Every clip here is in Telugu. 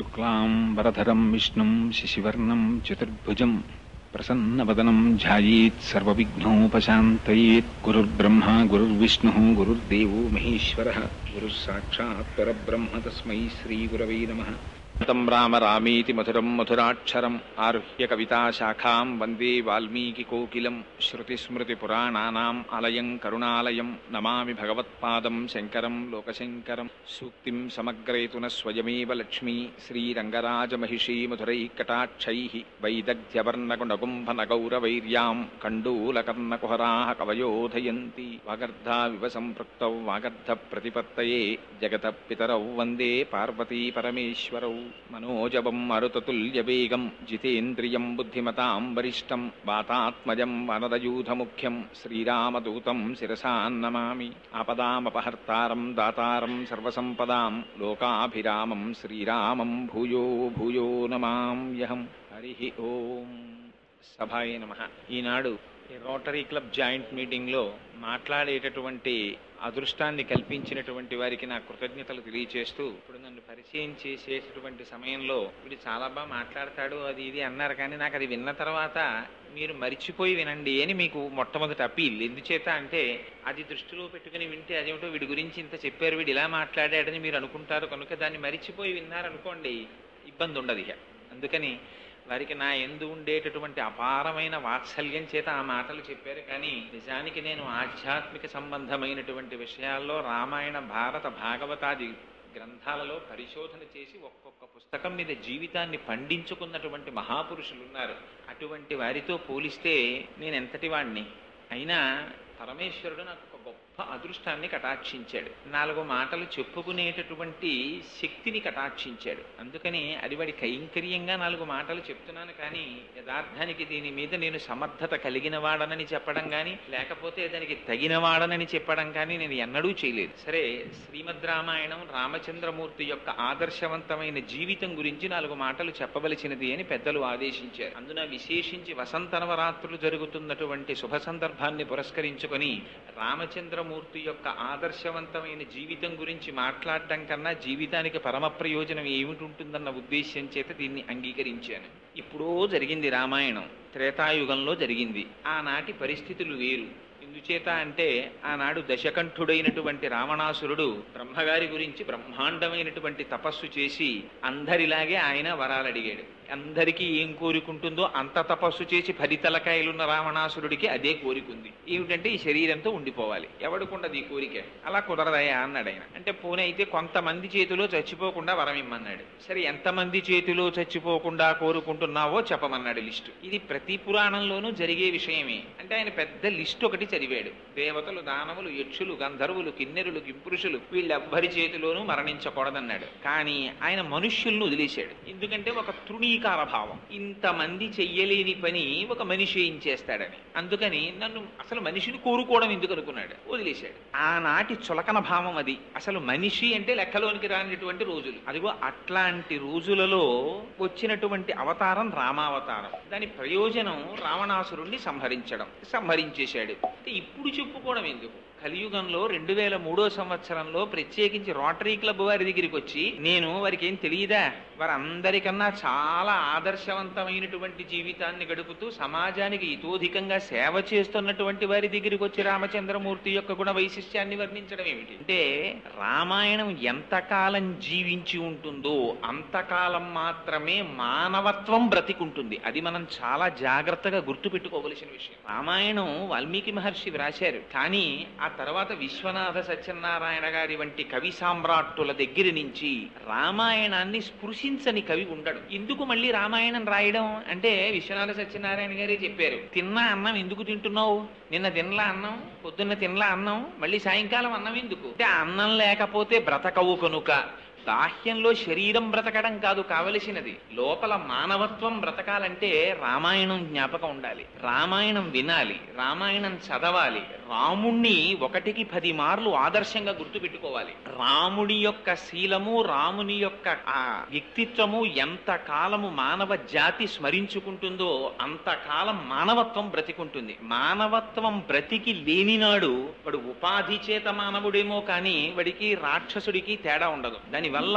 शुक्लांबरधरं विष्णुं शशिवर्णं चतुर्भुजं प्रसन्नवदनं ध्यायेत् सर्वविघ्नोपशान्तयेत्। गुरुर्ब्रह्मा गुरुर्विष्णुः गुरुर्देवो महेश्वरः गुरुः साक्षात् परब्रह्म तस्मै श्रीगुरवे नमः। तं राम रामेति मधुरं मधुराक्षरम् आरुह्य कविताशाखां वन्दे वाल्मीकिकोकिलं। श्रुतिस्मृतिपुराणानाम् आलयं करुणालयं नमामि भगवत्पादं शङ्करं लोकशङ्करं। सूक्तिं समग्रेतु न स्वयमेव लक्ष्मी श्रीरङ्गराजमहिषी मधुरैः कटाक्षैः वैदग्ध्यवर्णकुण्डकुम्भनगौरवैर्यां कण्डूलकर्णकुहराः कवयोधयन्ति। वागर्धाविव सम्पृक्तौ वागर्धप्रतिपत्तये जगतः पितरौ वन्दे पार्वती परमेश्वरौ। मनोजवं मरुततुल्यवेगं जितेन्द्रियं बुद्धिमतां वरिष्ठं वातात्मजं वनदयूथमुख्यं श्रीरामदूतं शिरसा नमामि। आपदामपहर्तारं दातारं सर्वसम्पदां लोकाभिरामं श्रीरामं भूयो भूयो नमाम्यहम्। हरिः ओम्। సభాయ నమః. ఈనాడు రోటరీ క్లబ్ జాయింట్ మీటింగ్లో మాట్లాడేటటువంటి అదృష్టాన్ని కల్పించినటువంటి వారికి నా కృతజ్ఞతలు తెలియచేస్తూ, ఇప్పుడు నన్ను పరిచయం చేసేటటువంటి సమయంలో వీడు చాలా బాగా మాట్లాడతాడు అది ఇది అన్నారు, కానీ నాకు అది విన్న తర్వాత మీరు మరిచిపోయి వినండి అని మీకు మొట్టమొదటి అప్పీల్. ఎందుచేత అంటే అది దృష్టిలో పెట్టుకుని వింటే అదేమిటో వీడి గురించి ఇంత చెప్పారు, వీడు ఇలా మాట్లాడాడని మీరు అనుకుంటారు. కనుక దాన్ని మరిచిపోయి విన్నారనుకోండి ఇబ్బంది ఉండదు. ఇక అందుకని వారికి నా యందు ఉండేటటువంటి అపారమైన వాత్సల్యం చేత ఆ మాటలు చెప్పారు. కానీ నిజానికి నేను ఆధ్యాత్మిక సంబంధమైనటువంటి విషయాల్లో రామాయణ భారత భాగవతాది గ్రంథాలలో పరిశోధన చేసి ఒక్కొక్క పుస్తకం మీద జీవితాన్ని పండించుకున్నటువంటి మహాపురుషులు ఉన్నారు. అటువంటి వారితో పోలిస్తే నేను ఎంతటి వాడిని అయినా పరమేశ్వరుడు నాకు ఒక గొప్ప అదృష్టాన్ని కటాక్షించాడు. 4 మాటలు చెప్పుకునేటటువంటి శక్తిని కటాక్షించాడు. అందుకని అది వాడి కైంకర్యంగా 4 మాటలు చెప్తున్నాను. కానీ యథార్థానికి దీని మీద నేను సమర్థత కలిగిన వాడనని చెప్పడం కానీ, లేకపోతే దానికి తగిన వాడనని చెప్పడం కానీ నేను ఎన్నడూ చేయలేదు. సరే, శ్రీమద్ రామాయణం రామచంద్రమూర్తి యొక్క ఆదర్శవంతమైన జీవితం గురించి 4 మాటలు చెప్పవలసినది అని పెద్దలు ఆదేశించారు. అందున విశేషించి వసంత నవరాత్రులు జరుగుతున్నటువంటి శుభ సందర్భాన్ని పురస్కరించుకొని రామచంద్రమూర్తి యొక్క ఆదర్శవంతమైన జీవితం గురించి మాట్లాడటం కన్నా జీవితానికి పరమ ప్రయోజనం ఏమిటి ఉంటుందన్న ఉద్దేశ్యం చేత దీన్ని అంగీకరించాను. ఇప్పుడో జరిగింది రామాయణం, త్రేతాయుగంలో జరిగింది. ఆనాటి పరిస్థితులు వేరు. ఎందుచేత అంటే ఆనాడు దశకంఠుడైనటువంటి రావణాసురుడు బ్రహ్మగారి గురించి బ్రహ్మాండమైనటువంటి తపస్సు చేసి అందరిలాగే ఆయన వరాలు అడిగాడు. అందరికీ ఏం కోరికుంటుందో అంత తపస్సు చేసి 10 తలకాయలున్న రావణాసురుడికి అదే కోరికుంది. ఏమిటంటే ఈ శరీరంతో ఉండిపోవాలి. ఎవడుకుండదు ఈ కోరిక? అలా కుదరదయా అన్నాడు ఆయన. అంటే పోనీ అయితే కొంతమంది చేతిలో చచ్చిపోకుండా వరం ఇమ్మన్నాడు. సరే, ఎంతమంది చేతిలో చచ్చిపోకుండా కోరుకుంటున్నావో చెప్పమన్నాడు లిస్టు. ఇది ప్రతి పురాణంలోనూ జరిగే విషయమే. అంటే ఆయన పెద్ద లిస్టు ఒకటి చదివాడు. దేవతలు, దానవులు, యక్షులు, గంధర్వులు, కిన్నెరులు, కింపురుషులు వీళ్ళెవ్వరి చేతిలోనూ మరణించకూడదన్నాడు. కానీ ఆయన మనుష్యులను వదిలేశాడు. ఎందుకంటే ఒక తృణీకార భావం, ఇంతమంది చెయ్యలేని పని ఒక మనిషి ఏం చేస్తాడని. అందుకని నన్ను అసలు మనిషిని కోరుకోవడం ఎందుకు అనుకున్నాడు, వదిలేశాడు. ఆనాటి చులకన భావం అది. అసలు మనిషి అంటే లెక్కలోనికి రానిటువంటి రోజులు. అదిగో అట్లాంటి రోజులలో వచ్చినటువంటి అవతారం రామావతారం. దాని ప్రయోజనం రావణాసురుణ్ణి సంహరించేశాడు. ఇప్పుడు చెప్పుకోవడం ఎందుకు? కలియుగంలో 2003వ సంవత్సరంలో ప్రత్యేకించి రోటరీ క్లబ్ వారి దగ్గరికి వచ్చి నేను వారికి ఏం తెలియదా, వారందరికన్నా చాలా ఆదర్శవంతమైనటువంటి జీవితాన్ని గడుపుతూ సమాజానికి ఇతోధికంగా సేవ చేస్తున్నటువంటి వారి దగ్గరికి వచ్చి రామచంద్రమూర్తి యొక్క గుణ వైశిష్ట్యాన్ని వర్ణించడం ఏమిటి అంటే, రామాయణం ఎంతకాలం జీవించి ఉంటుందో అంతకాలం మాత్రమే మానవత్వం బ్రతికుంటుంది. అది మనం చాలా జాగ్రత్తగా గుర్తుపెట్టుకోవలసిన విషయం. రామాయణం వాల్మీకి మహర్షి వ్రాశారు, కానీ ఆ తర్వాత విశ్వనాథ సత్యనారాయణ గారి వంటి కవి సామ్రాట్టుల దగ్గర నుంచి రామాయణాన్ని స్పృశించని కవి ఉండడు. ఎందుకు మళ్ళీ రామాయణం రాయడం అంటే, విశ్వనాథ సత్యనారాయణ గారే చెప్పారు, తిన్నా అన్నం ఎందుకు తింటున్నావు? నిన్న తినలా అన్నం, పొద్దున్న తినలా అన్నం, మళ్ళీ సాయంకాలం అన్నం ఎందుకు అంటే, అన్నం లేకపోతే బ్రతకవు కనుక. బాహ్యంలో శరీరం బ్రతకడం కాదు కావలసినది, లోపల మానవత్వం బ్రతకాలంటే రామాయణం జ్ఞాపకం ఉండాలి, రామాయణం వినాలి, రామాయణం చదవాలి, రాముణ్ణి 1కి 10 మార్లు ఆదర్శంగా గుర్తుపెట్టుకోవాలి. రాముడి యొక్క శీలము, రాముని యొక్క ఆ వ్యక్తిత్వము ఎంత కాలము మానవ జాతి స్మరించుకుంటుందో అంతకాలం మానవత్వం బ్రతికుంటుంది. మానవత్వం బ్రతికి లేనినాడు వాడు ఉపాధి చేత మానవుడేమో కానీ వాడికి రాక్షసుడికి తేడా ఉండదు. దాని దానివల్ల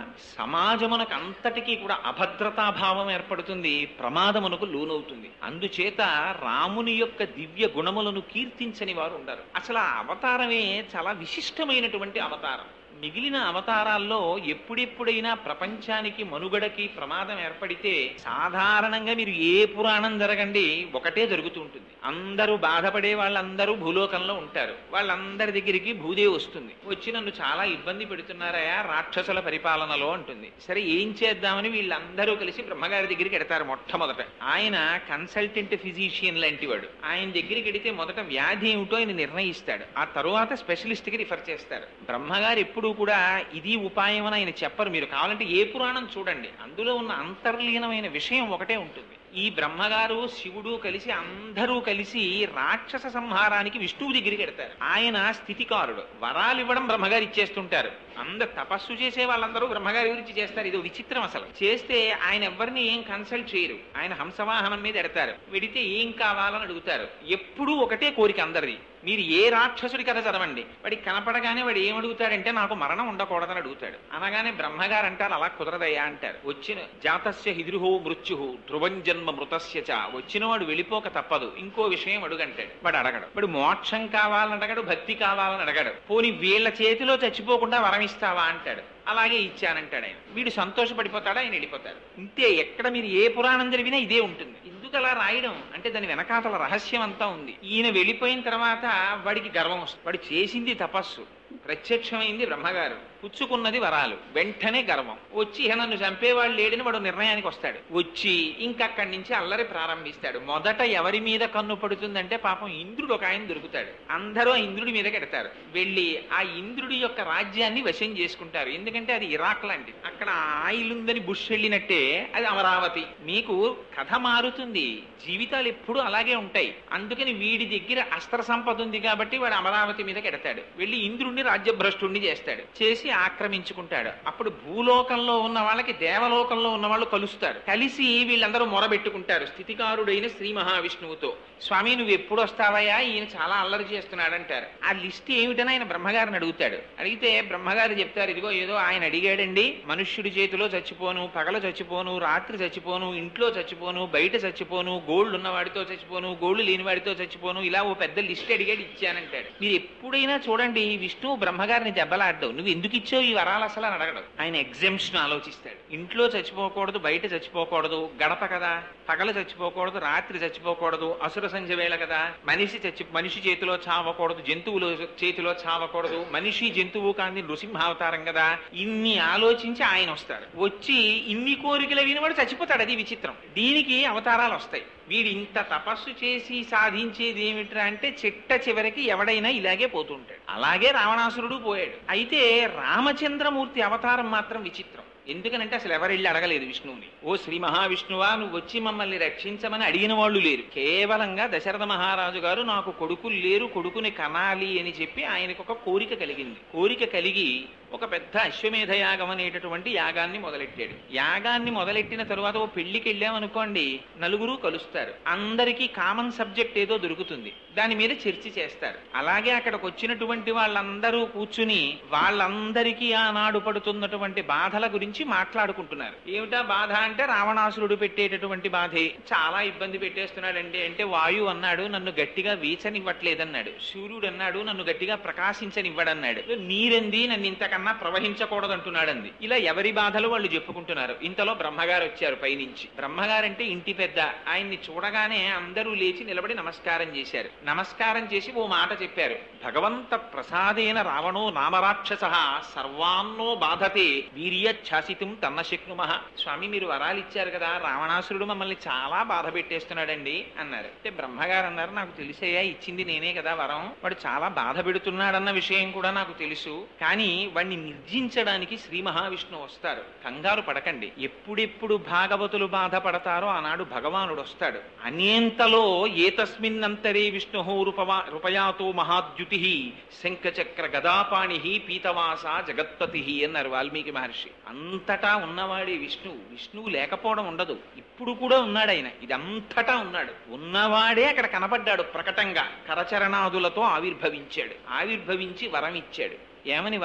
సమాజమునకు అంతటికీ కూడా అభద్రతాభావం ఏర్పడుతుంది, ప్రమాదమునకు లోనవుతుంది. అందుచేత రాముని యొక్క దివ్య గుణములను కీర్తించని వారు ఉండరు. అసలు ఆ అవతారమే చాలా విశిష్టమైనటువంటి అవతారం. మిగిలిన అవతారాల్లో ఎప్పుడెప్పుడైనా ప్రపంచానికి మనుగడకి ప్రమాదం ఏర్పడితే సాధారణంగా మీరు ఏ పురాణం జరగండి ఒకటే జరుగుతూ ఉంటుంది. అందరూ బాధపడే వాళ్ళందరూ భూలోకంలో ఉంటారు. వాళ్ళందరి దగ్గరికి భూదేవి వస్తుంది. వచ్చి నన్ను చాలా ఇబ్బంది పెడుతున్నారయా రాక్షసుల పరిపాలనలో అంటుంది. సరే ఏం చేద్దామని వీళ్ళందరూ కలిసి బ్రహ్మగారి దగ్గరికి ఎడతారు. మొట్టమొదట ఆయన కన్సల్టెంట్ ఫిజిషియన్ లాంటి వాడు. ఆయన దగ్గరికి ఎడితే మొదట వ్యాధి ఏమిటో ఆయన నిర్ణయిస్తాడు. ఆ తరువాత స్పెషలిస్ట్కి రిఫర్ చేస్తారు. బ్రహ్మగారు ఎప్పుడు కూడా ఇది ఉపాయం అని ఆయన చెప్పరు. మీరు కావాలంటే ఏ పురాణం చూడండి, అందులో ఉన్న అంతర్లీనమైన విషయం ఒకటే ఉంటుంది. ఈ బ్రహ్మగారు శివుడు కలిసి అందరూ కలిసి రాక్షస సంహారానికి విష్ణువు దగ్గరికి ఎడతారు. ఆయన స్థితికారుడు. వరాలు ఇవ్వడం బ్రహ్మగారు ఇచ్చేస్తుంటారు. తపస్సు చేసే వాళ్ళందరూ బ్రహ్మగారి గురించి చేస్తారు. ఇది విచిత్రం. అసలు చేస్తే ఆయన ఎవరిని ఏం కన్సల్ట్ చేయరు. ఆయన హంసవాహనం మీద ఎడతారు. వెడితే ఏం కావాలని అడుగుతారు. ఎప్పుడూ ఒకటే కోరిక అందరిది. మీరు ఏ రాక్షసుడి కథ చదవండి, వాడికి కనపడగానే వాడు ఏమడుగుతాడంటే నాకు మరణం ఉండకూడదని అడుగుతాడు. అనగానే బ్రహ్మగారు అంటారు అలా కుదరదయ్యా అంటారు. వచ్చిన జాతస్య హిద్రుహో మృత్యు ధ్రువం జన్మ మృతస్య చ, వచ్చిన వాడు వెళ్ళిపోక తప్పదు, ఇంకో విషయం అడుగంటాడు. వాడు అడగడు. వాడు మోక్షం కావాలని అడగడు, భక్తి కావాలని అడగడు. పోనీ వీళ్ళ చేతిలో చచ్చిపోకుండా వరం ఇస్తావా అంటాడు. అలాగే ఇచ్చానంటాడు ఆయన. వీడు సంతోషపడిపోతాడు, ఆయన వెళ్ళిపోతాడు. ఇంతే. ఎక్కడ మీరు ఏ పురాణం జరిగినా ఇదే ఉంటుంది. ఎందుకు అలా రాయడం అంటే దాని వెనకాతల రహస్యం అంతా ఉంది. ఈయన వెళ్ళిపోయిన తర్వాత వాడికి గర్వం వస్తుంది. వాడు చేసింది తపస్సు, ప్రత్యక్షమైంది బ్రహ్మగారు, పుచ్చుకున్నది వరాలు. వెంటనే గర్వం వచ్చి నన్ను చంపేవాళ్ళు లేడని వాడు నిర్ణయానికి వస్తాడు. వచ్చి ఇంకక్కడి నుంచి అల్లరి ప్రారంభిస్తాడు. మొదట ఎవరి మీద కన్ను పడుతుందంటే పాపం ఇంద్రుడు ఒక ఆయన దొరుకుతాడు. అందరూ ఆ ఇంద్రుడి మీద కెడతారు. వెళ్ళి ఆ ఇంద్రుడి యొక్క రాజ్యాన్ని వశం చేసుకుంటారు. ఎందుకంటే అది ఇరాక్ లాంటిది. అక్కడ ఆయిల్ ఉందని బుష్ వెళ్ళినట్టే అది అమరావతి. మీకు కథ మారుతుంది, జీవితాలు ఎప్పుడు అలాగే ఉంటాయి. అందుకని వీడి దగ్గర అస్త్ర సంపద ఉంది కాబట్టి వాడు అమరావతి మీద కెడతాడు. వెళ్ళి ఇంద్రుడిని రాజ్యభ్రష్టుణ్ణి చేస్తాడు. చేసి ఆక్రమించుకుంటాడు. అప్పుడు భూలోకంలో ఉన్న వాళ్ళకి దేవలోకంలో ఉన్న వాళ్ళు కలుస్తారు. కలిసి వీళ్ళందరూ మొరబెట్టుకుంటారు స్థితికారుడైన శ్రీ మహావిష్ణువుతో. స్వామి నువ్వు ఎప్పుడు వస్తావయ్యా, ఈయన చాలా అల్లరి చేస్తున్నాడు అంటారు. ఆ లిస్ట్ ఏమిటని ఆయన బ్రహ్మగారిని అడుగుతాడు. అడిగితే బ్రహ్మగారు చెప్తారు, ఇదిగో ఏదో ఆయన అడిగాడండి, మనుష్యుడి చేతిలో చచ్చిపోను, పగల చచ్చిపోను, రాత్రి చచ్చిపోను, ఇంట్లో చచ్చిపోను, బయట చచ్చిపోను, గోల్డ్ ఉన్నవాడితో చచ్చిపోను, గోల్డ్ లేని వాడితో చచ్చిపోను, ఇలా ఓ పెద్ద లిస్ట్ అడిగాడు, ఇచ్చానంటాడు. మీరు ఎప్పుడైనా చూడండి విష్ణువు బ్రహ్మగారిని దెబ్బలాడ్డావు, నువ్వు ఎందుకు ఇచ్చావు ఈ వరాలు అసలు అని అడగడు. ఆయన ఎగ్జామ్షన్ ఆలోచిస్తాడు. ఇంట్లో చచ్చిపోకూడదు, బయట చచ్చిపోకూడదు, గడప కదా, పగల చచ్చిపోకూడదు, రాత్రి చచ్చిపోకూడదు, అసుర సంధ్య వేళ కదా, మనిషి చేతిలో చావకూడదు, జంతువుల చేతిలో చావకూడదు, మనిషి జంతువు కాని నృసింహావతారం కదా, ఇన్ని ఆలోచించి ఆయన వస్తాడు. వచ్చి ఇన్ని కోరికలు వినివాడు చచ్చిపోతాడు. అది విచిత్రం. దీనికి అవతారాలు వస్తాయి. వీడు ఇంత తపస్సు చేసి సాధించేది ఏమిట్రా అంటే చిట్ట చివరికి ఎవడైనా ఇలాగే పోతుంటాడు. అలాగే రావణాసురుడు పోయాడు. అయితే రామచంద్రమూర్తి అవతారం మాత్రం విచిత్రం. ఎందుకనంటే అసలు ఎవరెళ్ళి అడగలేదు విష్ణువుని. ఓ శ్రీ మహావిష్ణువా నువ్వు వచ్చి మమ్మల్ని రక్షించమని అడిగిన వాళ్ళు లేరు. కేవలంగా దశరథ మహారాజు గారు నాకు కొడుకులు లేరు, కొడుకుని కనాలి అని చెప్పి ఆయనకు ఒక కోరిక కలిగింది. కోరిక కలిగి ఒక పెద్ద అశ్వమేధ యాగం అనేటటువంటి యాగాన్ని మొదలెట్టాడు. యాగాన్ని మొదలెట్టిన తరువాత ఓ పెళ్లికి వెళ్ళామనుకోండి, నలుగురు కలుస్తారు. అందరికీ కామన్ సబ్జెక్ట్ ఏదో దొరుకుతుంది, దాని మీద చర్చ చేస్తారు. అలాగే అక్కడికి వచ్చినటువంటి వాళ్ళందరూ కూర్చుని వాళ్ళందరికీ ఆనాడు పడుతున్నటువంటి బాధల గురించి మాట్లాడుకుంటున్నారు. ఏమిటా బాధ అంటే రావణాసురుడు పెట్టేటటువంటి బాధే. చాలా ఇబ్బంది పెట్టేస్తున్నాడండి. అంటే వాయువు అన్నాడు నన్ను గట్టిగా వీచనివ్వట్లేదన్నాడు. సూర్యుడు అన్నాడు నన్ను గట్టిగా ప్రకాశించనివ్వడన్నాడు. నీరంది నన్ను ఇంతకన్నా ప్రవహించకూడదంటున్నాడంది. ఇలా ఎవరి బాధలు వాళ్ళు చెప్పుకుంటున్నారు. ఇంతలో బ్రహ్మగారు వచ్చారు పైనుంచి. బ్రహ్మగారంటే ఇంటి పెద్ద. ఆయన్ని చూడగానే అందరూ లేచి నిలబడి నమస్కారం చేశారు. నమస్కారం చేసి ఓ మాట చెప్పారు. భగవంత ప్రసాదేన రావణో నామరాక్షస సర్వాన్నో బాధతే వీర్యఛాసితం తన్న శక్నుమః. స్వామి మీరు వరాలు ఇచ్చారు కదా, రావణాసురుడు మమ్మల్ని చాలా బాధ పెట్టేస్తున్నాడండి అన్నారు. అంటే బ్రహ్మగారు అన్నారు నాకు తెలిసయ్యా, ఇచ్చింది నేనే కదా వరం, వాడు చాలా బాధ పెడుతున్నాడన్న విషయం కూడా నాకు తెలుసు. కానీ వాడిని నిర్జించడానికి శ్రీ మహావిష్ణువు వస్తారు, కంగారు పడకండి. ఎప్పుడెప్పుడు భాగవతులు బాధపడతారో ఆనాడు భగవానుడు వస్తాడు. అనేంతలో ఏతస్మిన్నంతరే విష్ణు రూపయాతో మహాద్యుతి శంఖచక్ర గదాపాణి పీతవాస జగత్పతి అన్నారు వాల్మీకి మహర్షి. అంతటా ఉన్నవాడే విష్ణువు. విష్ణువు లేకపోవడం ఉండదు. ఇప్పుడు కూడా ఉన్నాడు ఆయన. ఇదంతటా ఉన్నాడు. ఉన్నవాడే అక్కడ కనపడ్డాడు. ప్రకటంగా కరచరణాదులతో ఆవిర్భవించాడు. ఆవిర్భవించి వరం ఇచ్చాడు. ఏమని వరం?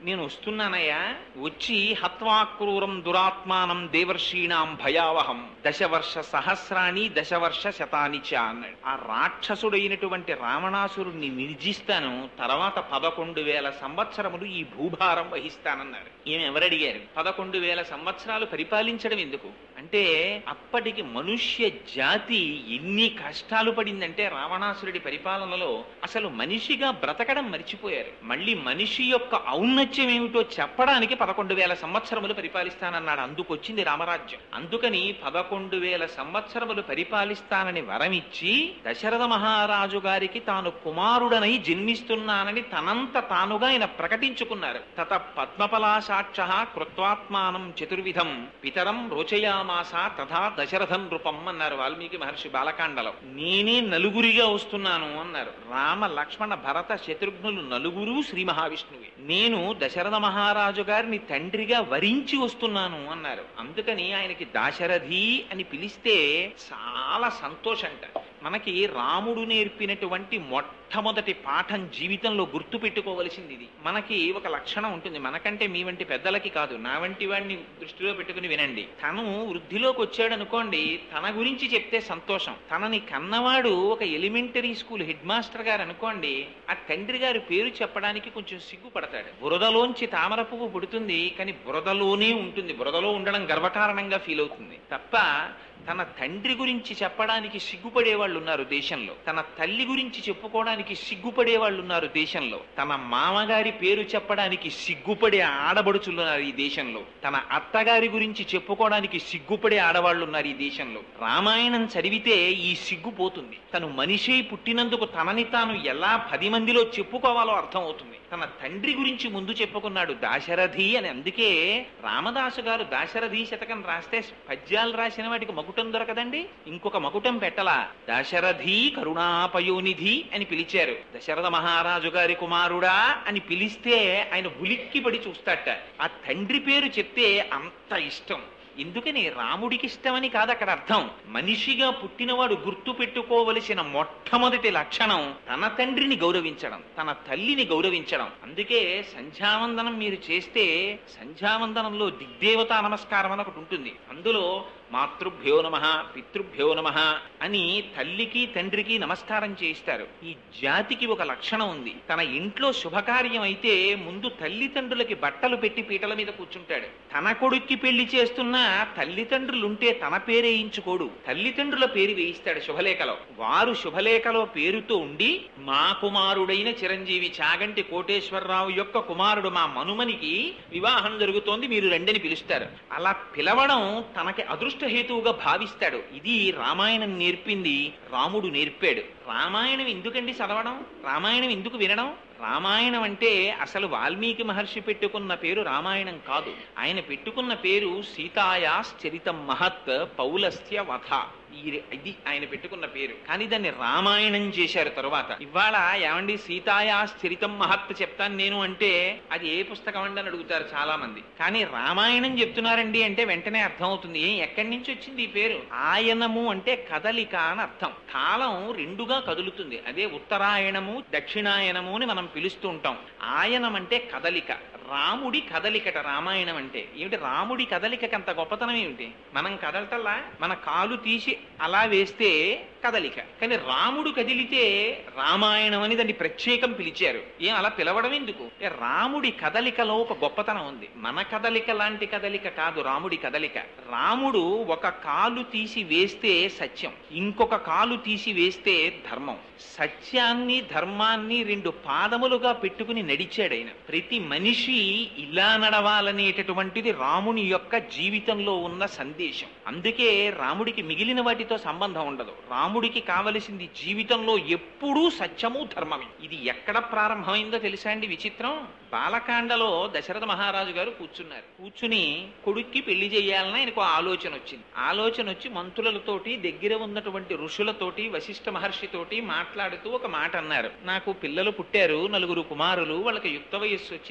నేను వస్తున్నానయ్యా, వచ్చి హత్వాక్రూరం దురాత్మానం దేవర్షీణాం భయావహం దశవర్ష సహస్రాణి దశవర్ష శతాని చ అన్నాడు. ఆ రాక్షసుడైనటువంటి రావణాసురుణ్ణి నిర్జిస్తాను, తర్వాత 11,000 సంవత్సరములు ఈ భూభారం వహిస్తానన్నారు. ఈమె ఎవరడిగారు? 11,000 సంవత్సరాలు పరిపాలించడం ఎందుకు అంటే, అప్పటికి మనుష్య జాతి ఎన్ని కష్టాలు పడిందంటే రావణాసురుడి పరిపాలనలో అసలు మనిషిగా బ్రతకడం మర్చిపోయారు. మళ్ళీ మనిషి యొక్క ఔన్నత్యం ఏమిటో చెప్పడానికి 11,000 సంవత్సరములు పరిపాలిస్తానన్నాడు. అందుకొచ్చింది రామరాజ్యం. అందుకని 11,000 సంవత్సరములు పరిపాలిస్తానని వరమిచ్చి దశరథ మహారాజు గారికి తాను కుమారుడనై జన్మిస్తున్నానని తనంత తానుగా ఆయన ప్రకటించుకున్నారు. తత పద్మపలాసాక్ష కృత్వాత్మానం చతుర్విధం పితరం రోచయామాస తథా దశరథం నృపం అన్నారు వాల్మీకి మహర్షి బాలకాండలో. నేనే నలుగురిగా వస్తున్నాను అన్నారు. రామ లక్ష్మణ భరత శత్రుఘ్నులు నలుగురు శ్రీ మహావిష్ణువే. నేను దశరథ మహారాజు గారిని తండ్రిగా వరించి వస్తున్నాను అన్నారు. అందుకని ఆయనకి దాశరథి అని పిలిస్తే చాలా సంతోషంట. మనకి రాముడు నేర్పినటువంటి మొట్టమొదటి పాఠం జీవితంలో గుర్తు పెట్టుకోవలసింది ఇది. మనకి ఒక లక్షణం ఉంటుంది, మనకంటే మీ వంటి పెద్దలకి కాదు, నా వంటి వాడిని దృష్టిలో పెట్టుకుని వినండి. తను వృద్ధిలోకి వచ్చాడు అనుకోండి, తన గురించి చెప్తే సంతోషం. తనని కన్నవాడు ఒక ఎలిమెంటరీ స్కూల్ హెడ్ మాస్టర్ గారు అనుకోండి, ఆ తండ్రి గారి పేరు చెప్పడానికి కొంచెం సిగ్గుపడతాడు. బురదలోంచి తామర పువ్వు పుడుతుంది, కానీ బురదలోనే ఉంటుంది. బురదలో ఉండడం గర్వకారణంగా ఫీల్ అవుతుంది తప్ప తన తండ్రి గురించి చెప్పడానికి సిగ్గుపడే వాళ్ళు ఉన్నారు దేశంలో. తన తల్లి గురించి చెప్పుకోవడానికి సిగ్గుపడే వాళ్ళు ఉన్నారు దేశంలో. తన మామగారి పేరు చెప్పడానికి సిగ్గుపడే ఆడబడుచులున్నారు ఈ దేశంలో. తన అత్తగారి గురించి చెప్పుకోవడానికి సిగ్గుపడే ఆడవాళ్ళు ఉన్నారు ఈ దేశంలో. రామాయణం చదివితే ఈ సిగ్గు పోతుంది. తను మనిషి పుట్టినందుకు తనని తాను ఎలా 10 మందిలో చెప్పుకోవాలో అర్థం అవుతుంది. తన తండ్రి గురించి ముందు చెప్పుకున్నాడు దాశరథి అని. అందుకే రామదాసు గారు దాశరథి శతకం రాస్తే పద్యాలు రాసిన వాటికి మకుటం దొరకదండి, ఇంకొక మకుటం పెట్టలా. దాశరథి కరుణాపయోనిధి అని పిలిచారు. దశరథ మహారాజు గారి కుమారుడా అని పిలిస్తే ఆయన ఉలిక్కి పడి చూస్తాట. ఆ తండ్రి పేరు చెప్తే అంత ఇష్టం. ఎందుకని? రాముడికి ఇష్టమని కాదు అక్కడ అర్థం. మనిషిగా పుట్టినవాడు గుర్తు పెట్టుకోవలసిన మొట్టమొదటి లక్షణం తన తండ్రిని గౌరవించడం, తన తల్లిని గౌరవించడం. అందుకే సంధ్యావందనం మీరు చేస్తే సంధ్యావందనంలో దిగ్దేవతా నమస్కారం అని ఒకటి ఉంటుంది. అందులో మాతృభ్యో నమః పితృభ్యో నమః అని తల్లికి తండ్రికి నమస్కారం చేయిస్తారు. ఈ జాతికి ఒక లక్షణం ఉంది. తన ఇంట్లో శుభకార్యం అయితే ముందు తల్లిదండ్రులకి బట్టలు పెట్టి పీటల మీద కూర్చుంటాడు. తన కొడుక్కి పెళ్లి చేస్తున్నా తల్లిదండ్రులుంటే తన పేరేయించుకోడు, తల్లిదండ్రుల పేరు వేయిస్తాడు శుభలేఖలో. వారు శుభలేఖలో పేరుతో ఉండి మా కుమారుడైన చిరంజీవి చాగంటి కోటేశ్వరరావు యొక్క కుమారుడు మా మనుమనికి వివాహం జరుగుతోంది, మీరు రెండని పిలుస్తారు. అలా పిలవడం తనకి అదృష్టహేతువుగా భావిస్తాడు. ఇది రామాయణం నేర్పింది, రాముడు నేర్పాడు. రామాయణం ఎందుకండి చదవడం? రామాయణం ఎందుకు వినడం? రామాయణం అంటే అసలు వాల్మీకి మహర్షి పెట్టుకున్న పేరు రామాయణం కాదు. ఆయన పెట్టుకున్న పేరు సీతాయాశ్చరితం మహత్ పౌలస్త్య వధ. ఇది ఆయన పెట్టుకున్న పేరు. కానీ దాన్ని రామాయణం చేశారు తరువాత. ఇవాళ ఏమండి సీతాయాశ్చరితం మహత్ చెప్తాను నేను అంటే అది ఏ పుస్తకం అండి అని అడుగుతారు చాలా మంది. కానీ రామాయణం చెప్తున్నారండి అంటే వెంటనే అర్థం అవుతుంది. ఎక్కడి నుంచి వచ్చింది ఈ పేరు? ఆయనము అంటే కదలిక అని అర్థం. కాలం రెండుగా కదులుతుంది. అదే ఉత్తరాయణము దక్షిణాయనము అని మనం పిలుస్తూ ఉంటాం. ఆయనం అంటే కదలిక. రాముడి కదలికట రామాయణం అంటే. ఏమిటి రాముడి కదలికకి అంత గొప్పతనం ఏమిటి? మనం కదలటల్లా, మన కాలు తీసి అలా వేస్తే కదలిక. కానీ రాముడు కదిలితే రామాయణం అని దాన్ని ప్రత్యేకం పిలిచారు. ఏం అలా పిలవడం ఎందుకు? రాముడి కదలికలో ఒక గొప్పతనం ఉంది. మన కదలిక లాంటి కదలిక కాదు రాముడి కదలిక. రాముడు ఒక కాలు తీసి వేస్తే సత్యం, ఇంకొక కాలు తీసి వేస్తే ధర్మం. సత్యాన్ని ధర్మాన్ని 2 పాదములుగా పెట్టుకుని నడిచాడు ఆయన. ప్రతి మనిషి ఇలా నడవాలనేటటువంటిది రాముని యొక్క జీవితంలో ఉన్న సందేశం. అందుకే రాముడికి మిగిలిన వాటితో సంబంధం ఉండదు. రాముడికి కావలసింది జీవితంలో ఎప్పుడూ సత్యము ధర్మమే. ఇది ఎక్కడ ప్రారంభమైందో తెలుసా అండి విచిత్రం? బాలకాండలో దశరథ మహారాజు గారు కూర్చున్నారు. కూర్చుని కొడుక్కి పెళ్లి చేయాలని ఆయనకు ఆలోచన వచ్చింది. ఆలోచన వచ్చి మంత్రులతోటి దగ్గర ఉన్నటువంటి ఋషులతోటి వశిష్ఠ మహర్షితోటి మాట్లాడుతూ ఒక మాట అన్నారు. నాకు పిల్లలు పుట్టారు, 4 కుమారులు, వాళ్ళకి యుక్త వయస్సు వచ్చింది, వివాహం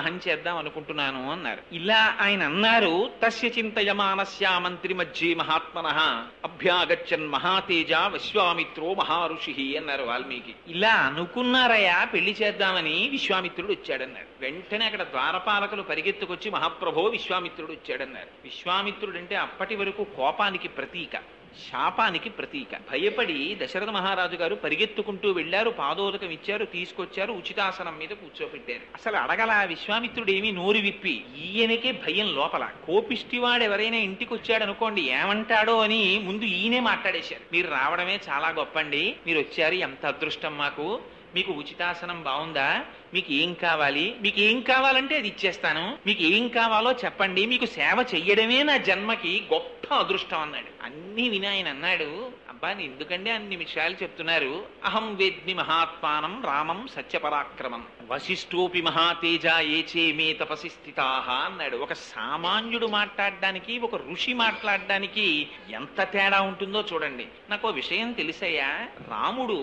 వివాహం చేద్దాం అనుకుంటున్నాను అన్నారు. ఇలా ఆయన అన్నారు. తస్య చింతయమానస్య మంత్రి మధ్యే మహాత్మనః అభ్యాగచ్చన్ మహాతేజ విశ్వామిత్రో మహారుషి అన్నారు వాల్మీకి. ఇలా అనుకున్నారయ్యా పెళ్లి చేద్దామని, విశ్వామిత్రుడు వచ్చాడన్నారు. వెంటనే అక్కడ ద్వారపాలకులు పరిగెత్తుకొచ్చి మహాప్రభో విశ్వామిత్రుడు వచ్చాడన్నారు. విశ్వామిత్రుడు అంటే అప్పటి వరకు కోపానికి ప్రతీక, శాపానికి ప్రతీక. భయపడి దశరథ మహారాజు గారు పరిగెత్తుకుంటూ వెళ్లారు, పాదోదకం ఇచ్చారు, తీసుకొచ్చారు, ఉచితాసనం మీద కూర్చోపెట్టారు. అసలు అడగల విశ్వామిత్రుడు ఏమీ నోరు విప్పి. ఈయనకే భయం లోపల. కోపిష్టివాడు ఎవరైనా ఇంటికి వచ్చాడనుకోండి ఏమంటాడో అని ముందు ఈయనే మాట్లాడేశారు. మీరు రావడమే చాలా గొప్పండి, మీరు వచ్చారు, ఎంత అదృష్టం మాకు, మీకు ఉచితాసనం బాగుందా, మీకు ఏం కావాలి, మీకు ఏం కావాలంటే అది ఇచ్చేస్తాను, మీకు ఏం కావాలో చెప్పండి, మీకు సేవ చెయ్యడమే నా జన్మకి గొప్ప అదృష్టం అన్నాడు. అన్ని విని ఆయన అన్నాడు, అబ్బా ఎందుకంటే అన్ని విషయాలు చెప్తున్నారు. అహం వేద్మి మహాత్మానం రామం సత్యపరాక్రమం వశిష్ఠోపి మహాతేజ ఏచే మే తపసి స్థితాః అన్నాడు. ఒక సామాన్యుడు మాట్లాడడానికి, ఒక ఋషి మాట్లాడడానికి ఎంత తేడా ఉంటుందో చూడండి. నాకు విషయం తెలిసయ్యా, రాముడు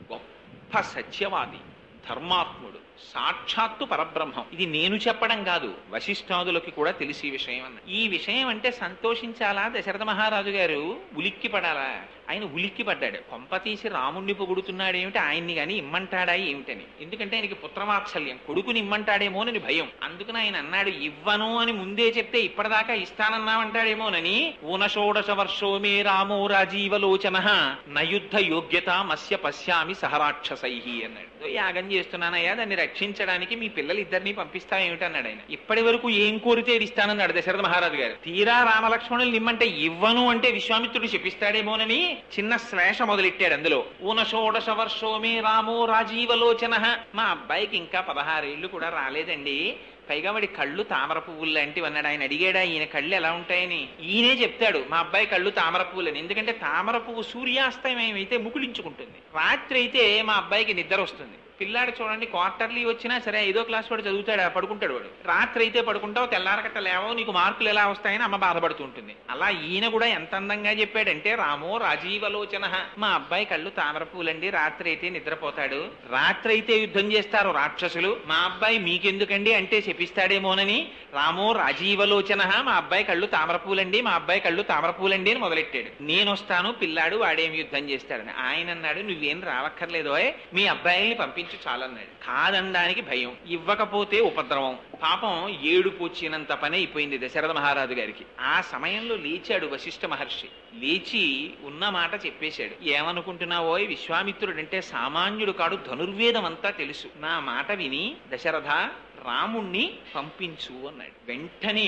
గొప్ప సత్యవాది, ధర్మాత్ముడు, సాక్షాత్తు పరబ్రహ్మం. ఇది నేను చెప్పడం కాదు, వశిష్ఠాదులకి కూడా తెలిసి విషయం అన్న. ఈ విషయం అంటే సంతోషించాలా దశరథ మహారాజు గారు, ఉలిక్కి పడాలా? ఆయన ఉలిక్కి పడ్డాడు. కొంప తీసి రాముణ్ణి పొగుడుతున్నాడేమిటి, ఆయన్ని గాని ఇమ్మంటాడా ఏమిటని. ఎందుకంటే ఆయనకి పుత్రవాత్సల్యం, కొడుకుని ఇమ్మంటాడేమోనని భయం. అందుకని ఆయన అన్నాడు, ఇవ్వను అని ముందే చెప్తే ఇప్పటిదాకా ఇస్తానన్నామంటాడేమోనని. ఊనషోడశ వర్షో మే రామో రాజీవలోచన నయుద్ధ యోగ్యత మస్య పశ్యామి సహరాక్షసై అన్నాడు. యాగం చేస్తున్నానయ్యా, దాన్ని రక్షించడానికి మీ పిల్లలిద్దరినీ పంపిస్తా ఏమిటన్నాడు ఆయన. ఇప్పటి వరకు ఏం కోరితే ఇస్తానన్నాడు దశరథ మహారాజు గారు. తీరా రామలక్ష్మణులు నిమ్మంటే ఇవ్వను అంటే విశ్వామిత్రుడు చెప్పిస్తాడేమోనని చిన్న శ్లేష మొదలెట్టాడు అందులో. ఊనషోడశ వర్షో మే రామో రాజీవలోచన. మా అబ్బాయికి ఇంకా 16 ఏళ్లు కూడా రాలేదండి, పైగా వాడి కళ్ళు తామర పువ్వులు లాంటివి అన్నాడు. ఆయన అడిగాడా ఈయన కళ్ళు ఎలా ఉంటాయని. ఈయనే చెప్తాడు మా అబ్బాయి కళ్ళు తామర పువ్వులని. ఎందుకంటే తామర పువ్వు సూర్యాస్తమయం అయితే ముకుళించుకుంటుంది, రాత్రి అయితే మా అబ్బాయికి నిద్ర వస్తుంది. పిల్లాడు చూడండి, క్వార్టర్లీ వచ్చినా సరే 5వ క్లాస్ వాడు చదువుతాడు, పడుకుంటాడు వాడు. రాత్రి అయితే పడుకుంటావు, తెల్లారకట్ట లేవో, నీకు మార్కులు ఎలా వస్తాయని అమ్మ బాధపడుతూ ఉంటుంది. అలా ఈయన కూడా ఎంత అందంగా చెప్పాడంటే, రామో రాజీవలోచన, మా అబ్బాయి కళ్ళు తామర పూలండి, రాత్రి అయితే నిద్రపోతాడు, రాత్రి అయితే యుద్ధం చేస్తారు రాక్షసులు, మా అబ్బాయి మీకెందుకండి అంటే చెప్పిస్తాడేమోనని రామో రాజీవలోచన, మా అబ్బాయి కళ్ళు తామర పూలండి, మా అబ్బాయి కళ్ళు తామర పూలండి అని మొదలెట్టాడు. నేను వస్తాను, పిల్లాడు వాడేమి యుద్ధం చేస్తాడని. ఆయన అన్నాడు, నువ్వేం రావక్కర్లేదో, మీ అబ్బాయిని పంపించు చాలన్నాడు. కాదనడానికి భయం, ఇవ్వకపోతే ఉపద్రవం. పాపం ఏడుపు వచ్చినంత పని అయిపోయింది దశరథ మహారాజు గారికి. ఆ సమయంలో లేచాడు వశిష్ఠ మహర్షి. లేచి ఉన్న మాట చెప్పేశాడు. ఏమనుకుంటున్నావో, విశ్వామిత్రుడంటే సామాన్యుడు కాడు, ధనుర్వేదం అంతా తెలుసు. నా మాట విని దశరథ రాముణ్ణి పంపించు అన్నాడు. వెంటనే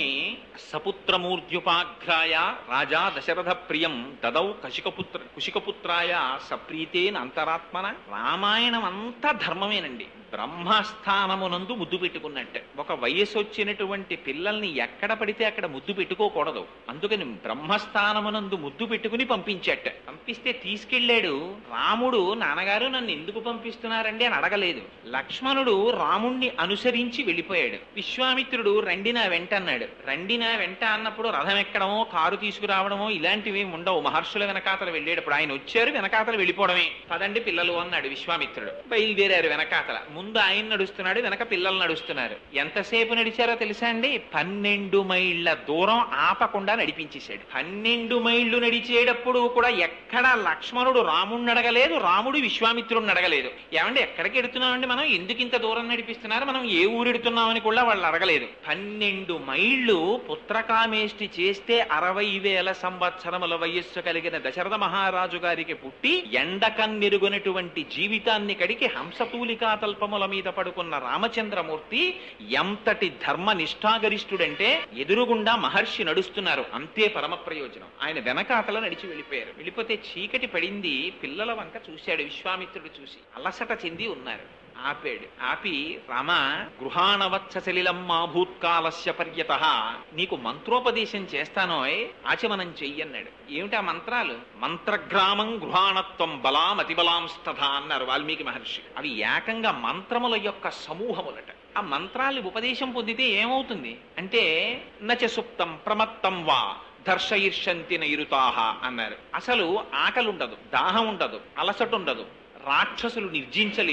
సపుత్రమూర్ధ్యుపాఘ్రాయ రాజా దశరథ ప్రియం దదౌ కుశికపుత్రాయ సప్రీతేన అంతరాత్మన. రామాయణం అంతా ధర్మమేనండి. బ్రహ్మస్థానమునందు ముద్దు పెట్టుకున్నట్టు. ఒక వయసు వచ్చినటువంటి పిల్లల్ని ఎక్కడ పడితే అక్కడ ముద్దు పెట్టుకోకూడదు. అందుకని బ్రహ్మస్థానమునందు ముద్దు పెట్టుకుని పంపించట. పంపిస్తే తీసుకెళ్లాడు. రాముడు నాన్నగారు నన్ను ఎందుకు పంపిస్తున్నారండి అని అడగలేదు. లక్ష్మణుడు రాముణ్ణి అనుసరించి వెళ్ళిపోయాడు. విశ్వామిత్రుడు రండి నా వెంట అన్నాడు. రండి నా వెంట అన్నప్పుడు రథం ఎక్కడమో, కారు తీసుకురావడమో ఇలాంటివి ఉండవు. మహర్షుల వెనకాతలు వెళ్ళేటప్పుడు ఆయన వచ్చారు, వెనకాతలు వెళ్ళిపోవడమే. పదండి పిల్లలు అన్నాడు విశ్వామిత్రుడు. బయలుదేరారు వెనకాతల. ముందు ఆయన నడుస్తున్నాడు, వెనక పిల్లలు నడుస్తున్నారు. ఎంతసేపు నడిచారో తెలుసా అండి? 12 మైళ్ళ దూరం ఆపకుండా నడిపించేశాడు. 12 మైళ్ళు నడిచేటప్పుడు కూడా ఎక్కడ లక్ష్మణుడు రాముడిని అడగలేదు, రాముడు విశ్వామిత్రుడిని అడగలేదు. ఏమంటే ఎక్కడికి ఎడుతున్నామండి మనం, ఎందుకు ఇంత దూరం నడిపిస్తున్నారు, మనం ఏ ఊరెడుతున్నామని కూడా వాళ్ళు అడగలేదు. 12 మైళ్ళు పుత్రకామేష్టి చేస్తే 60,000 సంవత్సరముల వయస్సు కలిగిన దశరథ మహారాజు గారికి పుట్టి ఎండకన్నెరుగునటువంటి జీవితాన్ని కడికి హంసతూలికా తల్పముల మీద పడుకున్న రామచంద్రమూర్తి ఎంతటి ధర్మ నిష్ఠాగరిష్ఠుడంటే, ఎదురుగుండా మహర్షి నడుస్తున్నారు, అంతే పరమ ప్రయోజనం. ఆయన వెనకాతల నడిచి వెళ్ళిపోయారు. వెళ్ళిపోతే చీకటి పడింది. పిల్లల వంక చూశాడు విశ్వామిత్రుడు. చూసి అలసట చెంది ఉన్నారు. ఆపాడు. ఆపి రామ గృహాణవత్స సలిలం మా భూత్కాలస్య పర్యతః, నీకు మంత్రోపదేశం చేస్తానోయ్, ఆచమనం చెయ్యన్నాడు. ఏమిటా మంత్రాలు? మంత్రగ్రామం గృహాణత్వం బలాం అతిబలాంస్తథా అన్నారు వాల్మీకి మహర్షి. అవి ఏకంగా మంత్రముల యొక్క సమూహములట. ఆ మంత్రాలు ఉపదేశం పొందితే ఏమవుతుంది అంటే, నచ సుప్తం ప్రమత్తం వా దర్శయిర్షంతి నైరుతాహ అన్నారు. అసలు ఆకలి ఉండదు, దాహం ఉండదు, అలసట ఉండదు, రాక్షసులు నిర్జించలేరు,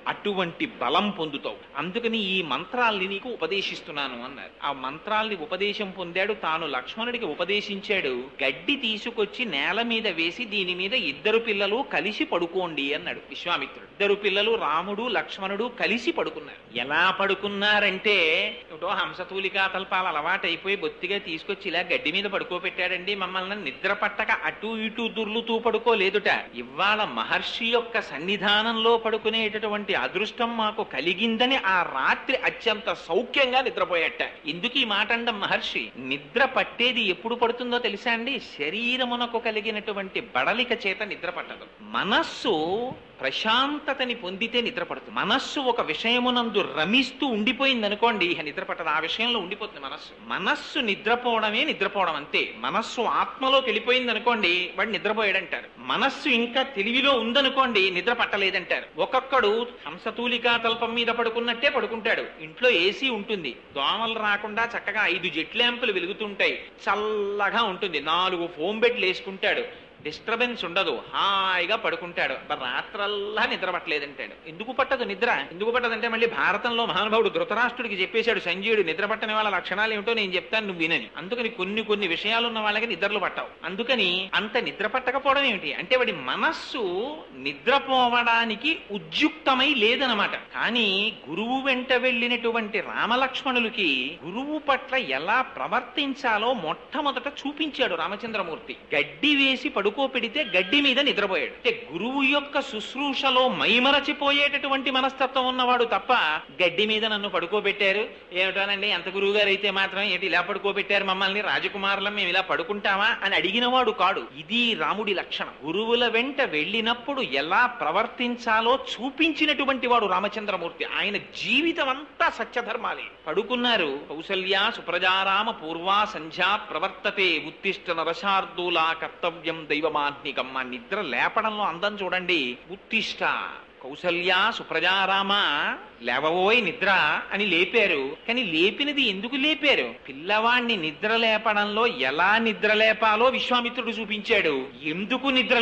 అటువంటి బలం పొందుతావు. అందుకని ఈ మంత్రాల్ని నీకు ఉపదేశిస్తున్నాను అన్నారు. ఆ మంత్రాల్ని ఉపదేశం పొందాడు. తాను లక్ష్మణుడికి ఉపదేశించాడు. గడ్డి తీసుకొచ్చి నేల మీద వేసి దీని మీద 2 పిల్లలు కలిసి పడుకోండి అన్నాడు విశ్వామిత్రుడు. 2 పిల్లలు రాముడు లక్ష్మణుడు కలిసి పడుకున్నారు. ఎలా పడుకున్నారంటే ఏమిటో హంసతూలికా తల్పాలు అలవాటైపోయి బొత్తిగా తీసుకొచ్చి ఇలా గడ్డి మీద పడుకోబెట్టాడండి. మమ్మల్ని నిద్ర పట్టక అటు ఇటు దుర్లుతూ పడుకోలేదుట. ఇవాళ మహర్షి యొక్క సన్నిధానంలో పడుకునేటటువంటి అదృష్టం మాకు కలిగిందని ఆ రాత్రి అత్యంత సౌఖ్యంగా నిద్రపోయాట. ఎందుకు ఈ మాట అండం మహర్షి? నిద్ర పట్టేది ఎప్పుడు పడుతుందో తెలుసా అండి? శరీరమునకు కలిగినటువంటి బడలిక చేత నిద్ర పట్టదు. మనస్సు ప్రశాంతతని పొందితే నిద్ర పడుతుంది. మనస్సు ఒక విషయమునందు రమిస్తూ ఉండిపోయింది అనుకోండి, నిద్ర పట్టదు. ఆ విషయంలో ఉండిపోతుంది మనస్సు. మనస్సు నిద్రపోవడమే నిద్రపోవడం అంతే. మనస్సు ఆత్మలోకి వెళ్ళిపోయింది అనుకోండి, వాడు నిద్రపోయాడంటారు. మనస్సు ఇంకా తెలివిలో ఉందనుకోండి, నిద్ర పట్టలేదంటారు. ఒక్కొక్కడు హంసతూలికా తల్పం మీద పడుకున్నట్టే పడుకుంటాడు. ఇంట్లో ఏసీ ఉంటుంది, దోమలు రాకుండా చక్కగా 5 జెట్ ల్యాంపులు వెలుగుతుంటాయి, చల్లగా ఉంటుంది. 4 ఫోమ్ బెడ్లు వేసుకుంటాడు, డిస్టర్బెన్స్ ఉండదు, హాయిగా పడుకుంటాడు. రాత్రల్లా నిద్ర పట్టలేదంటాడు. ఎందుకు పట్టదు నిద్ర? ఎందుకు పట్టదంటే మళ్ళీ భారతంలో మహానుభావుడు ధృతరాష్ట్రుడికి చెప్పేశాడు సంజయుడు, నిద్ర పట్టని వాళ్ళ లక్షణాలు ఏమిటో నేను చెప్తాను, నువ్వు వినని. అందుకని కొన్ని విషయాలు ఉన్న వాళ్ళకి నిద్రలు పట్టవు. అందుకని అంత నిద్ర పట్టకపోవడం ఏమిటి అంటే వాడి మనస్సు నిద్రపోవడానికి ఉద్యుక్తమై లేదనమాట. కానీ గురువు వెంట వెళ్ళినటువంటి రామలక్ష్మణులకి గురువు పట్ల ఎలా ప్రవర్తించాలో మొట్టమొదట చూపించాడు రామచంద్రమూర్తి. గడ్డి వేసి పెడితే గడ్డి మీద నిద్రపోయాడు. అంటే గురువు యొక్క శుశ్రూషలో మైమరచిపోయేటటువంటి మనస్తత్వం ఉన్నవాడు తప్ప గడ్డి మీద నన్ను పడుకోబెట్టారు ఏమిటోనండి, ఎంత గురువు గారు అయితే మాత్రం ఏంటి ఇలా పడుకోబెట్టారు మమ్మల్ని, రాజకుమారులం మేము ఇలా పడుకుంటామా అని అడిగినవాడు కాడు. ఇది రాముడి లక్షణం. గురువుల వెంట వెళ్ళినప్పుడు ఎలా ప్రవర్తించాలో చూపించినటువంటి వాడు రామచంద్రమూర్తి. ఆయన జీవితం అంతా సత్యధర్మాలే. పడుకున్నారు. కౌసల్యా సుప్రజారామ పూర్వా సంధ్యా ప్రవర్తతే ఉత్తిష్ట నరశార్దూలా కర్తవ్యం దైవమాత్మికం. ఆ నిద్ర లేపడంలో అందం చూడండి. ఉత్తిష్ట కౌసల్యా సుప్రజారామ, లేవబోయ్ నిద్ర అని లేపారు. కానీ లేపినది ఎందుకు లేపారు? పిల్లవాణ్ణి నిద్ర లేపడంలో ఎలా నిద్ర లేపాలో విశ్వామిత్రుడు చూపించాడు. ఎందుకు నిద్ర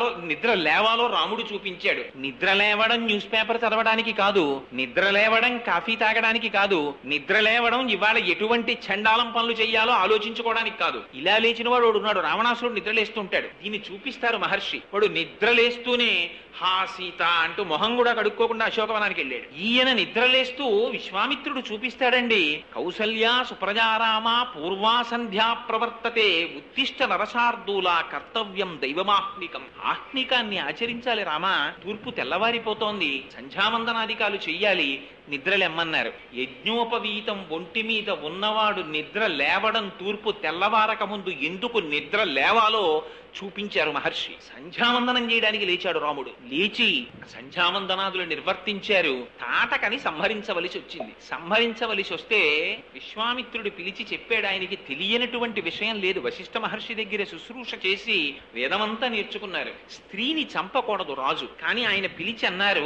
లేవాలో రాముడు చూపించాడు. నిద్ర లేవడం న్యూస్ పేపర్ చదవడానికి కాదు, నిద్ర లేవడం కాఫీ తాగడానికి కాదు, నిద్ర లేవడం ఇవాళ ఎటువంటి చండాలం పనులు చెయ్యాలో ఆలోచించుకోవడానికి కాదు. ఇలా లేచిన వాడు ఉన్నాడు, రావణాసురుడు నిద్రలేస్తుంటాడు. దీన్ని చూపిస్తారు మహర్షి. వాడు నిద్రలేస్తూనే హా సీత అంటూ మొహం కూడా కడుక్కోకుండా అశోకవనానికి వెళ్ళాడు. ఈయన నిద్రలేస్తూ విశ్వామిత్రుడు చూపిస్తాడండి. కౌసల్యా సుప్రజారామ పూర్వా సంధ్యా ప్రవర్తతే ఉత్తిష్ట నరశార్దూలా కర్తవ్యం దైవమాహ్నికం. ఆహ్నికాన్ని ఆచరించాలి రామా. తూర్పు తెల్లవారిపోతోంది, సంధ్యావందనాధికాలు చెయ్యాలి, నిద్రలెమ్మన్నారు. యజ్ఞోపవీతం ఒంటి మీద ఉన్నవాడు నిద్ర లేవడం తూర్పు తెల్లవారక ముందు ఎందుకు నిద్ర లేవాలో చూపించారు మహర్షి. సంధ్యావందనం చేయడానికి లేచాడు రాముడు. లేచి సంధ్యావందనాదులు నిర్వర్తించారు. తాటకని సంహరించవలసి వచ్చింది. సంహరించవలసి వస్తే విశ్వామిత్రుడు పిలిచి చెప్పాడు. ఆయనకి తెలియనటువంటి విషయం లేదు. వశిష్ఠ మహర్షి దగ్గర శుశ్రూష చేసి వేదమంతా నేర్చుకున్నారు. స్త్రీని చంపకూడదు రాజు. కానీ ఆయన పిలిచి అన్నారు,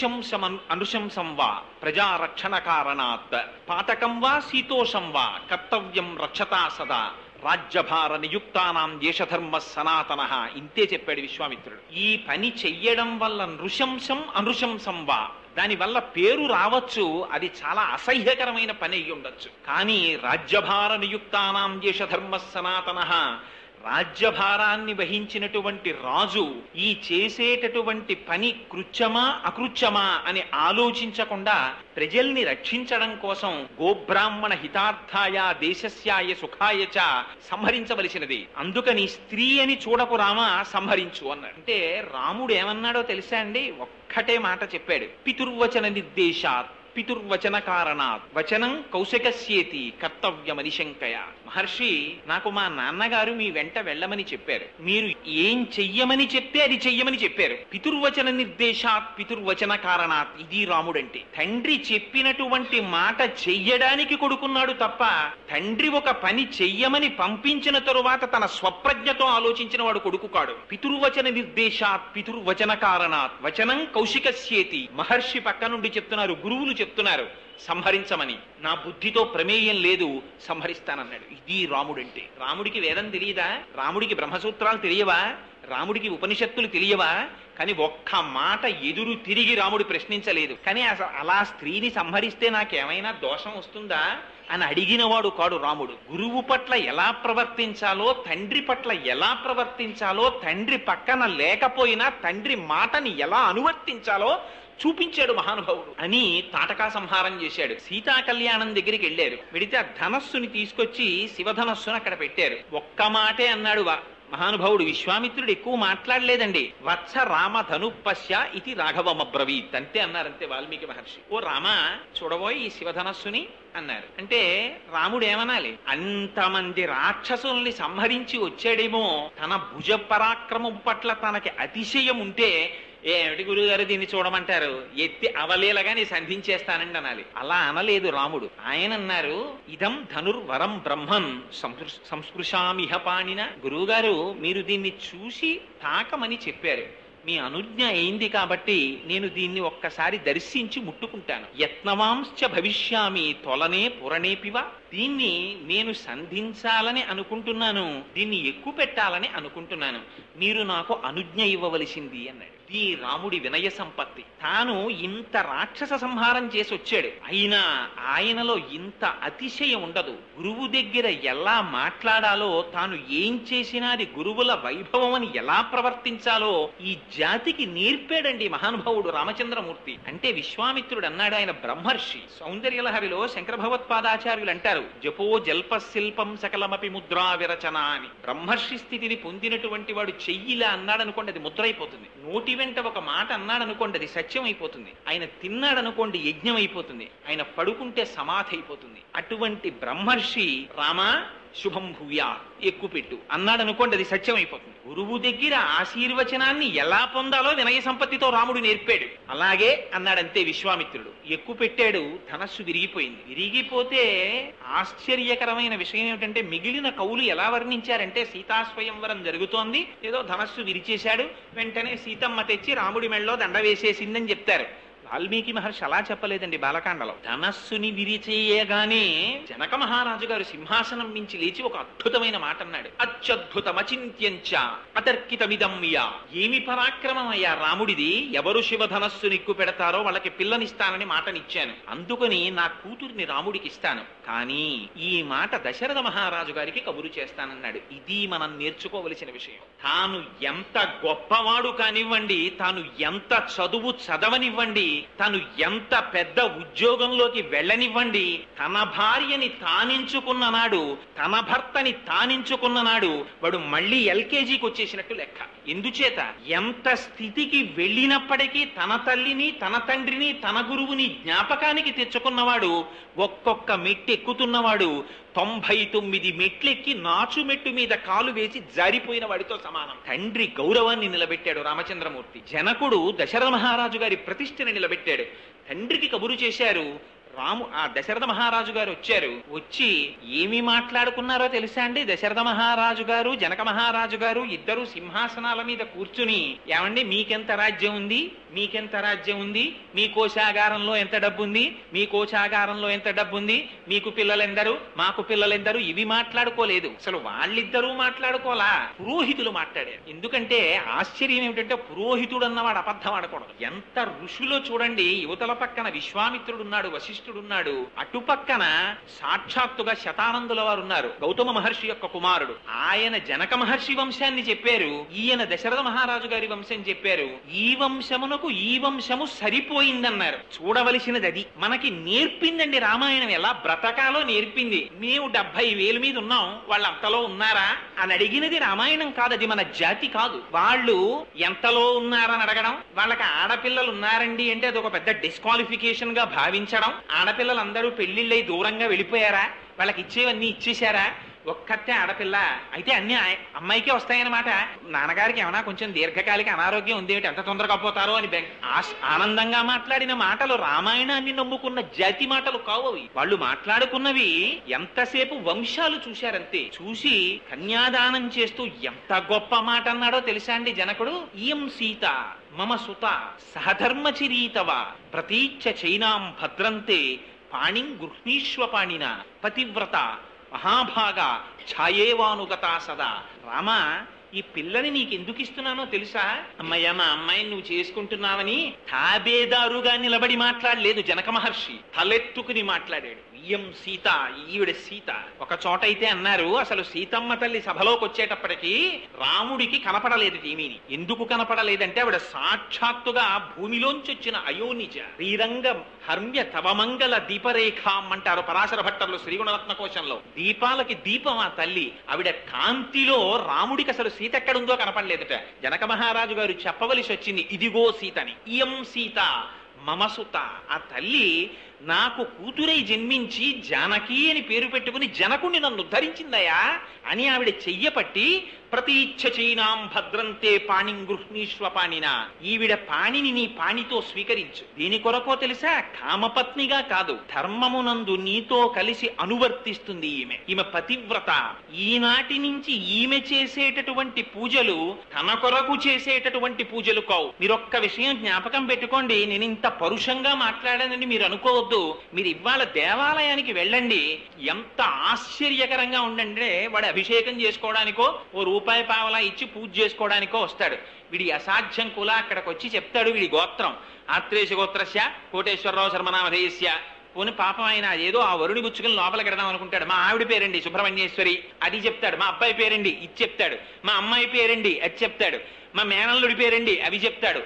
అనుశంసం వా ప్రజారక్షణ కారణాత్ పాతకం వా శీతోషం వా కర్తవ్యం రక్షతా సదా రాజ్యభార నియుక్తానాం దేశధర్మ సనాతన. ఇంతే చెప్పాడు విశ్వామిత్రుడు. ఈ పని చెయ్యడం వల్ల నృశంసం అనుశంసం వా, దాని వల్ల పేరు రావచ్చు, అది చాలా అసహ్యకరమైన పని అయ్యి ఉండొచ్చు. కానీ రాజ్యభార నియుక్తానాం దేశధర్మ సనాతన, రాజ్యభారాన్ని వహించినటువంటి రాజు ఈ చేసేటటువంటి పని కృత్యమా అకృత్యమా అని ఆలోచించకుండా ప్రజల్ని రక్షించడం కోసం గోబ్రాహ్మణ హితార్థాయ దేశస్యాయ సుఖాయ చ సంహరించవలసినది. అందుకని స్త్రీ అని చూడకు రామా, సంహరించు అన్నాడు. అంటే రాముడు ఏమన్నాడో తెలుసా అండి? ఒక్కటే మాట చెప్పాడు. పితుర్వచన నిర్దేశాత్ పితుర్వచన కారణాత్ వచనం కౌశికస్యేతి కర్తవ్యమనిశంకయ. మహర్షి, నాకు మా నాన్నగారు మీ వెంట వెళ్ళమని చెప్పారు. మీరు ఏం చెయ్యమని చెప్తే అది చెయ్యమని చెప్పారు. పితుర్వచన నిర్దేశాత్ పితుర్వచన కారణాత్. ఇది రాముడంటే. తండ్రి చెప్పినటువంటి మాట చెయ్యడానికి కొడుకున్నాడు తప్ప తండ్రి ఒక పని చెయ్యమని పంపించిన తరువాత తన స్వప్రజ్ఞతో ఆలోచించిన వాడు కొడుకు కాడు. పితుర్వచన నిర్దేశాత్ పితుర్వచన కారణాత్ వచనం కౌశికస్యేతి. మహర్షి పక్క నుండి చెప్తున్నారు, గురువులు చెప్తున్నారు సంహరించమని. నా బుద్ధితో ప్రమేయం లేదు, సంహరిస్తానన్నాడు. ఇది రాముడంటే. రాముడికి వేదం తెలియదా? రాముడికి బ్రహ్మసూత్రాలు తెలియవా? రాముడికి ఉపనిషత్తులు తెలియవా? కానీ ఒక్క మాట ఎదురు తిరిగి రాముడు ప్రశ్నించలేదు. కానీ అసలు అలా స్త్రీని సంహరిస్తే నాకేమైనా దోషం వస్తుందా అని అడిగినవాడు కాడు రాముడు. గురువు పట్ల ఎలా ప్రవర్తించాలో, తండ్రి పట్ల ఎలా ప్రవర్తించాలో, తండ్రి పక్కన లేకపోయినా తండ్రి మాటని ఎలా అనువర్తించాలో చూపించాడు మహానుభావుడు అని తాటకా సంహారం చేశాడు. సీతా కళ్యాణం దగ్గరికి వెళ్ళారు. వెడితే ఆ ధనస్సుని తీసుకొచ్చి శివధనస్సును అక్కడ పెట్టారు. ఒక్క మాటే అన్నాడు మహానుభావుడు. విశ్వామిత్రుడు ఎక్కువ మాట్లాడలేదండి. వత్స రామ ధనుపశ్య ఇది రాఘవమబ్రవీత్ అంతే అన్నారంతే వాల్మీకి మహర్షి. ఓ రామ చూడబోయి ఈ శివధనస్సుని అన్నారు. అంటే రాముడు ఏమనాలి? అంతమంది రాక్షసుల్ని సంహరించి వచ్చాడేమో, తన భుజ పరాక్రమం పట్ల తనకి అతిశయం ఉంటే ఏమిటి గురువుగారు దీన్ని చూడమంటారు, ఎత్తి అవలేలగా నీ సంధించేస్తానండి అనాలి. అలా అనలేదు రాముడు. ఆయన అన్నారు, ఇదం ధనుర్వరం బ్రహ్మన్ సంస్పృశామిహ పాణిన. గురువుగారు మీరు దీన్ని చూసి తాకమని చెప్పారు, మీ అనుజ్ఞ అయింది కాబట్టి నేను దీన్ని ఒక్కసారి దర్శించి ముట్టుకుంటాను. యత్నవాంశ్చ భవిష్యామి తొలనే పురణేపివ. దీన్ని నేను సంధించాలని అనుకుంటున్నాను, దీన్ని ఎక్కువ పెట్టాలని అనుకుంటున్నాను, మీరు నాకు అనుజ్ఞ ఇవ్వవలసింది అన్నాడు. ఈ రాముడి వినయ సంపత్తి. తాను ఇంత రాక్షస సంహారం చేసి వచ్చాడు, అయినా ఆయనలో ఇంత అతిశయం ఉండదు. గురువు దగ్గర ఎలా మాట్లాడాలో, తాను ఏం చేసినా అది గురువుల వైభవం అని ఎలా ప్రవర్తించాలో ఈ జాతికి నేర్పాడండి మహానుభావుడు రామచంద్రమూర్తి. అంటే విశ్వామిత్రుడు అన్నాడు, ఆయన బ్రహ్మర్షి. సౌందర్యలహరిలో శంకర భగవత్పాదాచార్యులు అంటారు, జపో జల్ప శిల్పం సకలమపి ముద్రా విరచన అని. బ్రహ్మర్షి స్థితిని పొందినటువంటి వాడు చెయ్యిలా అన్నాడు అనుకోండి, అది ముద్ర అయిపోతుంది. నోటి వెంట ఒక మాట అన్నాడు అనుకోండి, అది సత్యం అయిపోతుంది. ఆయన తిన్నాడు అనుకోండి, యజ్ఞం అయిపోతుంది. ఆయన పడుకుంటే సమాధి అయిపోతుంది. అటువంటి బ్రహ్మర్షి రామా శుభం భూయా ఎక్కువ పెట్టు అన్నాడు అనుకోండి, అది సత్యం అయిపోతుంది. గురువు దగ్గర ఆశీర్వచనాన్ని ఎలా పొందాలో వినయ సంపత్తితో రాముడు నేర్పాడు. అలాగే అన్నాడంతే విశ్వామిత్రుడు. ఎక్కువ పెట్టాడు, ధనస్సు విరిగిపోయింది. విరిగిపోతే ఆశ్చర్యకరమైన విషయం ఏమిటంటే, మిగిలిన కవులు ఎలా వర్ణించారంటే, సీతాస్వయంవరం జరుగుతోంది, ఏదో ధనస్సు విరిచేశాడు, వెంటనే సీతమ్మ తెచ్చి రాముడి మెళ్ళలో దండ వేసేసిందని చెప్తారు. వాల్మీకి మహర్షి అలా చెప్పలేదండి. బాలకాండలో ధనస్సుని విరిచేయగానే జనక మహారాజు గారు సింహాసనం నుంచి లేచి ఒక అద్భుతమైన మాట అన్నాడు. అత్యద్భుతమచింత్యంచ అతర్కితమిదమ్య. ఏమి పరాక్రమం అయ్యా రాముడిది, ఎవరు శివధనస్సు నిక్కు పెడతారో వాళ్ళకి పిల్లనిస్తానని మాటనిచ్చాను, అందుకని నా కూతుర్ని రాముడికి ఇస్తాను, కానీ ఈ మాట దశరథ మహారాజు గారికి కబురు చేస్తానన్నాడు. ఇది మనం నేర్చుకోవలసిన విషయం. తాను ఎంత గొప్పవాడు కానివ్వండి, తాను ఎంత చదువు చదవనివ్వండి, తను ఎంత పెద్ద ఉద్యోగంలోకి వెళ్ళనివ్వండి, తన భార్యని తానించుకున్న నాడు, తన భర్తని తానించుకున్న నాడు వాడు మళ్ళీ ఎల్కేజీకి వచ్చేసినట్టు లెక్క. ఎందుచేత ఎంత స్థితికి వెళ్ళినప్పటికీ తన తల్లిని, తన తండ్రిని, తన గురువుని జ్ఞాపకానికి తెచ్చుకున్నవాడు, ఒక్కొక్క మెట్టు ఎక్కుతున్నవాడు 99 మెట్లెక్కి నాచు మెట్టు మీద కాలు వేసి జారిపోయిన వాడితో సమానం. తండ్రి గౌరవాన్ని నిలబెట్టాడు రామచంద్రమూర్తి. జనకుడు దశరథ మహారాజు గారి ప్రతిష్టని నిలబెట్టాడు. తండ్రికి కబురు చేశారు. ఆ దశరథ మహారాజు గారు వచ్చారు. వచ్చి ఏమి మాట్లాడుకున్నారో తెలుసా అండి? దశరథ మహారాజు గారు, జనక మహారాజు గారు ఇద్దరు సింహాసనాల మీద కూర్చుని, ఏమండి మీకెంత రాజ్యం ఉంది, మీకెంత రాజ్యం ఉంది, మీ కోశాగారంలో ఎంత డబ్బు ఉంది, మీ కోశాగారంలో ఎంత డబ్బు ఉంది, మీకు పిల్లలెందరు, మాకు పిల్లలెందరు, ఇవి మాట్లాడుకోలేదు. అసలు వాళ్ళిద్దరూ మాట్లాడుకోలా, పురోహితులు మాట్లాడారు. ఎందుకంటే ఆశ్చర్యం ఏమిటంటే, పురోహితుడు అన్నవాడు అబద్ధం ఆడకూడదు. ఎంత ఋషులో చూడండి, యువతల పక్కన విశ్వామిత్రుడున్నాడు, వశిష్ఠుడున్నాడు, అటుపక్కన సాక్షాత్తుగా శతానందుల వారు ఉన్నారు, గౌతమ మహర్షి యొక్క కుమారుడు. ఆయన జనక మహర్షి వంశాన్ని చెప్పారు, ఈయన దశరథ మహారాజు గారి వంశం చెప్పారు. ఈ వంశమునకు ఈ వంశము సరిపోయిందన్నారు. చూడవలసినది అది. మనకి నేర్పిందండి రామాయణం, ఎలా బ్రతకాలో నేర్పింది. మేము 70,000 మీద ఉన్నాం, వాళ్ళు అంతలో ఉన్నారా అని అడిగినది రామాయణం కాదు, అది మన జాతి కాదు. వాళ్ళు ఎంతలో ఉన్నారని అడగడం, వాళ్ళకి ఆడపిల్లలు ఉన్నారండి అంటే అది ఒక పెద్ద డిస్క్వాలిఫికేషన్ గా భావించడం, ఆడపిల్లలందరూ పెళ్లిళ్ళై దూరంగా వెళ్ళిపోయారా, వాళ్ళకి ఇచ్చేవన్నీ ఇచ్చేశారా, ఒక్కతే ఆడపిల్ల అయితే అన్ని అమ్మాయికే వస్తాయన్నమాట. నాన్నగారికి ఏమైనా కొంచెం దీర్ఘకాలిక అనారోగ్యం ఉంది, ఎంత తొందరగా పోతారో అని ఆనందంగా మాట్లాడిన మాటలు రామాయణాన్ని నమ్ముకున్న జాతి మాటలు కావు అవి. వాళ్ళు మాట్లాడుకున్నవి ఎంతసేపు వంశాలు చూశారంతే. చూసి కన్యాదానం చేస్తూ ఎంత గొప్ప మాట అన్నాడో తెలుసా అండి జనకుడు? ఇయం సీత మమ సుత సహధర్మచిరీతవ ప్రతీచ్ఛ చైనాం భద్రంతే పాణిం గృహ్ణీష్వ పాణిన పతివ్రత మహాభాగ ఛాయేవానుగత సదా. రామ, ఈ పిల్లని నీకు ఎందుకు ఇస్తున్నానో తెలుసా? అమ్మయ్య, మా అమ్మాయిని నువ్వు చేసుకుంటున్నావని తాబేదారుగా నిలబడి మాట్లాడలేదు జనక మహర్షి, తలెత్తుకుని మాట్లాడాడు. ఇయం సీత, ఈవిడ సీత. ఒక చోట అయితే అన్నారు, అసలు సీతమ్మ తల్లి సభలోకి వచ్చేటప్పటికి రాముడికి కనపడలేదు ఏమీని. ఎందుకు కనపడలేదంటే ఆవిడ సాక్షాత్తుగా భూమిలోంచి వచ్చిన అయోనిజ. శ్రీరంగ హర్మ్య తవమంగళ దీపరేఖాం అంటారు పరాశర భట్టర్లు శ్రీగుణరత్న కోశంలో. దీపాలకి దీపం ఆ తల్లి. ఆవిడ కాంతిలో రాముడికి అసలు సీత ఎక్కడుందో కనపడలేదట. జనక మహారాజు గారు చెప్పవలసి వచ్చింది, ఇదిగో సీతని. ఇయం సీత మమసుత. ఆ తల్లి నాకు కూతురై జన్మించి జానకి అని పేరు పెట్టుకుని జనకుని నన్ను ఉద్ధరించిందయా అని ఆవిడ చెయ్యపట్టి ప్రతీచ్ఛ చైనాం భద్రంతే పాణిం గృహ్ణీష్వ పాణిన. ఈవిడ పాణిని నీ పాణితో స్వీకరించు. దీని కొరకో తెలుసా? కామపత్నిగా కాదు, ధర్మమునందు నీతో కలిసి అనువర్తిస్తుంది ఈమె. ఈమె పతివ్రత. ఈనాటి నుంచి ఈమె చేసేటటువంటి పూజలు తన కొరకు చేసేటటువంటి పూజలు కావు. మీరొక్క విషయం జ్ఞాపకం పెట్టుకోండి. నేను ఇంత పరుషంగా మాట్లాడానని మీరు అనుకోవద్దు. మీరు ఇవాళ దేవాలయానికి వెళ్ళండి, ఎంత ఆశ్చర్యకరంగా ఉండండి. వాడు అభిషేకం చేసుకోవడానికో ఓ రూపాయి పావలా ఇచ్చి పూజ చేసుకోవడానికో వస్తాడు. వీడి అసాధ్యం కూడా అక్కడికి వచ్చి చెప్తాడు వీడి గోత్రం. ఆత్రేశ గోత్రస్య కోటేశ్వరరావు శర్మనామధేయస్య. పోని పాపం ఆయన ఏదో ఆ వరుణి గుచ్చుకుని లోపలికి వెడదాం అనుకుంటాడు. మా ఆవిడ పేరండి సుబ్రహ్మణ్యేశ్వరి, అది చెప్తాడు. మా అబ్బాయి పేరండి, ఇది చెప్తాడు. మా అమ్మాయి పేరండి, అది చెప్తాడు. మా మేనల్లుడి పేరండి, అవి చెప్తాడు.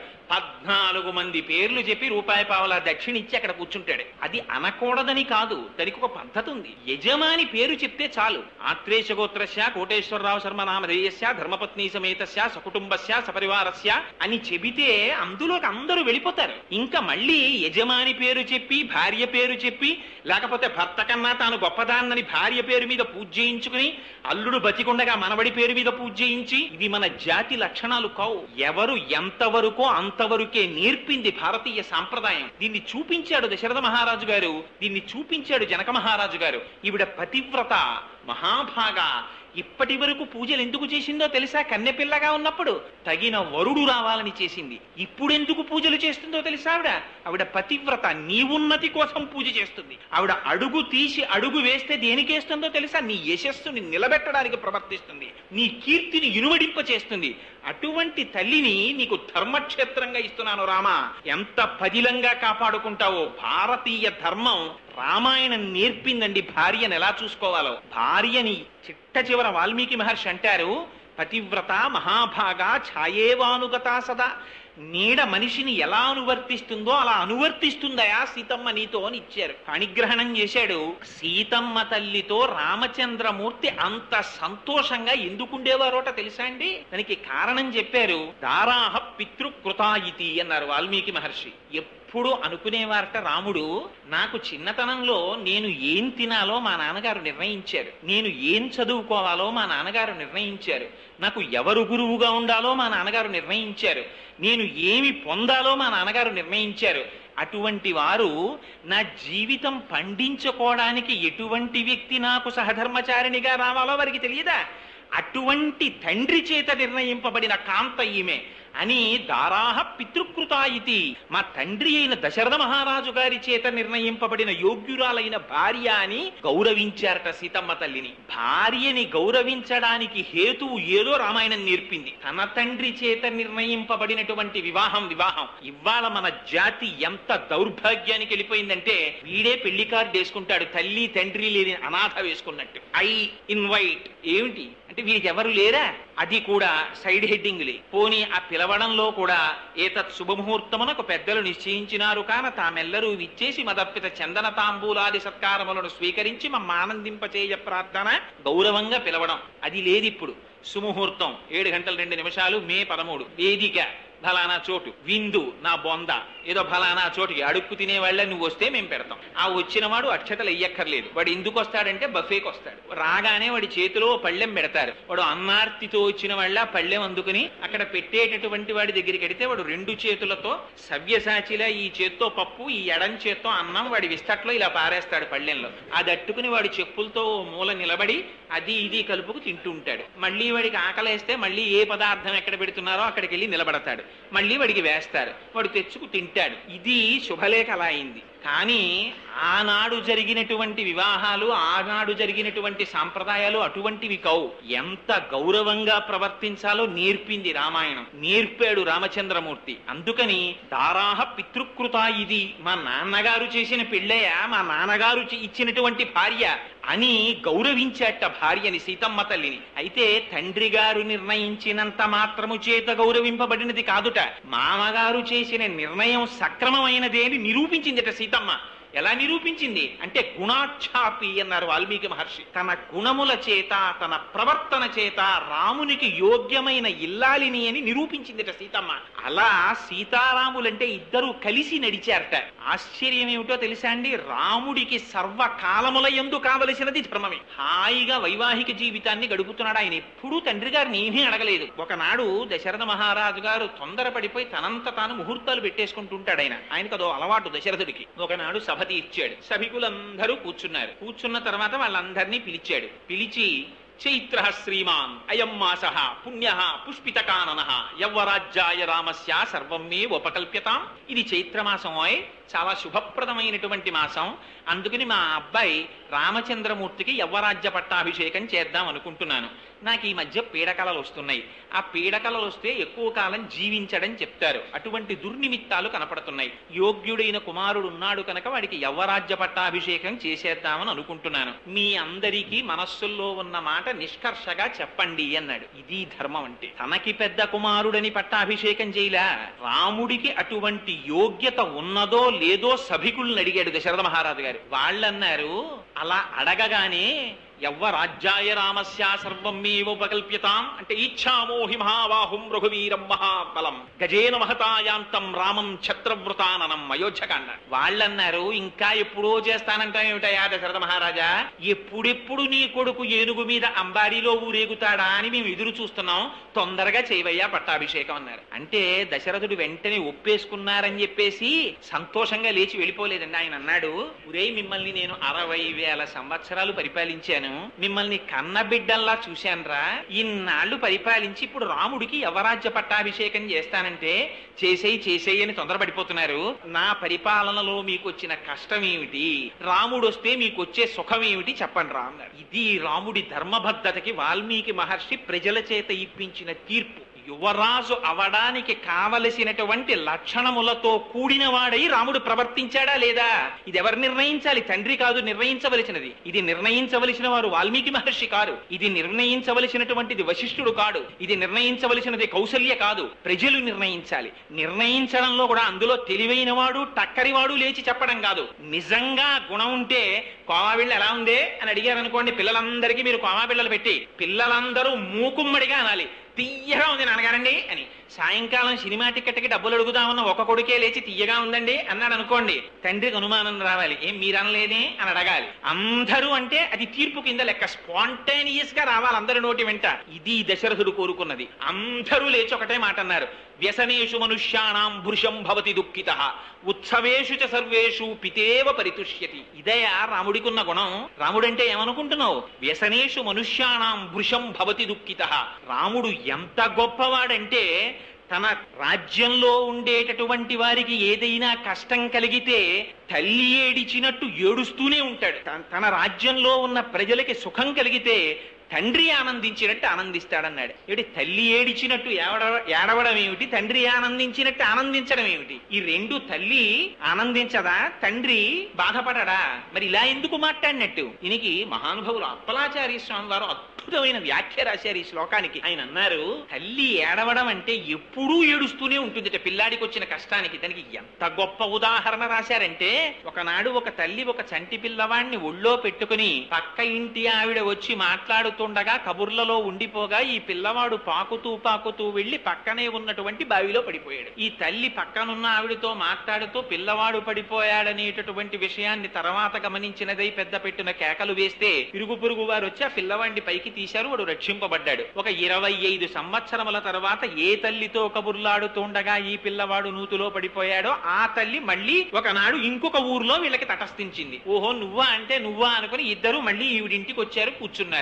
14 మంది పేర్లు చెప్పి రూపాయి పావలా దక్షిణ ఇచ్చి అక్కడ కూర్చుంటాడు. అది అనకూడదని కాదు, దానికి ఒక పద్ధతి ఉంది. యజమాని పేరు చెప్తే చాలు. ఆత్రేశ గోత్రస్య కోటేశ్వరరావు శర్మ నామధేయస్య ధర్మపత్ని సమేతస్య సకుటుంబస్య సపరివారస్య అని చెబితే అందులోకి అందరూ వెళ్ళిపోతారు. ఇంకా మళ్ళీ యజమాని పేరు చెప్పి భార్య పేరు చెప్పి, లేకపోతే భర్త కన్నా తాను గొప్పదాన్నని భార్య పేరు మీద పూజ చేయించుకుని, అల్లుడు బతికుండగా మనవడి పేరు మీద పూజ చేయించి, ఇది మన జాతి లక్షణాలు కావు. ఎవరు ఎంతవరకో అంతవరకే నేర్పింది భారతీయ సాంప్రదాయం. దీన్ని చూపించాడు దశరథ మహారాజు గారు, దీన్ని చూపించాడు జనక మహారాజు గారు. ఈవిడ పతివ్రత, మహాభాగా. ఇప్పటి వరకు పూజలు ఎందుకు చేసిందో తెలుసా? కన్నెపిల్లగా ఉన్నప్పుడు తగిన వరుడు రావాలని చేసింది. ఇప్పుడు ఎందుకు పూజలు చేస్తుందో తెలుసా? ఆవిడ పతివ్రత, నీ ఉన్నతి కోసం పూజ చేస్తుంది. ఆవిడ అడుగు తీసి అడుగు వేస్తే దేనికేస్తుందో తెలుసా? నీ యశస్సుని నిలబెట్టడానికి ప్రవర్తిస్తుంది, నీ కీర్తిని ఇనువడింప చేస్తుంది. అటువంటి తల్లిని నీకు ధర్మక్షేత్రంగా ఇస్తున్నాను రామా. ఎంత పదిలంగా కాపాడుకుంటావో. భారతీయ ధర్మం రామాయణం నేర్పిందండి భార్యను ఎలా చూసుకోవాలో. భార్యని చిట్ట చివర వాల్మీకి మహర్షి అంటారు, పతివ్రత మహాభాగా ఛాయేవానుగతా సదా. నీడ మనిషిని ఎలా అనువర్తిస్తుందో అలా అనువర్తిస్తుందయా సీతమ్మ నీతో అని ఇచ్చారు. పాణిగ్రహణం చేశాడు. సీతమ్మ తల్లితో రామచంద్రమూర్తి అంత సంతోషంగా ఎందుకుండేవారోట తెలుసా అండి? దానికి కారణం చెప్పారు. దారాహ పితృకృతాయితి అన్నారు వాల్మీకి మహర్షి. ఎప్పుడు అనుకునేవారట రాముడు, నాకు చిన్నతనంలో నేను ఏం తినాలో మా నాన్నగారు నిర్ణయించారు, నేను ఏం చదువుకోవాలో మా నాన్నగారు నిర్ణయించారు, నాకు ఎవరు గురువుగా ఉండాలో మా నాన్నగారు నిర్ణయించారు, నేను ఏమి పొందాలో మా నాన్నగారు నిర్ణయించారు. అటువంటి వారు నా జీవితం పండించుకోవడానికి ఎటువంటి వ్యక్తి నాకు సహధర్మచారిణిగా రావాలో వారికి తెలియదా? అటువంటి తండ్రి చేత నిర్ణయింపబడిన కాంత ఈమె అని దారాహ పితృకృతాయితి. మా తండ్రి అయిన దశరథ మహారాజు గారి చేత నిర్ణయింపబడిన యోగ్యురాలైన భార్య అని గౌరవించారట సీతమ్మ తల్లిని. భార్యని గౌరవించడానికి హేతువు ఏదో రామాయణం నేర్పింది. తన తండ్రి చేత నిర్ణయింపబడినటువంటి వివాహం. ఇవాళ మన జాతి ఎంత దౌర్భాగ్యానికి వెళ్ళిపోయిందంటే, వీడే పెళ్లి కార్డు వేసుకుంటాడు, తల్లి తండ్రి లేని అనాథ వేసుకున్నట్టు. ఐ ఇన్వైట్ ఏమిటి అంటే వీరికి ఎవరు లేరా? అది కూడా సైడ్ హెడ్డింగ్లే. పోనీ ఆ పిలవడంలో కూడా ఏతత్ శుభముహూర్తమునకు పెద్దలు నిశ్చయించినారు కాన తామెల్లరూ విచ్చేసి మదర్పిత చందన తాంబూలాది సత్కారములను స్వీకరించి మమ్మ ఆనందింపచేయ ప్రార్థన, గౌరవంగా పిలవడం అది లేదు ఇప్పుడు. సుముహూర్తం 7 గంటల 2 నిమిషాలు మే 13 వేదిక ఫలానా చోటు, విందు నా బొంద, ఏదో ఫలానా చోటుకి అడుక్కు తినేవాళ్ళ నువ్వు వస్తే మేము పెడతాం. ఆ వచ్చిన వాడు అక్షతలు వెయ్యక్కర్లేదు. వాడు ఎందుకు వస్తాడంటే బఫేకి వస్తాడు. రాగానే వాడి చేతిలో పళ్ళెం పెడతారు. వాడు అన్నార్తితో వచ్చిన వాళ్ళ పళ్ళెం అందుకుని అక్కడ పెట్టేటటువంటి వాడి దగ్గరికి వెడితే వాడు 2 చేతులతో సవ్యసాచిలా ఈ చేత్తో పప్పు, ఈ ఎడం చేత్తో అన్నం వాడి విస్తట్లో ఇలా పారేస్తాడు పళ్ళెంలో. అది అట్టుకుని వాడి చెప్పులతో మూల నిలబడి అది ఇది కలుపుకు తింటూ ఉంటాడు. మళ్ళీ వాడికి ఆకలేస్తే మళ్ళీ ఏ పదార్థం ఎక్కడ పెడుతున్నారో అక్కడికి వెళ్ళి నిలబడతాడు. మళ్ళీ వాడికి వేస్తారు, వాడు తెచ్చుకు తింటాడు. ఇది శుభలేఖ అలా అయింది. కానీ ఆనాడు జరిగినటువంటి వివాహాలు, ఆనాడు జరిగినటువంటి సాంప్రదాయాలు అటువంటివి కావు. ఎంత గౌరవంగా ప్రవర్తించాలో నేర్పింది రామాయణం, నేర్పాడు రామచంద్రమూర్తి. అందుకని దారాహ పితృకృత, ఇది మా నాన్నగారు చేసిన పెళ్ళయ్య, మా నాన్నగారు ఇచ్చినటువంటి భార్య అని గౌరవించాట భార్యని, సీతమ్మ తల్లిని. అయితే తండ్రి గారు నిర్ణయించినంత మాత్రము చేత గౌరవింపబడినది కాదుట, మామగారు చేసిన నిర్ణయం సక్రమమైనదే అని నిరూపించిందట సీతమ్మ. ఎలా నిరూపించింది అంటే గుణాఛాపి అన్నారు వాల్మీకి మహర్షి. తన గుణముల చేత, తన ప్రవర్తన చేత రామునికి యోగ్యమైన ఇల్లాలిని అని నిరూపించిందిట సీతమ్మ. అలా సీతారాములంటే ఇద్దరు కలిసి నడిచారట. ఆశ్చర్యం ఏమిటో తెలుసా అండి, రాముడికి సర్వకాలముల యందు కావలసినది ధర్మమే. హాయిగా వైవాహిక జీవితాన్ని గడుపుతున్నాడు ఆయన. ఎప్పుడూ తండ్రి గారిని ఏమీ అడగలేదు. ఒకనాడు దశరథ మహారాజు గారు తొందరపడిపోయి తనంత తాను ముహూర్తాలు పెట్టేసుకుంటుంటాడు. ఆయనకు అదో అలవాటు దశరథుడికి. ఒకనాడు సభ ఇచ్చాడు. సభికులందరూ కూర్చున్నారు. కూర్చున్న తర్వాత వాళ్ళందరినీ పిలిచాడు. పిలిచి చైత్ర శ్రీమాన్ అయం మాస పుణ్య పుష్పితకానన యవ్వరాజ్యాయ రామస్య సర్వం మే ఉపకల్ప్యతాం. ఇది చైత్రమాసం, చాలా శుభప్రదమైనటువంటి మాసం. అందుకని మా అబ్బాయి రామచంద్రమూర్తికి యవ్వరాజ్య పట్టాభిషేకం చేద్దాం అనుకుంటున్నాను. నాకు ఈ మధ్య పీడకలలు వస్తున్నాయి. ఆ పీడకలలు వస్తే ఎక్కువ కాలం జీవించడం చెప్తారు. అటువంటి దుర్నిమిత్తాలు కనపడుతున్నాయి. యోగ్యుడైన కుమారుడు ఉన్నాడు కనుక వాడికి యవ్వరాజ్య పట్టాభిషేకం చేసేద్దామని అనుకుంటున్నాను. మీ అందరికీ మనస్సుల్లో ఉన్న మాట నిష్కర్షగా చెప్పండి అన్నాడు. ఇది ధర్మం అంటే. తనకి పెద్ద కుమారుడని పట్టాభిషేకం చేయలా, రాముడికి అటువంటి యోగ్యత ఉన్నదో లేదో సభికుల్ని అడిగాడు దశరథ మహారాజు గారు. వాళ్ళన్నారు, అలా అడగగానే యవ్వరాజ్యాయ రామస్య సర్వం మే ఉపకల్ప్యతాం అంటే ఇచ్ఛామోహి మహాబాహుం రఘువీరం మహాబలం గజేన మహతాయాంతం రామం ఛత్రవృతాననం అయోధ్యక అన్నారు. వాళ్ళన్నారు, ఇంకా ఎప్పుడో చేస్తానంటాం ఏమిటయా దశరథ మహారాజా, ఎప్పుడెప్పుడు నీ కొడుకు ఏనుగు మీద అంబారీలో ఊరేగుతాడా అని మేము ఎదురు చూస్తున్నాం, తొందరగా చేయవయ్యా పట్టాభిషేకం అన్నారు. అంటే దశరథుడు వెంటనే ఒప్పేసుకున్నారని చెప్పేసి సంతోషంగా లేచి వెళ్ళిపోలేదండి. ఆయన అన్నాడు, ఉరే మిమ్మల్ని నేను 60,000 సంవత్సరాలు పరిపాలించాను, మిమ్మల్ని కన్నబిడ్డల్లా చూశానురా, ఇన్నాళ్లు పరిపాలించి ఇప్పుడు రాముడికి యవరాజ్య పట్టాభిషేకం చేస్తానంటే చేసేయి అని తొందరపడిపోతున్నారు. నా పరిపాలనలో మీకు వచ్చిన కష్టం ఏమిటి, రాముడు వస్తే మీకు వచ్చే సుఖం ఏమిటి చెప్పండి రా అన్నారు. ఇది రాముడి ధర్మబద్ధతకి వాల్మీకి మహర్షి ప్రజల చేత ఇప్పించిన తీర్పు. యువరాజు అవడానికి కావలసినటువంటి లక్షణములతో కూడిన వాడై రాముడు ప్రవర్తించాడా లేదా, ఇది ఎవరు నిర్ణయించాలి? తండ్రి కాదు నిర్ణయించవలసినది. ఇది నిర్ణయించవలసిన వారు వాల్మీకి మహర్షి కాదు. ఇది నిర్ణయించవలసినటువంటిది వశిష్ఠుడు కాడు. ఇది నిర్ణయించవలసినది కౌసల్య కాదు. ప్రజలు నిర్ణయించాలి. నిర్ణయించడంలో కూడా అందులో తెలివైన వాడు టక్కరివాడు లేచి చెప్పడం కాదు. నిజంగా గుణం ఉంటే కోమాబిళ్ళ ఎలా ఉందే అని అడిగారు అనుకోండి, పిల్లలందరికీ మీరు కోమాబిళ్ళలు పెట్టి పిల్లలందరూ మూకుమ్మడిగా అనాలి, తీయగా ఉంది నాన్నగారండి అని. సాయంకాలం సినిమా టికెట్కి డబ్బులు అడుగుదామన్న ఒక కొడుకే లేచి తీయగా ఉందండి అన్నాడు అనుకోండి, తండ్రికి అనుమానం రావాలి, ఏం మీరనలేదే అని అడగాలి. అందరూ అంటే అది తీర్పు కింద లెక్క, స్పాంటేనియస్ గా రావాలి అందరి నోటి వెంట. ఇది దశరథుడు కోరుకున్నది. అందరూ లేచి ఒకటే మాట అన్నారు, వ్యసనేషు మనుష్యాణం భృశం భవతి దుఃఖితః ఉత్సవేషు చ సర్వేషు పితేవ పరితుష్యతి. ఇదయా రాముడికున్న గుణం. రాముడంటే ఏమనుకుంటున్నావు? వ్యసనేషు మనుష్యాణం భృశం భవతి దుఃఖితః. రాముడు ఎంత గొప్పవాడంటే తన రాజ్యంలో ఉండేటటువంటి వారికి ఏదైనా కష్టం కలిగితే తల్లి ఏడిచినట్టు ఏడుస్తూనే ఉంటాడు. తన రాజ్యంలో ఉన్న ప్రజలకి సుఖం కలిగితే తండ్రి ఆనందించినట్టు ఆనందిస్తాడన్నాడు. ఏమిటి తల్లి ఏడిచినట్టు ఏడవడం ఏమిటి, తండ్రి ఆనందించినట్టు ఆనందించడం ఏమిటి? ఈ రెండు తల్లి ఆనందించదా, తండ్రి బాధపడడా? మరి ఇలా ఎందుకు మాట్లాడినట్టు? దీనికి మహానుభావులు అప్పలాచార్య స్వామి వారు అద్భుతమైన వ్యాఖ్య రాశారు ఈ శ్లోకానికి. ఆయన అన్నారు, తల్లి ఏడవడం అంటే ఎప్పుడూ ఏడుస్తూనే ఉంటుంది పిల్లాడికి వచ్చిన కష్టానికి. దానికి ఎంత గొప్ప ఉదాహరణ రాశారంటే, ఒకనాడు ఒక తల్లి ఒక చంటి పిల్లవాడిని ఒళ్ళో పెట్టుకుని పక్క ఇంటి ఆవిడ వచ్చి మాట్లాడుతుండగా కబుర్లలో ఉండిపోగా ఈ పిల్లవాడు పాకుతూ వెళ్లి పక్కనే ఉన్నటువంటి బావిలో పడిపోయాడు. ఈ తల్లి పక్కనున్న ఆవిడతో మాట్లాడుతూ పిల్లవాడు పడిపోయాడనేటటువంటి విషయాన్ని తర్వాత గమనించినదై పెద్ద పెట్టిన కేకలు వేస్తే ఇరుగు పొరుగు వారు వచ్చి ఆ పిల్లవాడిని పైకి తీశారు. వాడు రక్షింపబడ్డాడు. ఒక 25 సంవత్సరముల తర్వాత ఏ తల్లితో కబుర్లాడుతుండగా ఈ పిల్లవాడు నూతులో పడిపోయాడో ఆ తల్లి మళ్ళీ ఒకనాడు ఇంకొక ఊర్లో వీళ్ళకి తటస్థించింది. ఓహో నువ్వా అంటే నువ్వా అనుకుని ఇద్దరు మళ్ళీ ఈవిడింటికి వచ్చారు, కూర్చున్నారు. అరుగు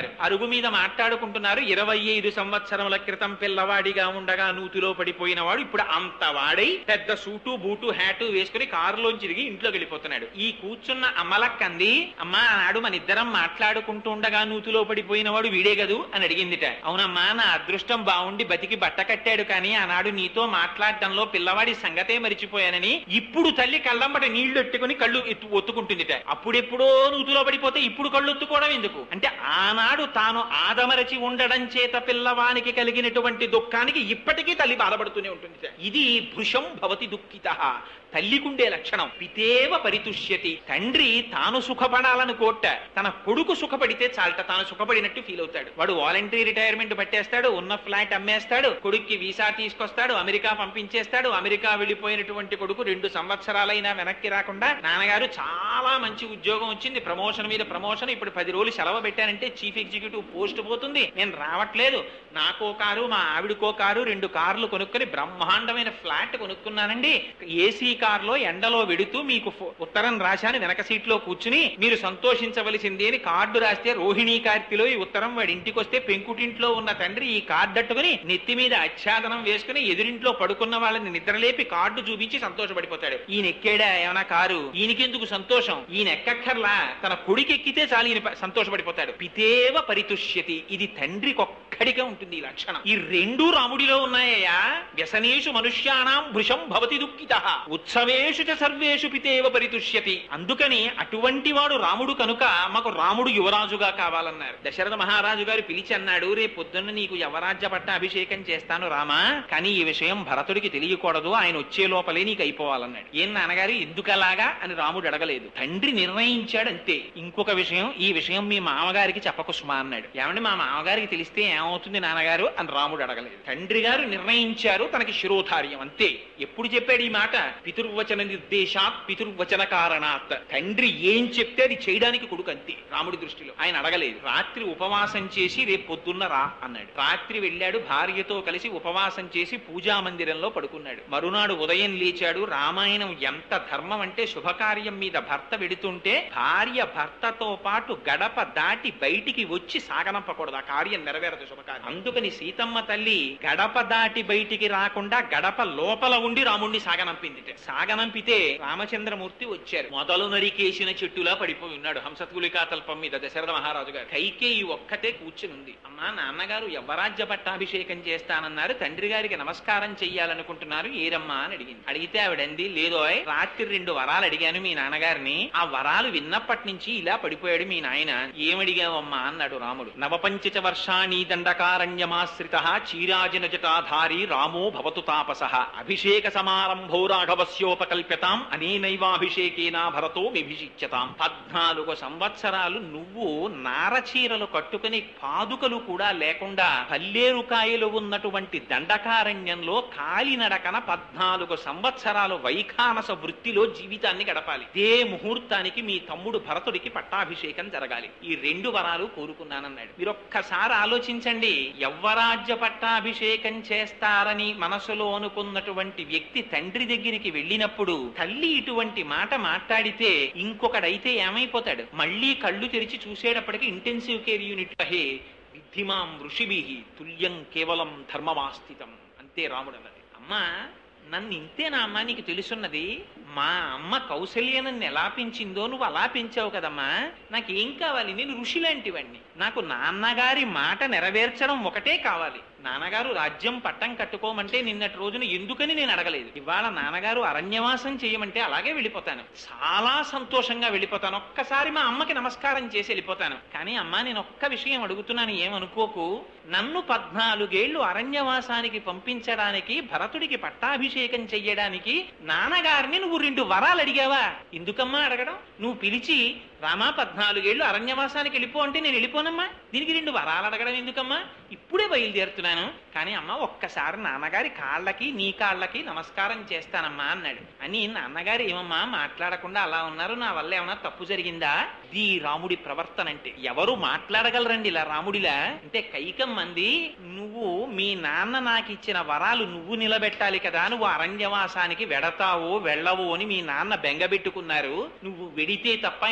అరుగు మీద మాట్లాడుకుంటున్నారు. 25 సంవత్సరముల క్రితం పిల్లవాడిగా ఉండగా నూతిలో పడిపోయిన వాడు ఇప్పుడు అంత వాడై పెద్ద సూటు బూటు హ్యాటు వేసుకుని కారులోంచి తిరిగి ఇంట్లోకి వెళ్ళిపోతున్నాడు. ఈ కూర్చున్న అమ్మలక్కంది, అమ్మా ఆనాడు మన ఇద్దరం మాట్లాడుకుంటూ ఉండగా నూతిలో పడిపోయిన వాడు వీడే గదు అని అడిగిందిట. అవునమ్మా, నా అదృష్టం బాగుండి బతికి బట్ట కట్టాడు, కానీ ఆనాడు నీతో మాట్లాడటంలో పిల్లవాడి సంగతే మరిచిపోయానని ఇప్పుడు తల్లి కళ్ళంబట నీళ్లు ఎట్టుకుని కళ్ళు ఒత్తుకుంటుందిట. అప్పుడెప్పుడో నూతిలో పడిపోతే ఇప్పుడు కళ్ళు ఒత్తుకోవడం ఎందుకు అంటే, ఆనాడు తాను ఆదమరచి ఉండడం చేత పిల్లవానికి కలిగినటువంటి దుఃఖానికి ఇప్పటికీ తల్లి బాధపడుతూనే ఉంటుంది. ఇది భృశం భవతి దుఃఖిత, తల్లికుండే లక్షణం. పితేవ పరితుష్యతి, తండ్రి తాను సుఖపడాలని కోట, తన కొడుకు సుఖపడితే చాలట తాను సుఖపడినట్టు ఫీల్ అవుతాడు. వాడు వాలంటరీ రిటైర్మెంట్ పట్టేస్తాడు, ఉన్న ఫ్లాట్ అమ్మేస్తాడు, కొడుక్కి వీసా తీసుకొస్తాడు, అమెరికా పంపించేస్తాడు. అమెరికా వెళ్ళిపోయినటువంటి కొడుకు 2 సంవత్సరాలైనా వెనక్కి రాకుండా, నాన్నగారు చాలా మంచి ఉద్యోగం వచ్చింది, ప్రమోషన్ మీద ప్రమోషన్, ఇప్పుడు 10 రోజులు సెలవు పెట్టానంటే చీఫ్ ఎగ్జిక్యూటివ్ పోస్ట్ పోతుంది, నేను రావట్లేదు, నాకో కారు మా ఆవిడకో కారు 2 కార్లు కొనుక్కొని బ్రహ్మాండమైన ఫ్లాట్ కొనుక్కున్నానండి, ఏసీ కారులో ఎండలో వెడుతూ మీకు ఉత్తరం రాశాను, వెనక సీట్లో కూర్చుని మీరు సంతోషించవలసింది అని కార్డు రాస్తే రోహిణీ కార్తిలో ఈ ఉత్తరం వాడి ఇంటికి వస్తే పెంకుటింట్లో ఉన్న తండ్రి ఈ కార్డు అట్టుకుని నెత్తి మీద ఆచ్ఛాదనం వేసుకుని ఎదురింట్లో పడుకున్న వాళ్ళని నిద్రలేపి కార్డు చూపించి సంతోషపడిపోతాడు. ఈయన ఎక్కాడా ఏమైనా కారు, ఈయనకెందుకు సంతోషం, ఈయన ఎక్కక్కర్లా, తన కొడుకు ఎక్కితే చాలు ఈయన సంతోషపడిపోతాడు. పితేవ పరితుష్యతి, ఇది తండ్రికొక్కడిగా ఉంటుంది ఈ లక్షణం. ఈ 2 రాముడిలో ఉన్నాయా. వ్యసనేషు మనుష్యానాం భృశం భవతి దుఃఖితః ఉత్సవేషు చ సర్వేషు పితేవ పరితుష్యతి. అందుకని అటువంటి వాడు రాముడు కనుక మాకు రాముడు యువరాజుగా కావాలన్నారు. దశరథ మహారాజు గారు పిలిచి అన్నాడు, రేపు పొద్దున్న నీకు యవరాజ్య పట్ట అభిషేకం చేస్తాను రామా, కానీ ఈ విషయం భరతుడికి తెలియకూడదు, ఆయన వచ్చే లోపలే నీకు అయిపోవాలన్నాడు. ఏం నాన్నగారు ఎందుకలాగా అని రాముడు అడగలేదు. తండ్రి నిర్ణయించాడు అంతే. ఇంకొక విషయం, ఈ విషయం మీ మామగారికి చెప్పకు సుమా అన్నాడు. ఏమంటే మా మామగారికి తెలిస్తే ఏమవుతుంది నాన్నగారు అని రాముడు అడగలేదు. తండ్రి గారు నిర్ణయించారు, తనకి శిరోధార్యం అంతే. ఎప్పుడు చెప్పాడు ఈ మాట? పితుర్వచన నిర్దేశాత్ పితుర్వచన కారణాత్. తండ్రి ఏం చెప్తే అది చేయడానికి కొడుకు అంతే రాముడి దృష్టిలో. ఆయన అడగలేదు. రాత్రి ఉపవాసం చేసి రేపు పొద్దున్న రా అన్నాడు. రాత్రి వెళ్ళాడు, భార్యతో కలిసి ఉపవాసం చేసి పూజా మందిరంలో పడుకున్నాడు. మరునాడు ఉదయం లేచాడు. రామాయణం ఎంత ధర్మం అంటే, శుభకార్యం మీద భర్త వెడుతుంటే భార్య భర్తతో పాటు గడప దాటి బయటికి వచ్చి సాగనంపకూడదు, ఆ కార్యం నెరవేరదు, శుభకార్యం. అందుకని సీతమ్మ తల్లి గడప దాటి బయటికి రాకుండా గడప లోపల ఉండి రాముణ్ణి సాగనంపింది. సాగనంపితే రామచంద్రమూర్తి వచ్చారు. మొదలు నరికేసిన చెట్టులా పడిపోయి ఉన్నాడు హంసతులికా తల్పం మీద దశరథ మహారాజు గారు. కైకేయి ఒక్కతే కూర్చుని ఉంది. అమ్మా నాన్నగారు యవ్వరాజ్య పట్టాభిషేకం చేస్తానన్నారు, తండ్రి గారికి నమస్కారం చెయ్యాలనుకుంటున్నారు, ఏరమ్మా అని అడిగింది. అడిగితే ఆవిడంది, లేదోయ్ రాత్రి 2 వరాలు అడిగాను మీ నాన్నగారిని, ఆ వరాలు విన్నప్పటి నుంచి ఇలా పడిపోయాడు మీ నాయన, ఏమడిగావమ్మా అన్నాడు రాముడు. నవపంచ వర్షాణి దండకారణ్యమాశ్రిత చీరాజన జటాధారి రామో భవతు తాపసః అభిషేక సమారంభో రాఘవస్యోపకల్ప్యతాం అనేనైవాభిషేకేనా భరతో విభిషిచ్యతాం. 14 సంవత్సరాలు నువ్వు నారచీరలు కట్టుకుని పాదుకలు కూడా లేకుండా పల్లేరుకాయలు ఉన్నటువంటి దండకారణ్యంలో కాలినడకన 14 సంవత్సరాలు వైఖానస వృత్తిలో జీవితాన్ని గడపాలి. ఇదే ముహూర్తానికి మీ తమ్ముడు భరతుడికి పట్టాభిషేకం జరగాలి. ఈ 2 వరాలు కోరుకున్నానన్నాడు. మీరొక్కసారి ఆలోచించండి, యవ్వరాజ్య పట్టాభిషేకం చేస్తారని మనసులో అనుకున్నటువంటి వ్యక్తి తండ్రి దగ్గరికి వెళ్ళినప్పుడు తల్లి ఇటువంటి మాట మాట్లాడితే ఇంకొకడైతే ఏమైపోతాడు? మళ్ళీ కళ్ళు తెరిచి చూసేటప్పటికి ఇంటెన్సివ్ కేర్ యూనిట్ హే విద్ధిమాం ఋషిభిః తుల్యం కేవలం ధర్మమాస్థితం అంతే రాముడు అన్నది. అమ్మా నన్ను ఇంతేనా అమ్మా నీకు తెలుసున్నది? మా అమ్మ కౌసల్య నన్ను ఎలా పెంచిందో నువ్వు అలా పెంచావు కదమ్మా, నాకేం కావాలి? నేను ఋషి లాంటివాణ్ణి, నాకు నాన్నగారి మాట నెరవేర్చడం ఒకటే కావాలి. నాన్నగారు రాజ్యం పట్టం కట్టుకోమంటే నిన్నటి రోజున ఎందుకని నేను అడగలేదు. ఇవాళ నాన్నగారు అరణ్యవాసం చేయమంటే అలాగే వెళ్ళిపోతాను, చాలా సంతోషంగా వెళ్ళిపోతాను, ఒక్కసారి మా అమ్మకి నమస్కారం చేసి వెళ్ళిపోతాను. కానీ అమ్మా నేను ఒక్క విషయం అడుగుతున్నాను, ఏమనుకోకు, నన్ను 14 ఏళ్లు అరణ్యవాసానికి పంపించడానికి, భరతుడికి పట్టాభిషేకం చెయ్యడానికి నాన్నగారిని నువ్వు 2 వరాలు అడిగావా? ఎందుకమ్మా అడగడం? నువ్వు పిలిచి రామా 14 ఏళ్లు అరణ్యవాసానికి వెళ్ళిపో అంటే నేను వెళ్ళిపోనమ్మా, దీనికి 2 వరాలు అడగడం ఎందుకమ్మా, ఇప్పుడే బయలుదేరుతున్నాను. కానీ అమ్మ ఒక్కసారి నాన్నగారి కాళ్ళకి నీ కాళ్ళకి నమస్కారం చేస్తానమ్మా అన్నాడు. అని నాన్నగారు ఏమమ్మా మాట్లాడకుండా అలా ఉన్నారు, నా వల్ల ఏమన్నా తప్పు జరిగిందా? ఇది రాముడి ప్రవర్తన అంటే. ఎవరు మాట్లాడగలరండి ఇలా రాముడిలా? అంటే కైకమ్మంది, నువ్వు మీ నాన్న నాకు ఇచ్చిన వరాలు నువ్వు నిలబెట్టాలి కదా, నువ్వు అరణ్యవాసానికి వెడతావో వెళ్ళవో అని మీ నాన్న బెంగబెట్టుకున్నారు, నువ్వు వెడితే తప్ప ఆయన స్నానం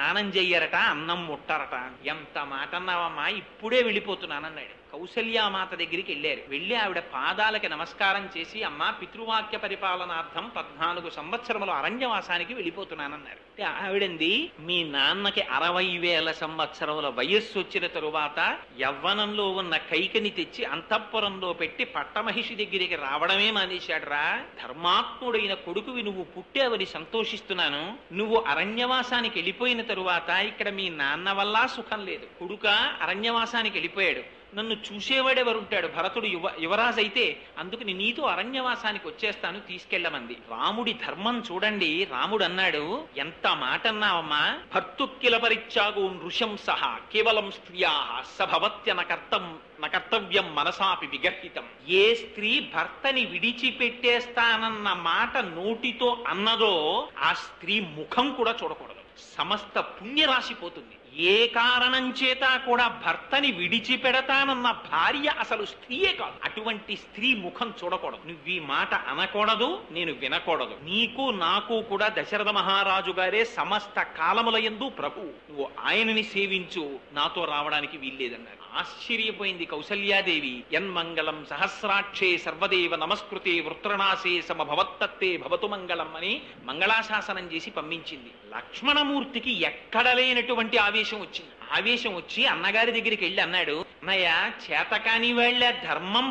స్నానం చెయ్యరట, అన్నం ముట్టరట. ఎంత మాట అన్నావమ్మా, ఇప్పుడే వెళ్ళిపోతున్నానన్నాడు. కౌసల్యామాత దగ్గరికి వెళ్ళారు. వెళ్ళి ఆవిడ పాదాలకి నమస్కారం చేసి, అమ్మా పితృవాక్య పరిపాలనార్థం 14 సంవత్సరములు అరణ్యవాసానికి వెళ్ళిపోతున్నానన్నారు. ఆవిడంది, మీ నాన్నకి 60,000 సంవత్సరముల వయస్సు వచ్చిన తరువాత యవ్వనంలో ఉన్న కైకని తెచ్చి అంతఃపురంలో పెట్టి పట్టమహిషి దగ్గరికి రావడమే మానేశాడురా. ధర్మాత్ముడైన కొడుకువి నువ్వు పుట్టావని సంతోషిస్తున్నాను. నువ్వు అరణ్యవాసానికి వెళ్ళిపోయిన తరువాత ఇక్కడ మీ నాన్న వల్ల సుఖం లేదు. కొడుక అరణ్యవాసానికి వెళ్ళిపోయాడు, నన్ను చూసేవాడెవరుంటాడు? భరతుడు యువరాజు అయితే, అందుకని నీతో అరణ్యవాసానికి వచ్చేస్తాను, తీసుకెళ్లమంది. రాముడి ధర్మం చూడండి. రాముడు అన్నాడు, ఎంత మాట అన్నావమ్మా, భర్తుక్కిల పరిత్యాగో నృశంసః కేవలం స్త్రియా సభవత్య నకర్తవ్యం మనసాపి విగర్హితం. ఏ స్త్రీ భర్తని విడిచిపెట్టేస్తానన్న మాట నోటితో అన్నదో ఆ స్త్రీ ముఖం కూడా చూడకూడదు. సమస్త పుణ్యరాశి పోతుంది. ఏ కారణం చేత కూడా భర్తని విడిచిపెడతానన్న భార్య అసలు స్త్రీయే కాదు. అటువంటి స్త్రీ ముఖం చూడకూడదు. నువ్వు ఈ మాట అనకూడదు, నేను వినకూడదు. నీకు నాకు కూడా దశరథ మహారాజు గారే సమస్త కాలములయందు ప్రభు. నువ్వు ఆయనని సేవించు, నాతో రావడానికి వీల్లేదన్నారు. ఆశ్చర్యపోయింది కౌసల్యాదేవి. యన్మంగళం సహస్రాక్షే సర్వదేవ నమస్కృతే వృత్రనాశే సమభవత్తత్తే భవతు మంగళం అని మంగళాశాసనం చేసి పంపించింది. లక్ష్మణమూర్తికి ఎక్కడ లేనటువంటి ఆవేశం వచ్చింది. ఆవేశం వచ్చి అన్నగారి దగ్గరికి వెళ్ళి అన్నాడు, అన్నయ్య చేతకాని వాళ్ళ ధర్మం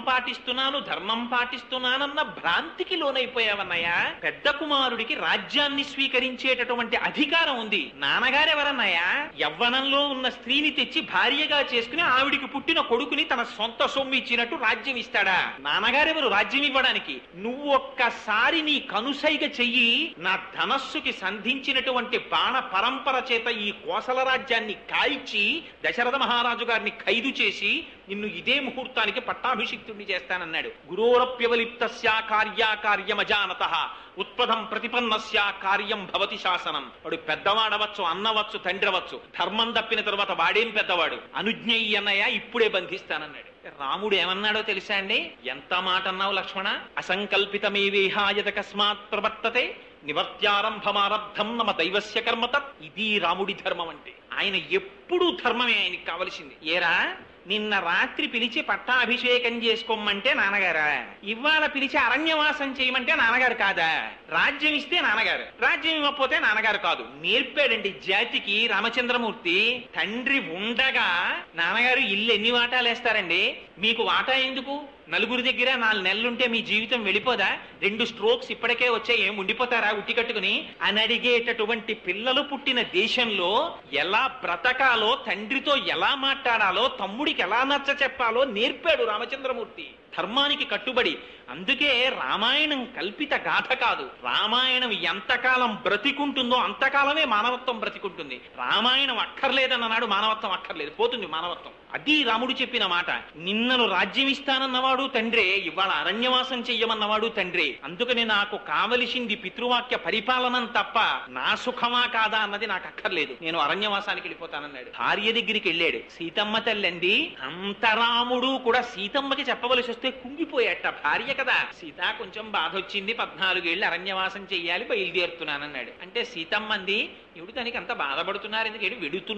పాటిస్తున్నానన్న భ్రాంతికి లోనైపోయావన్నయ్య. పెద్ద కుమారుడికి రాజ్యాన్ని స్వీకరించేటటువంటి అధికారం ఉంది. నాన్నగారెవరన్నయ్య? యవ్వనంలో ఉన్న స్త్రీని తెచ్చి భార్యగా చేసుకుని ఆవిడికి పుట్టిన కొడుకుని తన సొంత సొమ్ము ఇచ్చినట్టు రాజ్యం ఇస్తాడా? నాన్నగారెవరు రాజ్యం ఇవ్వడానికి? నువ్వు ఒక్కసారి నీ కనుసైగ చెయ్యి, నా ధనస్సుకి సంధించినటువంటి బాణ పరంపర చేత ఈ కోసల రాజ్యాన్ని కాల్చి దశరథ మహారాజు గారిని ఖైదు చేసి నిన్ను ఇదే ముహూర్తానికి పట్టాభిషిక్తుడిని చేస్తానన్నాడు. గురోరప్యవలిప్తస్య కార్యమజానతః ఉత్పదం ప్రతిపన్నస్య కార్యం భవతి శాసనం. వాడు పెద్దవాడవచ్చు, అన్నవచ్చు, తండ్రవచ్చు. ధర్మం తప్పిన తర్వాత వాడేం పెద్దవాడు? అనుజ్ఞయి అన్నయ్య, ఇప్పుడే బంధిస్తానన్నాడు. రాముడు ఏమన్నాడో తెలుసా అండి? ఎంత మాట అన్నావు లక్ష్మణ? అసంకల్పితమేవేహాయత కస్మాత్ ప్రవర్తతే నివర్త్యారంభమారబ్ధం నమ దైవస్య కర్మతత్. ఇది రాముడి ధర్మం అంటే. ఆయన ఎప్పుడూ ధర్మమే ఆయనకి కావలసింది. ఏరా, నిన్న రాత్రి పిలిచి పట్టాభిషేకం చేసుకోమంటే నాన్నగారా? ఇవాళ పిలిచి అరణ్యవాసం చేయమంటే నాన్నగారు కాదా? రాజ్యం ఇస్తే నాన్నగారు, రాజ్యం ఇవ్వకపోతే నాన్నగారు కాదు. నేర్పాడండి జాతికి రామచంద్రమూర్తి. తండ్రి ఉండగా నాన్నగారు ఇల్లు ఎన్ని వాటాలు వేస్తారండి? మీకు వాటా ఎందుకు? నలుగురి దగ్గర 4 నెలలుంటే మీ జీవితం వెళ్ళిపోదా? 2 స్ట్రోక్స్ ఇప్పటికే వచ్చాయి, ఏం ఉండిపోతారా ఉట్టి కట్టుకుని అని అడిగేటటువంటి పిల్లలు పుట్టిన దేశంలో ఎలా బ్రతకాలో, తండ్రితో ఎలా మాట్లాడాలో, తమ్ముడికి ఎలా నచ్చ చెప్పాలో నేర్పాడు రామచంద్రమూర్తి. ధర్మానికి కట్టుబడి. అందుకే రామాయణం కల్పిత గాథ కాదు. రామాయణం ఎంతకాలం బ్రతికుంటుందో అంతకాలమే మానవత్వం బ్రతికుంటుంది. రామాయణం అక్కర్లేదన్ననాడు మానవత్వం అక్కర్లేదు, పోతుంది మానవత్వం. అది రాముడు చెప్పిన మాట. నిన్నను రాజ్యం ఇస్తానన్నవాడు తండ్రే, ఇవాళ అరణ్యవాసం చెయ్యమన్నవాడు తండ్రే. అందుకని నాకు కావలసింది పితృవాక్య పరిపాలనం తప్ప నా సుఖమా కాదా అన్నది నాకు అక్కర్లేదు, నేను అరణ్యవాసానికి వెళ్ళిపోతానన్నాడు. భార్య దగ్గరికి వెళ్ళాడు. సీతమ్మ తల్లండి. అంత రాముడు కూడా సీతమ్మకి చెప్పవలసి వస్తే కుంగిపోయాట. భార్య కదా. సీత కొంచెం బాధ వచ్చింది, 14 ఏళ్ళు అరణ్యవాసం చెయ్యాలి, బయలుదేరుతున్నానన్నాడు. అంటే సీతమ్మంది, ఎవడు దానికి అంత బాధపడుతున్నారు ఎందుకంటే?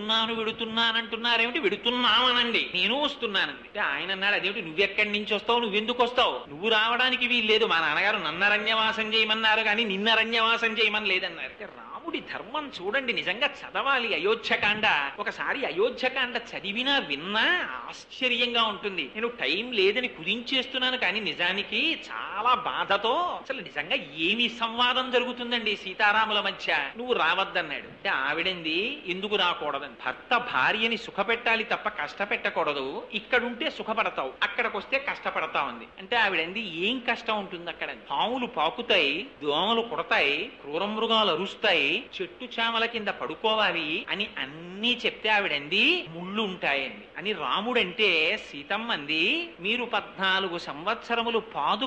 వెడుతున్నానంటున్నారేమిటి? వెడుతున్నామనండి, నేను వస్తున్నానండి. ఆయన అన్నాడు, అదేమిటి నువ్వెక్కడి నుంచి వస్తావు, నువ్వెందుకు వస్తావు? నువ్వు రావడానికి వీల్లేదు, మా నాన్నగారు నన్ను అరణ్యవాసం చేయమన్నారు కానీ నిన్న అరణ్యవాసం చేయమని లేదన్నారు. రాముడి ధర్మం చూడండి. నిజంగా చదవాలి అయోధ్యకాండ. ఒకసారి అయోధ్యకాండ చదివినా విన్నా ఆశ్చర్యంగా ఉంటుంది. నేను టైం లేదని కుదించేస్తున్నాను కానీ నిజానికి చాలా బాధతో అసలు నిజంగా ఏమి సంవాదం జరుగుతుందండి సీతారాముల మధ్య. నువ్వు రావద్దన్నాడు. అంటే ఆవిడంది, ఎందుకు రాకూడదని? భర్త భార్యని సుఖపెట్టాలి తప్ప కష్టపెట్టకూడదు. ఇక్కడుంటే సుఖపడతావు, అక్కడికి వస్తే కష్టపడతావు అంది. అంటే ఆవిడంది, ఏం కష్టం ఉంటుంది అక్కడ? పాములు పాకుతాయి, దోమలు కుడతాయి, క్రూర మృగాలు అరుస్తాయి, చెట్టు చామల కింద పడుకోవాలి అని అన్నీ చెప్తే ఆవిడంది, ముళ్ళు ఉంటాయండి అని. రాముడంటే సీతమ్మంది, మీరు 14 సంవత్సరములు పాదుకలు లేక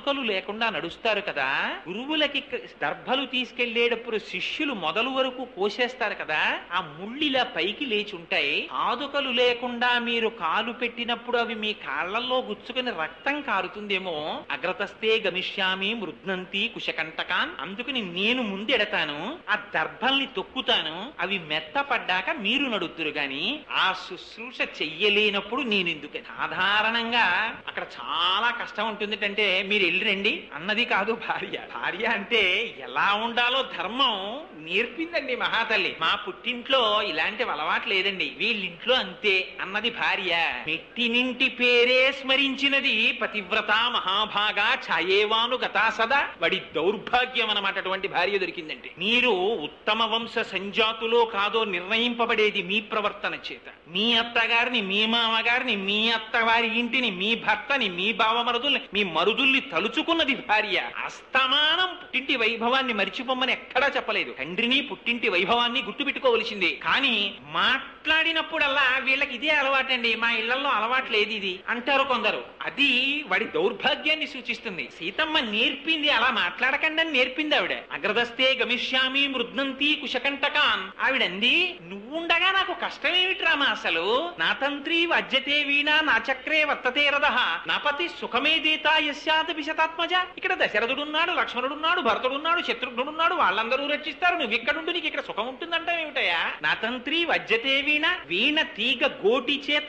లేకుండా నడుస్తారు కదా, గురువులకి దర్భలు తీసుకెళ్లేటప్పుడు శిష్యులు మొదలు వరకు కోసేస్తారు కదా, ఆ ముళ్ళిలా పైకి లేచి ఉంటాయి. ఆదుకలు లేకుండా మీరు కాలు పెట్టినప్పుడు అవి మీ కాళ్లలో గుచ్చుకుని రక్తం కారుతుందేమో. అగ్రతస్తే గమిష్యామి మృద్నంతి కుశకంటకాన్, అందుకని నేను ముందెడతాను, ఆ దర్భల్ని తొక్కుతాను, అవి మెత్తపడ్డాక మీరు నడుతురు గాని ఆ శుశ్రూష చెయ్యలేనప్పుడు నేను ఎందుకు. సాధారణంగా అక్కడ చాలా కష్టం ఉంటుంది. అంటే మీరు వెళ్ళిరండి అన్నది కాదు భార్య. భార్య అంటే ఎలా ఉండాలో ధర్మం నేర్పిందండి మహాతల్లి. మా పుట్టింట్లో ఇలాంటి అలవాటు లేదండి, వీళ్ళింట్లో అంతే అన్నది భార్య. మెట్టినింటి పేరే స్మరించినది పతివ్రత మహాభాగా ఛాయేవాను గతా సదా. వాడి దౌర్భాగ్యం అన్నమాట అటువంటి భార్య దొరికిందంటే. మీరు ఉత్తమ వంశ సంజాతులో కాదో నిర్ణయింపబడేది మీ ప్రవర్తన చేత. మీ అత్తగారిని, మీ మామగారిని, మీ అత్తవారి ఇంటిని, మీ భర్తని, మీ బావమరుదుల్ని, మీ మరుదుల్ని తలుచుకున్నది భార్య. అస్తమానం పుట్టింటి వైభవాన్ని మరిచిపోమని ఎక్కడా చెప్పలేదు. తండ్రిని పుట్టింటి వైభవాన్ని గుర్తుపెట్టుకోవలసింది. కానీ మాట్లాడినప్పుడల్లా వీళ్ళకి ఇదే అలవాటండి, మా ఇళ్లలో అలవాటు లేదు ఇది అంటారు కొందరు. అది వాడి దౌర్భాగ్యాన్ని సూచిస్తుంది. సీతమ్మ నేర్పింది అలా మాట్లాడకండి అని నేర్పింది ఆవిడ. అగ్రదస్తే గమిష్యామి మృద్నంతి కుశకంటకాన్. ఆవిడంది నువ్వుండగా నాకు కష్టమేమిటి రామా, అసలు నా తంత్రి వజ్జతే వీణా నా చక్రే వర్తతే రథః నాపతి సుఖమే దేతా యస్యాత విశతాత్మజ. ఇక్కడ దశరథుడున్నాడు, లక్ష్మణుడున్నాడు, భరతుడున్నాడు, శత్రుఘ్నుడున్నాడు, వాళ్ళందరూ రక్షిస్తారు, నువ్వు ఇక్కడుండు నీకు ఇక్కడ సుఖం ఉంటుందంటే ఏమిటయా. నా తంత్రి వజ్జతే వీణ, వీణ తీగ గోటి చేత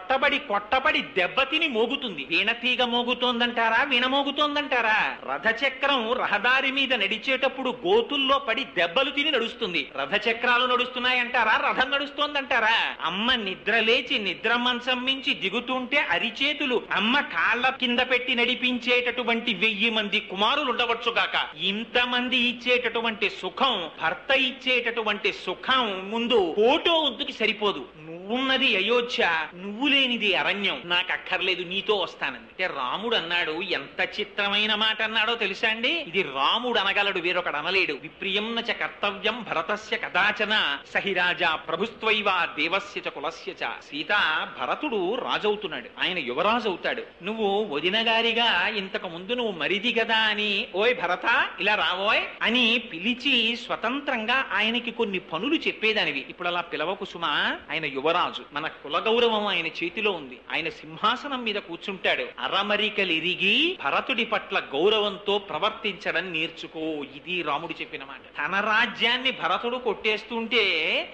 కొట్టబడి దెబ్బతిని మోగుతుంది. వీణ తీగ మోగుతోందంటారా, వీణ మోగుతోందంటారా? రథచక్రం రహదారి మీద నడిచేటప్పుడు గోతుల్లో పడి దెబ్బలు తిని నడుస్తుంది. రథచక్రాలు నడుస్తున్నాయంటారా, రథం నడుస్తోందంటారా? అమ్మ నిద్ర లేచి నిద్ర మంచం మించి దిగుతుంటే అరిచేతులు అమ్మ కాళ్ళ కింద పెట్టి నడిపించేటటువంటి 1000 మంది కుమారులు ఉండవచ్చుగాక. ఇంతమంది ఇచ్చేటటువంటి సుఖం, భర్త ఇచ్చేటటువంటి సుఖం ముందు ఫోటో వద్దుకి సరిపోదు. నువ్వున్నది అయోధ్య, నువ్వు లేనిది అరణ్యం, నాకు అక్కర్లేదు, నీతో వస్తానంది. అంటే రాముడు అన్నాడు, ఎంత చిత్రమైన మాట అన్నాడో తెలుసా అండి. ఇది రాముడు అనగలడు, వేరొకడు అనలేడు. విప్రియం చ కర్తవ్యం భరతస్య కదాచన సహిరాజా ప్రభుస్త్వైవ దేవస్య చ కులస్య చ. సీత, భరతుడు రాజవుతున్నాడు, ఆయన యువరాజు అవుతాడు. నువ్వు వదిన గారిగా ఇంతకు ముందు నువ్వు మరిది కదా అని, ఓయ్ భరత ఇలా రావోయ్ అని పిలిచి స్వతంత్రంగా ఆయనకి కొన్ని పనులు చెప్పేదానివి. ఇప్పుడు అలా పిలవకు సుమా, ఆయన యువరాజు, మన కుల గౌరవం ఆయన చేతిలో ఉంది, ఆయన సింహాసనం మీద కూర్చుంటాడు. అరమరికలిరిగి భరతుడి పట్ల గౌరవంతో ప్రవర్తించడం నేర్చుకో. ఇది రాముడు చెప్పిన మాట. తన రాజ్యాన్ని భరతుడు కొట్టేస్తుంటే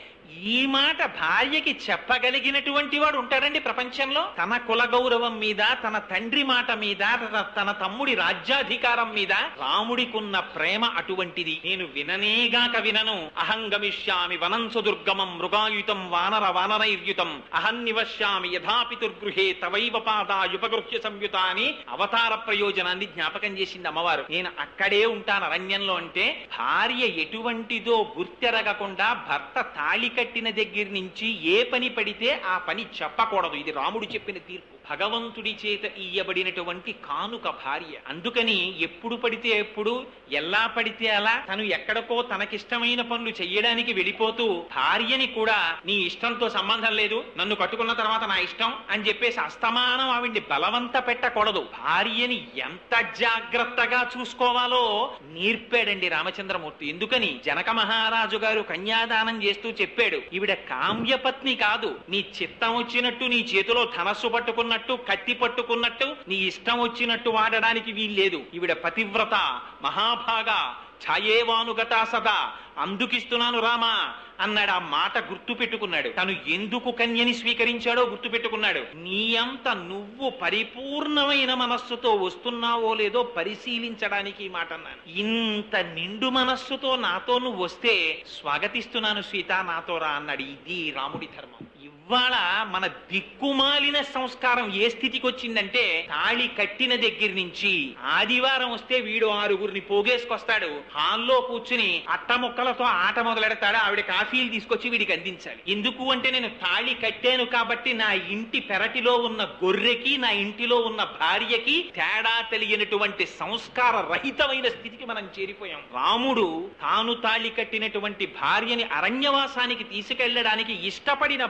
ఈ మాట భార్యకి చెప్పగలిగినటువంటి వాడు ఉంటాడండి ప్రపంచంలో? తన కుల గౌరవం మీద, తన తండ్రి మాట మీద, తన తమ్ముడి రాజ్యాధికారం మీద రాముడికున్న ప్రేమ అటువంటిది. నేను విననేగాక వినను. అహం గమిష్యామి వనం సుదుర్గమం మృగాయుతం వానరైర్యుతం అహం నివశ్యామి యథాపితుర్గృహే తవైవ పాదాయుపగృహ్య సంయుత అని అవతార ప్రయోజనాన్ని జ్ఞాపకం చేసింది అమ్మవారు. నేను అక్కడే ఉంటాను అరణ్యంలో అంటే, భార్య ఎటువంటిదో గుర్తెరగకుండా భర్త తాళి కట్టిన దగ్గర నుంచి ఏ పని పడితే ఆ పని చెప్పకూడదు. ఇది రాముడు చెప్పిన తీర్పు. భగవంతుడి చేత ఇయ్యబడినటువంటి కానుక భార్య. అందుకని ఎప్పుడు పడితే ఎప్పుడు, ఎలా పడితే అలా తను ఎక్కడికో తనకిష్టమైన పనులు చెయ్యడానికి వెళ్ళిపోతూ భార్యని కూడా నీ ఇష్టంతో సంబంధం లేదు, నన్ను కట్టుకున్న తర్వాత నా ఇష్టం అని చెప్పేసి అస్తమానం ఆవిడ్ని బలవంత పెట్టకూడదు. భార్యని ఎంత జాగ్రత్తగా చూసుకోవాలో నేర్పాడండి రామచంద్రమూర్తి. ఎందుకని జనక మహారాజు గారు కన్యాదానం చేస్తూ చెప్పాడు, ఈవిడ కామ్యపత్ని కాదు, నీ చిత్తం వచ్చినట్టు నీ చేతిలో ధనస్సు పట్టుకున్నట్టు, కత్తి పట్టుకున్నట్టు నీ ఇష్టం వచ్చినట్టు వాడడానికి వీల్లేదు. ఈవిడ పతివ్రత మహాభాగా ఛాయేవానుగతా సదా, అందుకిస్తున్నాను రామా అన్నాడు. ఆ మాట గుర్తు పెట్టుకున్నాడు. తను ఎందుకు కన్యని స్వీకరించాడో గుర్తు పెట్టుకున్నాడు. నీ అంత నువ్వు పరిపూర్ణమైన మనస్సుతో వస్తున్నావో లేదో పరిశీలించడానికి ఈ మాట అన్నాను. ఇంత నిండు మనస్సుతో నాతో నువ్వు వస్తే స్వాగతిస్తున్నాను సీత, నాతో రా అన్నాడు. ఇది రాముడి ధర్మం. ఇవాళ మన దిక్కుమాలిన సంస్కారం ఏ స్థితికి వచ్చిందంటే, తాళి కట్టిన దగ్గర నుంచి ఆదివారం వస్తే వీడు 6గురిని పోగేసుకొస్తాడు, హాల్లో కూర్చుని అట్టముక్కలతో ఆట మొదలెడతాడు, ఆవిడ కాఫీలు తీసుకొచ్చి వీడికి అందించాలి. ఎందుకు అంటే, నేను తాళి కట్టాను కాబట్టి నా ఇంటి పెరటిలో ఉన్న గొర్రెకి నా ఇంటిలో ఉన్న భార్యకి తేడా తెలియనటువంటి సంస్కార రహితమైన స్థితికి మనం చేరిపోయాం. రాముడు తాను తాళి కట్టినటువంటి భార్యని అరణ్యవాసానికి తీసుకెళ్లడానికి ఇష్టపడిన భార్యని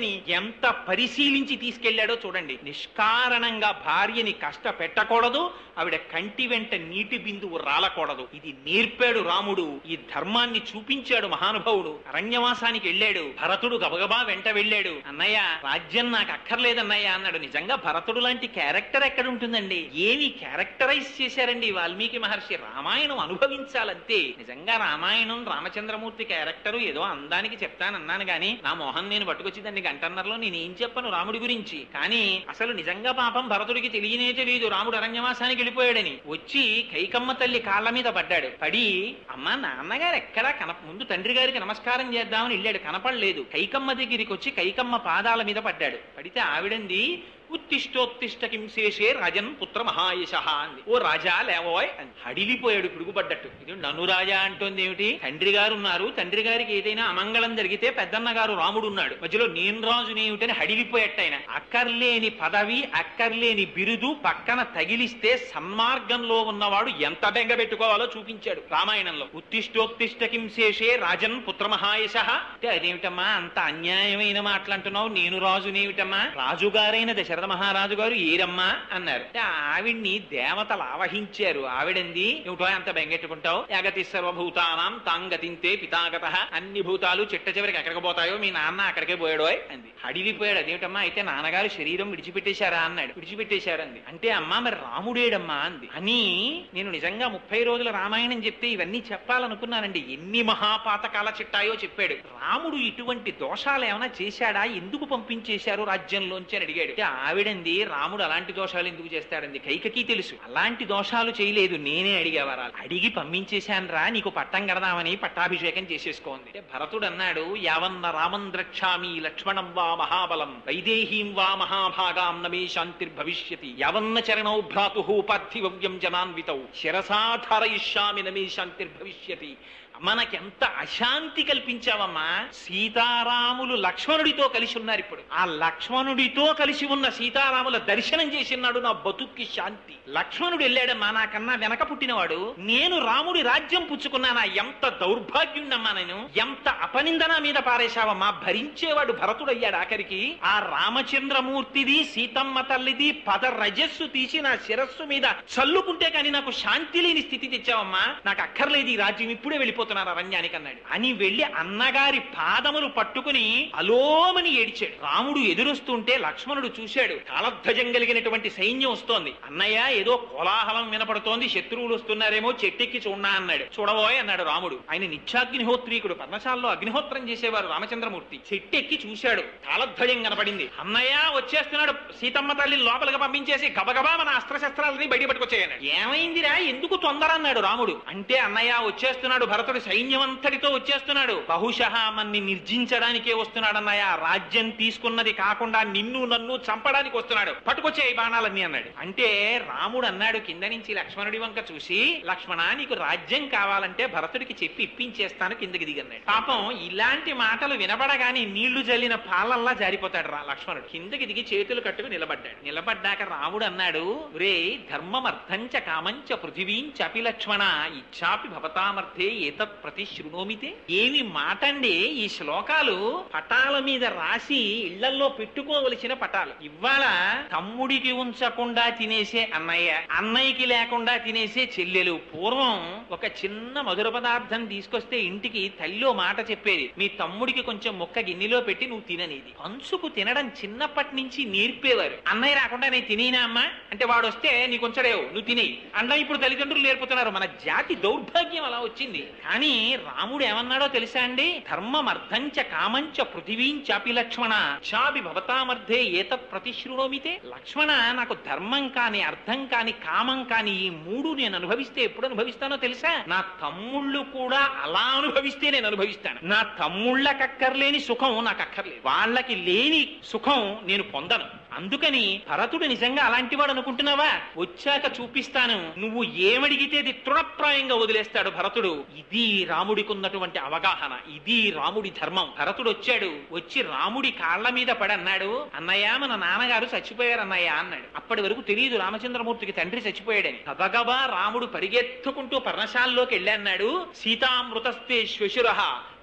భార్యని ఎంత పరిశీలించి తీసుకెళ్లాడో చూడండి. నిష్కారణంగా భార్యని కష్టపెట్టకూడదు, ఆవిడ కంటి వెంట నీటి బిందువు రాలకూడదు. ఇది నేర్పాడు రాముడు. ఈ ధర్మాన్ని చూపించాడు మహానుభావుడు. అరణ్యవాసానికి వెళ్ళాడు. భరతుడు గబగబా వెంట వెళ్ళాడు. అన్నయ్య, రాజ్యం నాకు అక్కర్లేదన్నయ్య అన్నాడు. నిజంగా భరతుడు లాంటి క్యారెక్టర్ ఎక్కడ ఉంటుందండి? ఏమి క్యారెక్టరైజ్ చేశారండి వాల్మీకి మహర్షి. రామాయణం అనుభవించాలంతే. నిజంగా రామాయణం రామచంద్రమూర్తి క్యారెక్టర్ ఏదో అందానికి చెప్తానన్నాను గాని నా మోహన్ నేను పట్టుకొచ్చి దాన్ని గంటన్నరలో నేనేం చెప్పను రాముడి గురించి. కానీ అసలు నిజంగా పాపం భరతుడికి తెలియనే తెలియదు రాముడు అరణ్యవాసానికి వెళ్ళిపోయాడని. వచ్చి కైకమ్మ తల్లి కాళ్ళ మీద పడ్డాడు. పడి, అమ్మ నాన్నగారు ఎక్కడా ముందు తండ్రి గారికి నమస్కారం చేద్దామని వెళ్ళాడు, కనపడలేదు. కైకమ్మ దగ్గరికి వచ్చి కైకమ్మ పాదాల మీద పడ్డాడు. పడితే ఆవిడంది, ఉత్తిష్టోత్తిష్ట కింశేషే రాజన్ పుత్ర మహాయశ అంది. ఓ రాజా లేవోయ్ అని. హడిలిపోయాడు పిడుగుపడ్డట్టు. ఇది నన్ను రాజా అంటోంది ఏమిటి? తండ్రి గారు ఉన్నారు, తండ్రి గారికి ఏదైనా అమంగళం జరిగితే పెద్దన్న గారు రాముడు ఉన్నాడు, మధ్యలో నేను రాజునేమిటని హడిలిపోయట్టయిన. అక్కర్లేని పదవి, అక్కర్లేని బిరుదు పక్కన తగిలిస్తే సన్మార్గంలో ఉన్నవాడు ఎంత బెంగ పెట్టుకోవాలో చూపించాడు రామాయణంలో. ఉత్తిష్టోత్తిష్ట కింశేషే రాజన్ పుత్ర మహాయశ అంటే అదేమిటమ్మా అంత అన్యాయమైన మాటలంటున్నావు? నేను రాజునేమిటమ్మా? రాజుగారైన దశరథ మహారాజు గారు ఏరమ్మా అన్నారు. ఆవిడ్ని దేవతలు ఆవహించారు. ఆవిడంది, ఏమిటో అంత బెంగెట్టుకుంటావు? యాగతి సర్వభూతానాం తాంగతింతే పితాగత. అన్ని భూతాలు చిట్ట చివరికి ఎక్కడికి పోతాయో మీ నాన్న అక్కడికే పోయాడోయ్ అంది. హడిలిపోయాడు. అదేమిటమ్మా అయితే నాన్నగారు శరీరం విడిచిపెట్టేశారా అన్నాడు. విడిచిపెట్టేశారు అంది. అంటే అమ్మా మరి రాముడేడమ్మా అంది. అని నేను నిజంగా 30 రోజుల రామాయణం చెప్తే ఇవన్నీ చెప్పాలనుకున్నానండి. ఎన్ని మహాపాతకాల చిట్టాయో చెప్పాడు. రాముడు ఇటువంటి దోషాలు ఏమైనా చేశాడా? ఎందుకు పంపించేశారు రాజ్యంలోంచి అని అడిగాడు. ఆవిడంది, రాముడు అలాంటి దోషాలు ఎందుకు చేస్తాడంది. కైకకి తెలుసు అలాంటి దోషాలు చేయలేదు, నేనే అడిగేవారా. అడిగి పంపించేశాను రా, నీకు పట్టం కడదామని పట్టాభిషేకం చేసేసుకోంది. భరతుడు అన్నాడు, యావన్న రామం ద్రక్ష్యామి లక్ష్మణం వా మహాబలం వైదేహీం వా మహాభాగాం నమే శాంతిర్భవిష్యతి యావన్న చరణౌ భ్రాతు పార్థివ్యం జనాన్వితౌ శిరసాధారయిష్యామి నమే శాంతిర్భవిష్యతి. మనకెంత అశాంతి కల్పించావమ్మా. సీతారాములు లక్ష్మణుడితో కలిసి ఉన్నారు. ఇప్పుడు ఆ లక్ష్మణుడితో కలిసి ఉన్న సీతారాముల దర్శనం చేసినాడు, నా బతుక్కి శాంతి. లక్ష్మణుడు వెళ్ళాడమ్మా, నాకన్నా వెనక పుట్టినవాడు. నేను రాముడి రాజ్యం పుచ్చుకున్నానా? ఎంత దౌర్భాగ్యుణ్ణమ్మా నేను. ఎంత అపనిందన మీద పారేశావమ్మా. భరించేవాడు భరతుడయ్యాడు. ఆఖరికి ఆ రామచంద్రమూర్తిది సీతమ్మ తల్లిది పద రజస్సు తీసి నా శిరస్సు మీద చల్లుకుంటే కానీ నాకు శాంతి లేని స్థితి తెచ్చావమ్మా. నాకు అక్కర్లేదు ఈ రాజ్యం, ఇప్పుడే వెళ్ళిపోతున్నారు అరణ్యానికి అన్నాడు. అని వెళ్లి అన్నగారి పాదములు పట్టుకుని అలోమని ఏడిచాడు. రాముడు ఎదురొస్తుంటే లక్ష్మణుడు చూశాడు. కాలధ్వజం కలిగినటువంటి సైన్యం వస్తోంది. అన్నయ్య ఏదో కోలాహలం వినపడుతోంది, శత్రువులు వస్తున్నారేమో, చెట్టెక్కి చూడనా అన్నాడు. చూడబోయ్ అన్నాడు రాముడు. ఆయన నిత్యాగ్నిహోత్రీకుడు, పర్ణశాలలో అగ్నిహోత్రం చేసేవారు రామచంద్రమూర్తి. చెట్టెక్కి చూశాడు, కాలధ్వజం కనపడింది. అన్నయ్య వచ్చేస్తున్నాడు. సీతమ్మ తల్లి లోపలికి పంపించేసి గబగబా మన అస్త్రశస్త్రాలని బయట పట్టుకొచ్చాయన్నాడు. ఏమైందిరా, ఎందుకు తొందర అన్నాడు రాముడు. అంటే అన్నయ్య వచ్చేస్తున్నాడు, భరతుడు సైన్యమంతటితో వచ్చేస్తున్నాడు. బహుశః మన్ని నిర్జించడానికే వస్తున్నాడు అన్నయ్య. రాజ్యం తీసుకున్నది కాకుండా నిన్ను నన్ను చంపడానికి వస్తున్నాడు, పట్టుకొచ్చే ఈ బాణాలన్నీ అన్నాడు. అంటే రాముడు అన్నాడు కింద నుంచి లక్ష్మణుడి వంక చూసి, లక్ష్మణ నీకు రాజ్యం కావాలంటే భరతుడికి చెప్పి ఇప్పించేస్తాను, కిందకి దిగన్నాడు. పాపం ఇలాంటి మాటలు వినపడగానే నీళ్లు జల్లిన పాలల్లా జారిపోతాడు లక్ష్మణుడు. కిందకి దిగి చేతులు కట్టుకు నిలబడ్డాడు. నిలబడ్డాక రాముడు అన్నాడు, రే ధర్మమర్థంచ కామంచ పృథివీంచాపి లక్ష్మణ ఇచ్చాపి భవతామర్థే ఏతత్ ప్రతి శృణోమితే. ఏమి మాటండి ఈ శ్లోకాలు. పటాల మీద రాసి ఇళ్లల్లో పెట్టుకోవలసిన పటాలు. ఇవాళ తమ్ముడికి ఉంచకుండా తినేసే అన్నయ్య, అన్నయ్యకి లేకుండా తినేసే చెల్లెలు. పూర్వం ఒక చిన్న మధుర పదార్థం తీసుకొస్తే ఇంటికి తల్లిలో మాట చెప్పేది, మీ తమ్ముడికి కొంచెం ముక్క గిన్నెలో పెట్టి నువ్వు తిననేది. పంచుకు తినడం చిన్నప్పటి నుంచి నేర్పేవారు. అన్నయ్య రాకుండా నేను తినేనా అమ్మా అంటే వాడు వస్తే నీకు ఉంచడేవు, నువ్వు తినే అన్న ఇప్పుడు తల్లిదండ్రులు నేర్పుతున్నారు. మన జాతి దౌర్భాగ్యం అలా వచ్చింది. కానీ రాముడు ఏమన్నాడో తెలుసా అండి? ధర్మం అర్థంచ కామంచ పృథివీంచాపి లక్ష్మణ చాపి భవతామర్థే ఏతత్ ప్రతిశృణోమితే. లక్ష్మణ నాకు ధర్మం కాని అర్థం కాని కామం కాని ఈ మూడు నేను అనుభవిస్తే ఎప్పుడు అనుభవిస్తానో తెలుసా? నా తమ్ముళ్ళు కూడా అలా అనుభవిస్తే నేను అనుభవిస్తాను. నా తమ్ముళ్ళకక్కర్లేని సుఖం నాకు అక్కర్లేదు, వాళ్ళకి లేని సుఖం నేను పొందను. అందుకని భరతుడు నిజంగా అలాంటి వాడు అనుకుంటున్నావా? వచ్చాక చూపిస్తాను. నువ్వు ఏమడిగితే అది తృణప్రాయంగా వదిలేస్తాడు భరతుడు. ఇది రాముడికి ఉన్నటువంటి అవగాహన, ఇది రాముడి ధర్మం. భరతుడు వచ్చాడు, వచ్చి రాముడి కాళ్ల మీద పడి అన్నాడు, అన్నయ్య మన నాన్నగారు చచ్చిపోయారు అన్నయ్య అన్నాడు. అప్పటి వరకు తెలియదు రామచంద్రమూర్తికి తండ్రి చచ్చిపోయాడని. గబగబా రాముడు పరిగెత్తుకుంటూ పర్ణశాలలోకి వెళ్ళి అన్నాడు, సీతామృతస్తే శ్వశురః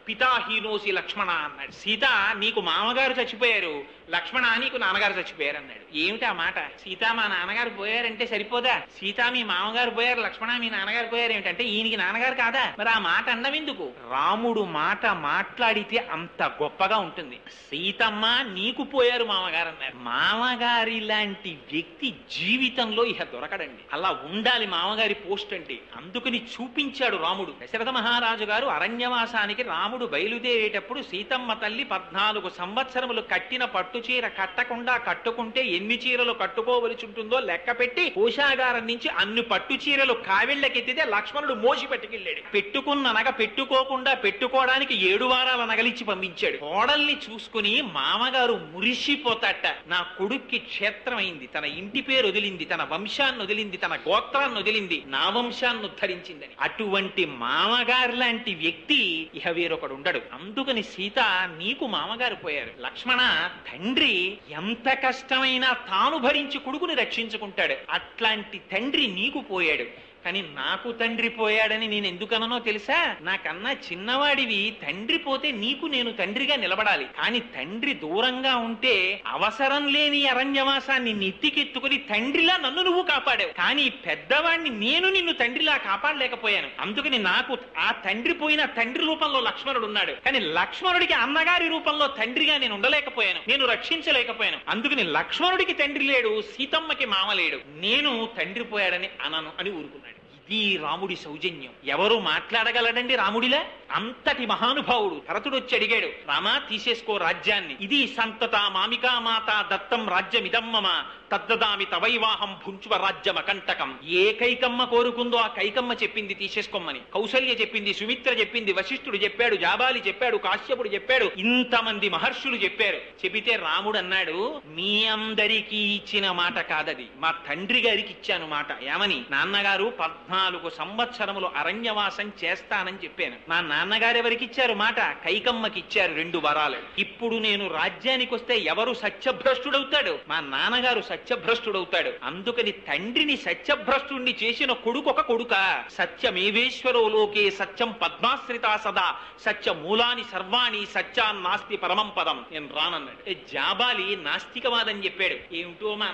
పితాహీనోసి లక్ష్మణ అన్నాడు. సీత నీకు మామగారు చచ్చిపోయారు, లక్ష్మణ నీకు నాన్నగారు చచ్చిపోయారు అన్నాడు. ఏమిటి ఆ మాట? సీత మా నాన్నగారు పోయారంటే సరిపోదా? సీత మీ మామగారు పోయారు, లక్ష్మణ మీ నాన్నగారు పోయారు ఏమిటంటే ఈయనకి నాన్నగారు కాదా? మరి ఆ మాట అన్నం ఎందుకు? రాముడు మాట మాట్లాడితే అంత గొప్పగా ఉంటుంది. సీతమ్మ నీకు పోయారు మామగారు అన్నారు. మామగారి లాంటి వ్యక్తి జీవితంలో ఇహ దొరకడండి. అలా ఉండాలి మామగారి పోస్ట్ అంటే. అందుకని చూపించాడు రాముడు. దశరథ మహారాజు గారు అరణ్యవాసానికి రాముడు బయలుదేరేటప్పుడు సీతమ్మ తల్లి 14 సంవత్సరములు కట్టిన పట్టుచీర కట్టకుండా కట్టుకుంటే ఎన్ని చీరలు కట్టుకోవలసి ఉంటుందో లెక్క పెట్టి కోశాగారం నుంచి అన్ని పట్టు చీరలు కావిళ్లకెత్తితే లక్ష్మణుడు మోసి పట్టుకెళ్ళాడు. పెట్టుకున్న నగ పెట్టుకోకుండా పెట్టుకోవడానికి 7 వారాల నగలిచ్చి పంపించాడు. కోడల్ని చూసుకుని మామగారు మురిసిపోతాట. నా కొడుక్కి క్షేత్రమైంది, తన ఇంటి పేరు వదిలింది, తన వంశాన్ని వదిలింది, తన గోత్రాన్ని వదిలింది, నా వంశాన్ని ఉద్ధరించిందని. అటువంటి మామగారు లాంటి వ్యక్తి ఇహ వేరొకడు ఉండడు. అందుకని సీత నీకు మామగారు పోయారు. లక్ష్మణ తండ్రి ఎంత కష్టమైనా తాను భరించి కొడుకుని రక్షించుకుంటాడు. అట్లాంటి తండ్రి నీకు పోయాడు. కానీ నాకు తండ్రి పోయాడని నేను ఎందుకనో తెలుసా? నాకన్నా చిన్నవాడివి, తండ్రి పోతే నీకు నేను తండ్రిగా నిలబడాలి. కానీ తండ్రి దూరంగా ఉంటే అవసరం లేని అరణ్యవాసాన్ని నెత్తికెత్తుకుని తండ్రిలా నన్ను నువ్వు కాపాడావు. కానీ పెద్దవాడిని నేను నిన్ను తండ్రిలా కాపాడలేకపోయాను. అందుకని నాకు ఆ తండ్రి పోయిన తండ్రి రూపంలో లక్ష్మణుడు ఉన్నాడు. కానీ లక్ష్మణుడికి అన్నగారి రూపంలో తండ్రిగా నేను ఉండలేకపోయాను, నేను రక్షించలేకపోయాను. అందుకని లక్ష్మణుడికి తండ్రి లేడు, సీతమ్మకి మామ లేడు, నేను తండ్రి పోయాడని అనను అని ఊరుకున్నాడు. ఇది రాముడి సౌజన్యం. ఎవరు మాట్లాడగలడండి రాముడిలా? అంతటి మహానుభావుడు. భరతుడు వచ్చి అడిగాడు, రామా తీసేసుకో రాజ్యాన్ని, ఇది సంతత మామికా మాత దత్తం రాజ్యమిదం మమ తద్దదామి తవైవాహం భుంచువ రాజ్యమ కంటకం. ఏ కైకమ్మ కోరుకుందో ఆ కైకమ్మ చెప్పింది తీసేసుకోమని. కౌసల్య చెప్పింది, సుమిత్ర చెప్పింది, వశిష్ఠుడు చెప్పాడు, జాబాలి చెప్పాడు, కాశ్యపుడు చెప్పాడు, ఇంతమంది మహర్షులు చెప్పారు. చెబితే రాముడు అన్నాడు, మీ అందరికీ ఇచ్చిన మాట కాదది, మా తండ్రి గారికి ఇచ్చాను మాట. ఏమని? నాన్నగారు 14 సంవత్సరములు అరణ్యవాసం చేస్తానని చెప్పాను. మా నాన్నగారు ఎవరికి ఇచ్చారు మాట? కైకమ్మకి ఇచ్చారు 2 వరాలు. ఇప్పుడు నేను రాజ్యానికి వస్తే ఎవరు సత్యభ్రష్టుడవుతాడు? మా నాన్నగారు సత్యభ్రష్టుడవుతాడు. అందుకని తండ్రిని సత్యభ్రష్టుణ్ణి చేసిన కొడుకు ఒక కొడుక. సత్యమేవేశ్వరో లోకే సత్యం పద్మాశ్రితా సదా సత్యమూలాని సర్వాణి సత్యాన్నాస్తి పరమం పదం. నేను రానన్నాడు. జాబాలి నాస్తికవాదం చెప్పాడు. ఏమిటో మా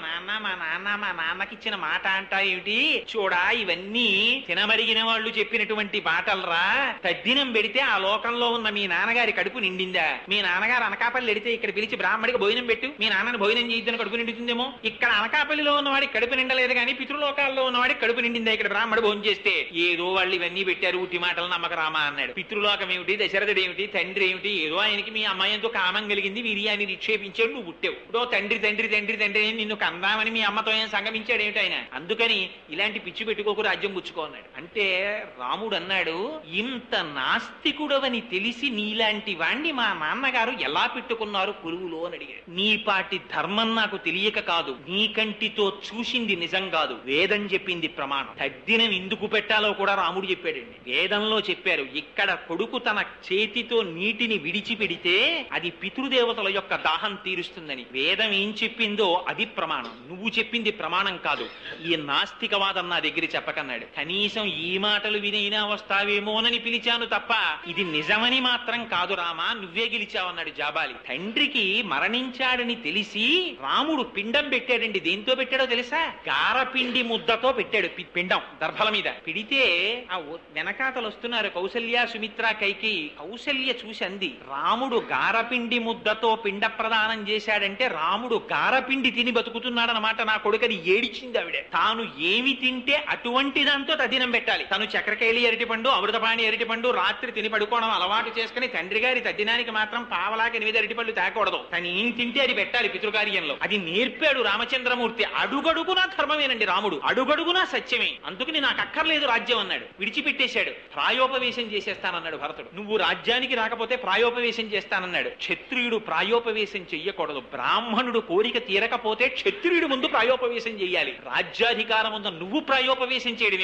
నాన్నకిచ్చిన మాట అంటా ఏమిటి? చూడా, ఇవన్నీ తినమరిగిన వాళ్ళు చెప్పినటువంటి మాటలరా. తద్దినం పెడితే ఆ లోకంలో ఉన్న మీ నాన్నగారి కడుపు నిండిందా? మీ నాన్నగారు అనకాపల్లి ఎడితే ఇక్కడ పిలిచి బ్రాహ్మడికి భోజనం పెట్టు, మీ నాన్నని భోజనం చేయొద్దని కడుపు నిండుతుందేమో. ఇక్కడ అనకాపల్లిలో ఉన్నవాడికి కడుపు నిండలేదు కానీ పితృలోకాల్లో ఉన్నవాడికి కడుపు నిండిందా ఇక్కడ బ్రాహ్మడు భోజనం చేస్తే? ఏదో వాళ్ళు ఇవన్నీ పెట్టారు, ఉట్టి మాటలు నమ్మక రామా అన్నాడు. పితృలోకం ఏమిటి, దశరథుడు ఏమిటి, తండ్రి ఏమిటి? ఏదో ఆయనకి మీ అమ్మాయితో కామం కలిగింది, వీర్యాన్ని నిక్షేపించాడు, నువ్వు పుట్టావు. ఇప్పుడు తండ్రి తండ్రి తండ్రి తండ్రి నిన్ను కందామని మీ అమ్మతో ఏం సంగమించాడు ఏమిటి ఆయన? అందుకని ఇలాంటి పిచ్చి పెట్టుకోకు, రాజ్యం పుచ్చుకో అన్నాడు. అంటే రాముడు అన్నాడు, ఇంత నాస్తికుడవని తెలిసి నీలాంటి వాణ్ణి మా నాన్నగారు ఎలా పెట్టుకున్నారు కొలువులో అని అడిగాడు. నీ పాటి ధర్మం నాకు తెలియక కాదు, నీ కంటితో చూసింది నిజం కాదు, వేదం చెప్పింది ప్రమాణం. తద్దినం ఎందుకు పెట్టాలో కూడా రాముడు చెప్పాడండి. వేదంలో చెప్పారు, ఇక్కడ కొడుకు తన చేతితో నీటిని విడిచిపెడితే అది పితృదేవతల యొక్క దాహం తీరుస్తుందని. వేదం ఏం చెప్పిందో అది ప్రమాణం, నువ్వు చెప్పింది ప్రమాణం కాదు. ఈ నాస్తికవాదం నా దగ్గర చెప్పకన్నాడు. కనీసం ఈ మాటలు వినైనా వస్తావేమోనని పిలిచాను తప్ప ఇది నిజమని మాత్రం కాదు రామా, నువ్వే గెలిచావన్నాడు జాబాలి. తండ్రికి మరణించాడని తెలిసి రాముడు పిండం పెట్టాడండి. దేంతో పెట్టాడో తెలుసా? గారపిండి ముద్దతో పెట్టాడు. పిండం దర్భల మీద పెడితే ఆ వెనకాతలు వస్తున్నారు కౌసల్య, సుమిత్ర, కైకి. కౌసల్య చూసి అంది, రాముడు గారపిండి ముద్దతో పిండ ప్రదానం చేశాడంటే రాముడు గారపిండి తిని బతుకుతున్నాడనమాట నా కొడుకని. ఏడిచింది ఆవిడ. తాను ఏమి తింటే అటువంటి దాంతో తదినం పెట్టాలి. తను చక్రకేళి అరటిపండు, అమృతపాణి అరటిపండు రాత్రి తిని పడుకోవడం అలవాటు చేసుకుని తండ్రి గారి తద్దినానికి మాత్రం పావలాకి 8 అరటిపండ్లు తేకూడదు. తను ఏం తింటే అది పెట్టాలి పితృకార్యంలో. అది నేర్పాడు రామచంద్రమూర్తి. అడుగడుగునా ధర్మమేనండి రాముడు, అడుగడుగునా సత్యమే. అందుకని నాకు అక్కర్లేదు రాజ్యం అన్నాడు, విడిచిపెట్టేశాడు. ప్రాయోపవేశం చేసేస్తానన్నాడు భరతుడు. నువ్వు రాజ్యానికి రాకపోతే ప్రాయోపవేశం చేస్తానన్నాడు. క్షత్రియుడు ప్రాయోపవేశం చెయ్యకూడదు. బ్రాహ్మణుడు కోరిక తీరకపోతే క్షత్రియుడు ముందు ప్రాయోపవేశం చెయ్యాలి. రాజ్యాధికారం ఉంద నువ్వు ప్రాయోపవేశం చేయడం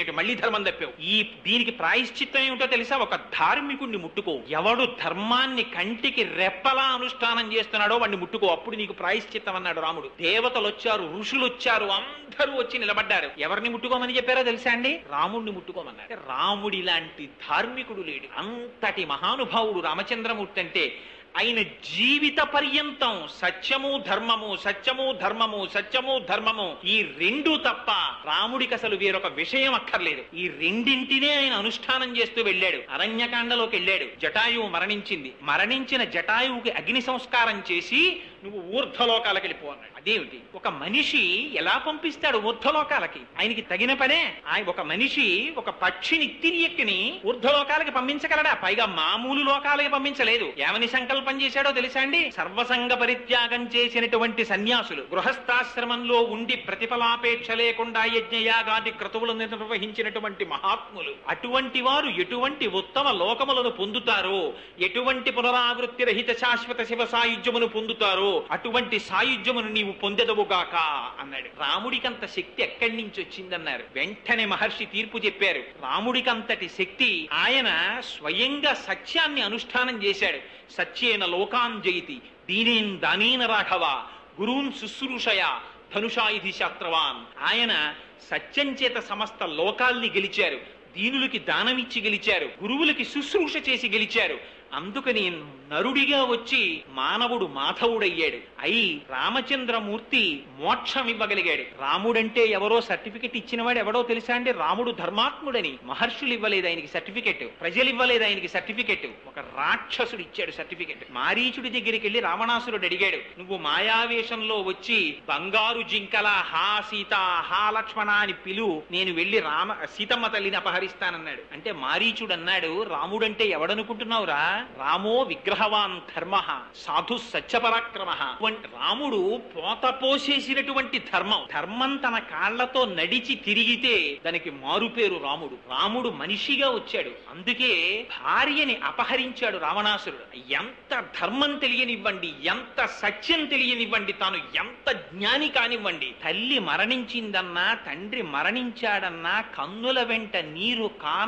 ఏమిటి, మళ్ళీ ధర్మం తప్పావు. దీనికి ప్రాయశ్చిత్తం ఏమిటో తెలుసా? ఒక ధార్మికుణ్ణి ముట్టుకో. ఎవడు ధర్మాన్ని కంటికి రెప్పలా అనుష్ఠానం చేస్తున్నాడో వాడిని ముట్టుకో, అప్పుడు నీకు ప్రాయశ్చిత్తం అన్నాడు రాముడు. దేవతలు వచ్చారు, ఋషులు వచ్చారు, అందరూ వచ్చి నిలబడ్డారు. ఎవరిని ముట్టుకోమని చెప్పారో తెలుసా అండి? రాముడిని ముట్టుకోమన్నారు. రాముడి లాంటి ధార్మికుడు లేడు. అంతటి మహానుభావుడు రామచంద్రమూర్తి అంటే ఆయన జీవిత పర్యంతం సత్యము ధర్మము, సత్యము ధర్మము, సత్యము ధర్మము, ఈ రెండు తప్ప రాముడికి అసలు వేరొక విషయం అక్కర్లేదు. ఈ రెండింటినే ఆయన అనుష్ఠానం చేస్తూ వెళ్ళాడు. అరణ్యకాండలోకి వెళ్ళాడు. జటాయువు మరణించింది. మరణించిన జటాయువుకి అగ్ని సంస్కారం చేసి నువ్వు ఊర్ధ్వలోకాలకు వెళ్ళిపో అన్నాడు. అదేమిటి? ఒక మనిషి ఎలా పంపిస్తాడు ఊర్ధ్వలోకాలకి? ఆయనకి తగిన పనే. ఒక మనిషి ఒక పక్షిని తిరియక్కిని ఊర్ధ్వలోకాలకి పంపించగలడా? పైగా మామూలు లోకాలకి పంపించలేదు. ఏమని సంకల్పం చేశాడో తెలుసా అండి? సర్వసంగ పరిత్యాగం చేసినటువంటి సన్యాసులు, గృహస్థాశ్రమంలో ఉండి ప్రతిఫలాపేక్ష లేకుండా యజ్ఞయాగాది క్రతువులను నిర్వహించినటువంటి మహాత్ములు, అటువంటి వారు ఎటువంటి ఉత్తమ లోకములను పొందుతారో, ఎటువంటి పునరావృత్తి రహిత శాశ్వత శివ సాయుధ్యమును పొందుతారో అటువంటి సాయుధ్యమును నీవు పొందెదవుగాక అన్నాడు. రాముడికంత శక్తి ఎక్కడి నుంచి వచ్చిందన్నారు. వెంటనే మహర్షి తీర్పు చెప్పారు. రాముడికంతటి శక్తి, ఆయన స్వయంగా సత్యాన్ని అనుష్ఠానం చేశాడు. సత్యేన లోకాన్ జయతి దీనేన్ దానేన రాఘవ గురూన్ శుశ్రూషయ ధనుషాయుధి శాస్త్రవాన్. ఆయన సత్యం చేత సమస్త లోకాల్ని గెలిచారు. దీనులకి దానమిచ్చి గెలిచారు. గురువులకి శుశ్రూష చేసి గెలిచారు. అందుకని నరుడిగా వచ్చి మానవుడు మాధవుడయ్యాడు. అయి రామచంద్రమూర్తి మోక్షం ఇవ్వగలిగాడు. రాముడంటే ఎవరో సర్టిఫికెట్ ఇచ్చినవాడు ఎవడో తెలుసా అండి? రాముడు ధర్మాత్ముడని మహర్షులు ఇవ్వలేదు ఆయనకి సర్టిఫికెట్, ప్రజలు ఇవ్వలేదు ఆయనకి సర్టిఫికెట్, ఒక రాక్షసుడు ఇచ్చాడు సర్టిఫికెట్. మారీచుడి దగ్గరికి వెళ్లి రావణాసురుడు అడిగాడు, నువ్వు మాయావేషంలో వచ్చి బంగారు జింకల హా సీత హా లక్ష్మణ అని పిలు, నేను వెళ్లి సీతమ్మ తల్లిని అపహరిస్తానన్నాడు. అంటే మారీచుడు అన్నాడు, రాముడంటే ఎవడనుకుంటున్నావురా? రామో విగ్రహవాన్ ధర్మ సాధు సత్యపరాక్రమ. రాముడు పోత పోసేసినటువంటి ధర్మం. ధర్మం తన కాళ్లతో నడిచి తిరిగితే దానికి మారుపేరు రాముడు. రాముడు మనిషిగా వచ్చాడు. అందుకే భార్యని అపహరించాడు రావణాసురుడు. ఎంత ధర్మం తెలియనివ్వండి, ఎంత సత్యం తెలియనివ్వండి, తాను ఎంత జ్ఞాని కానివ్వండి, తల్లి మరణించిందన్నా తండ్రి మరణించాడన్నా కన్నుల వెంట నీరు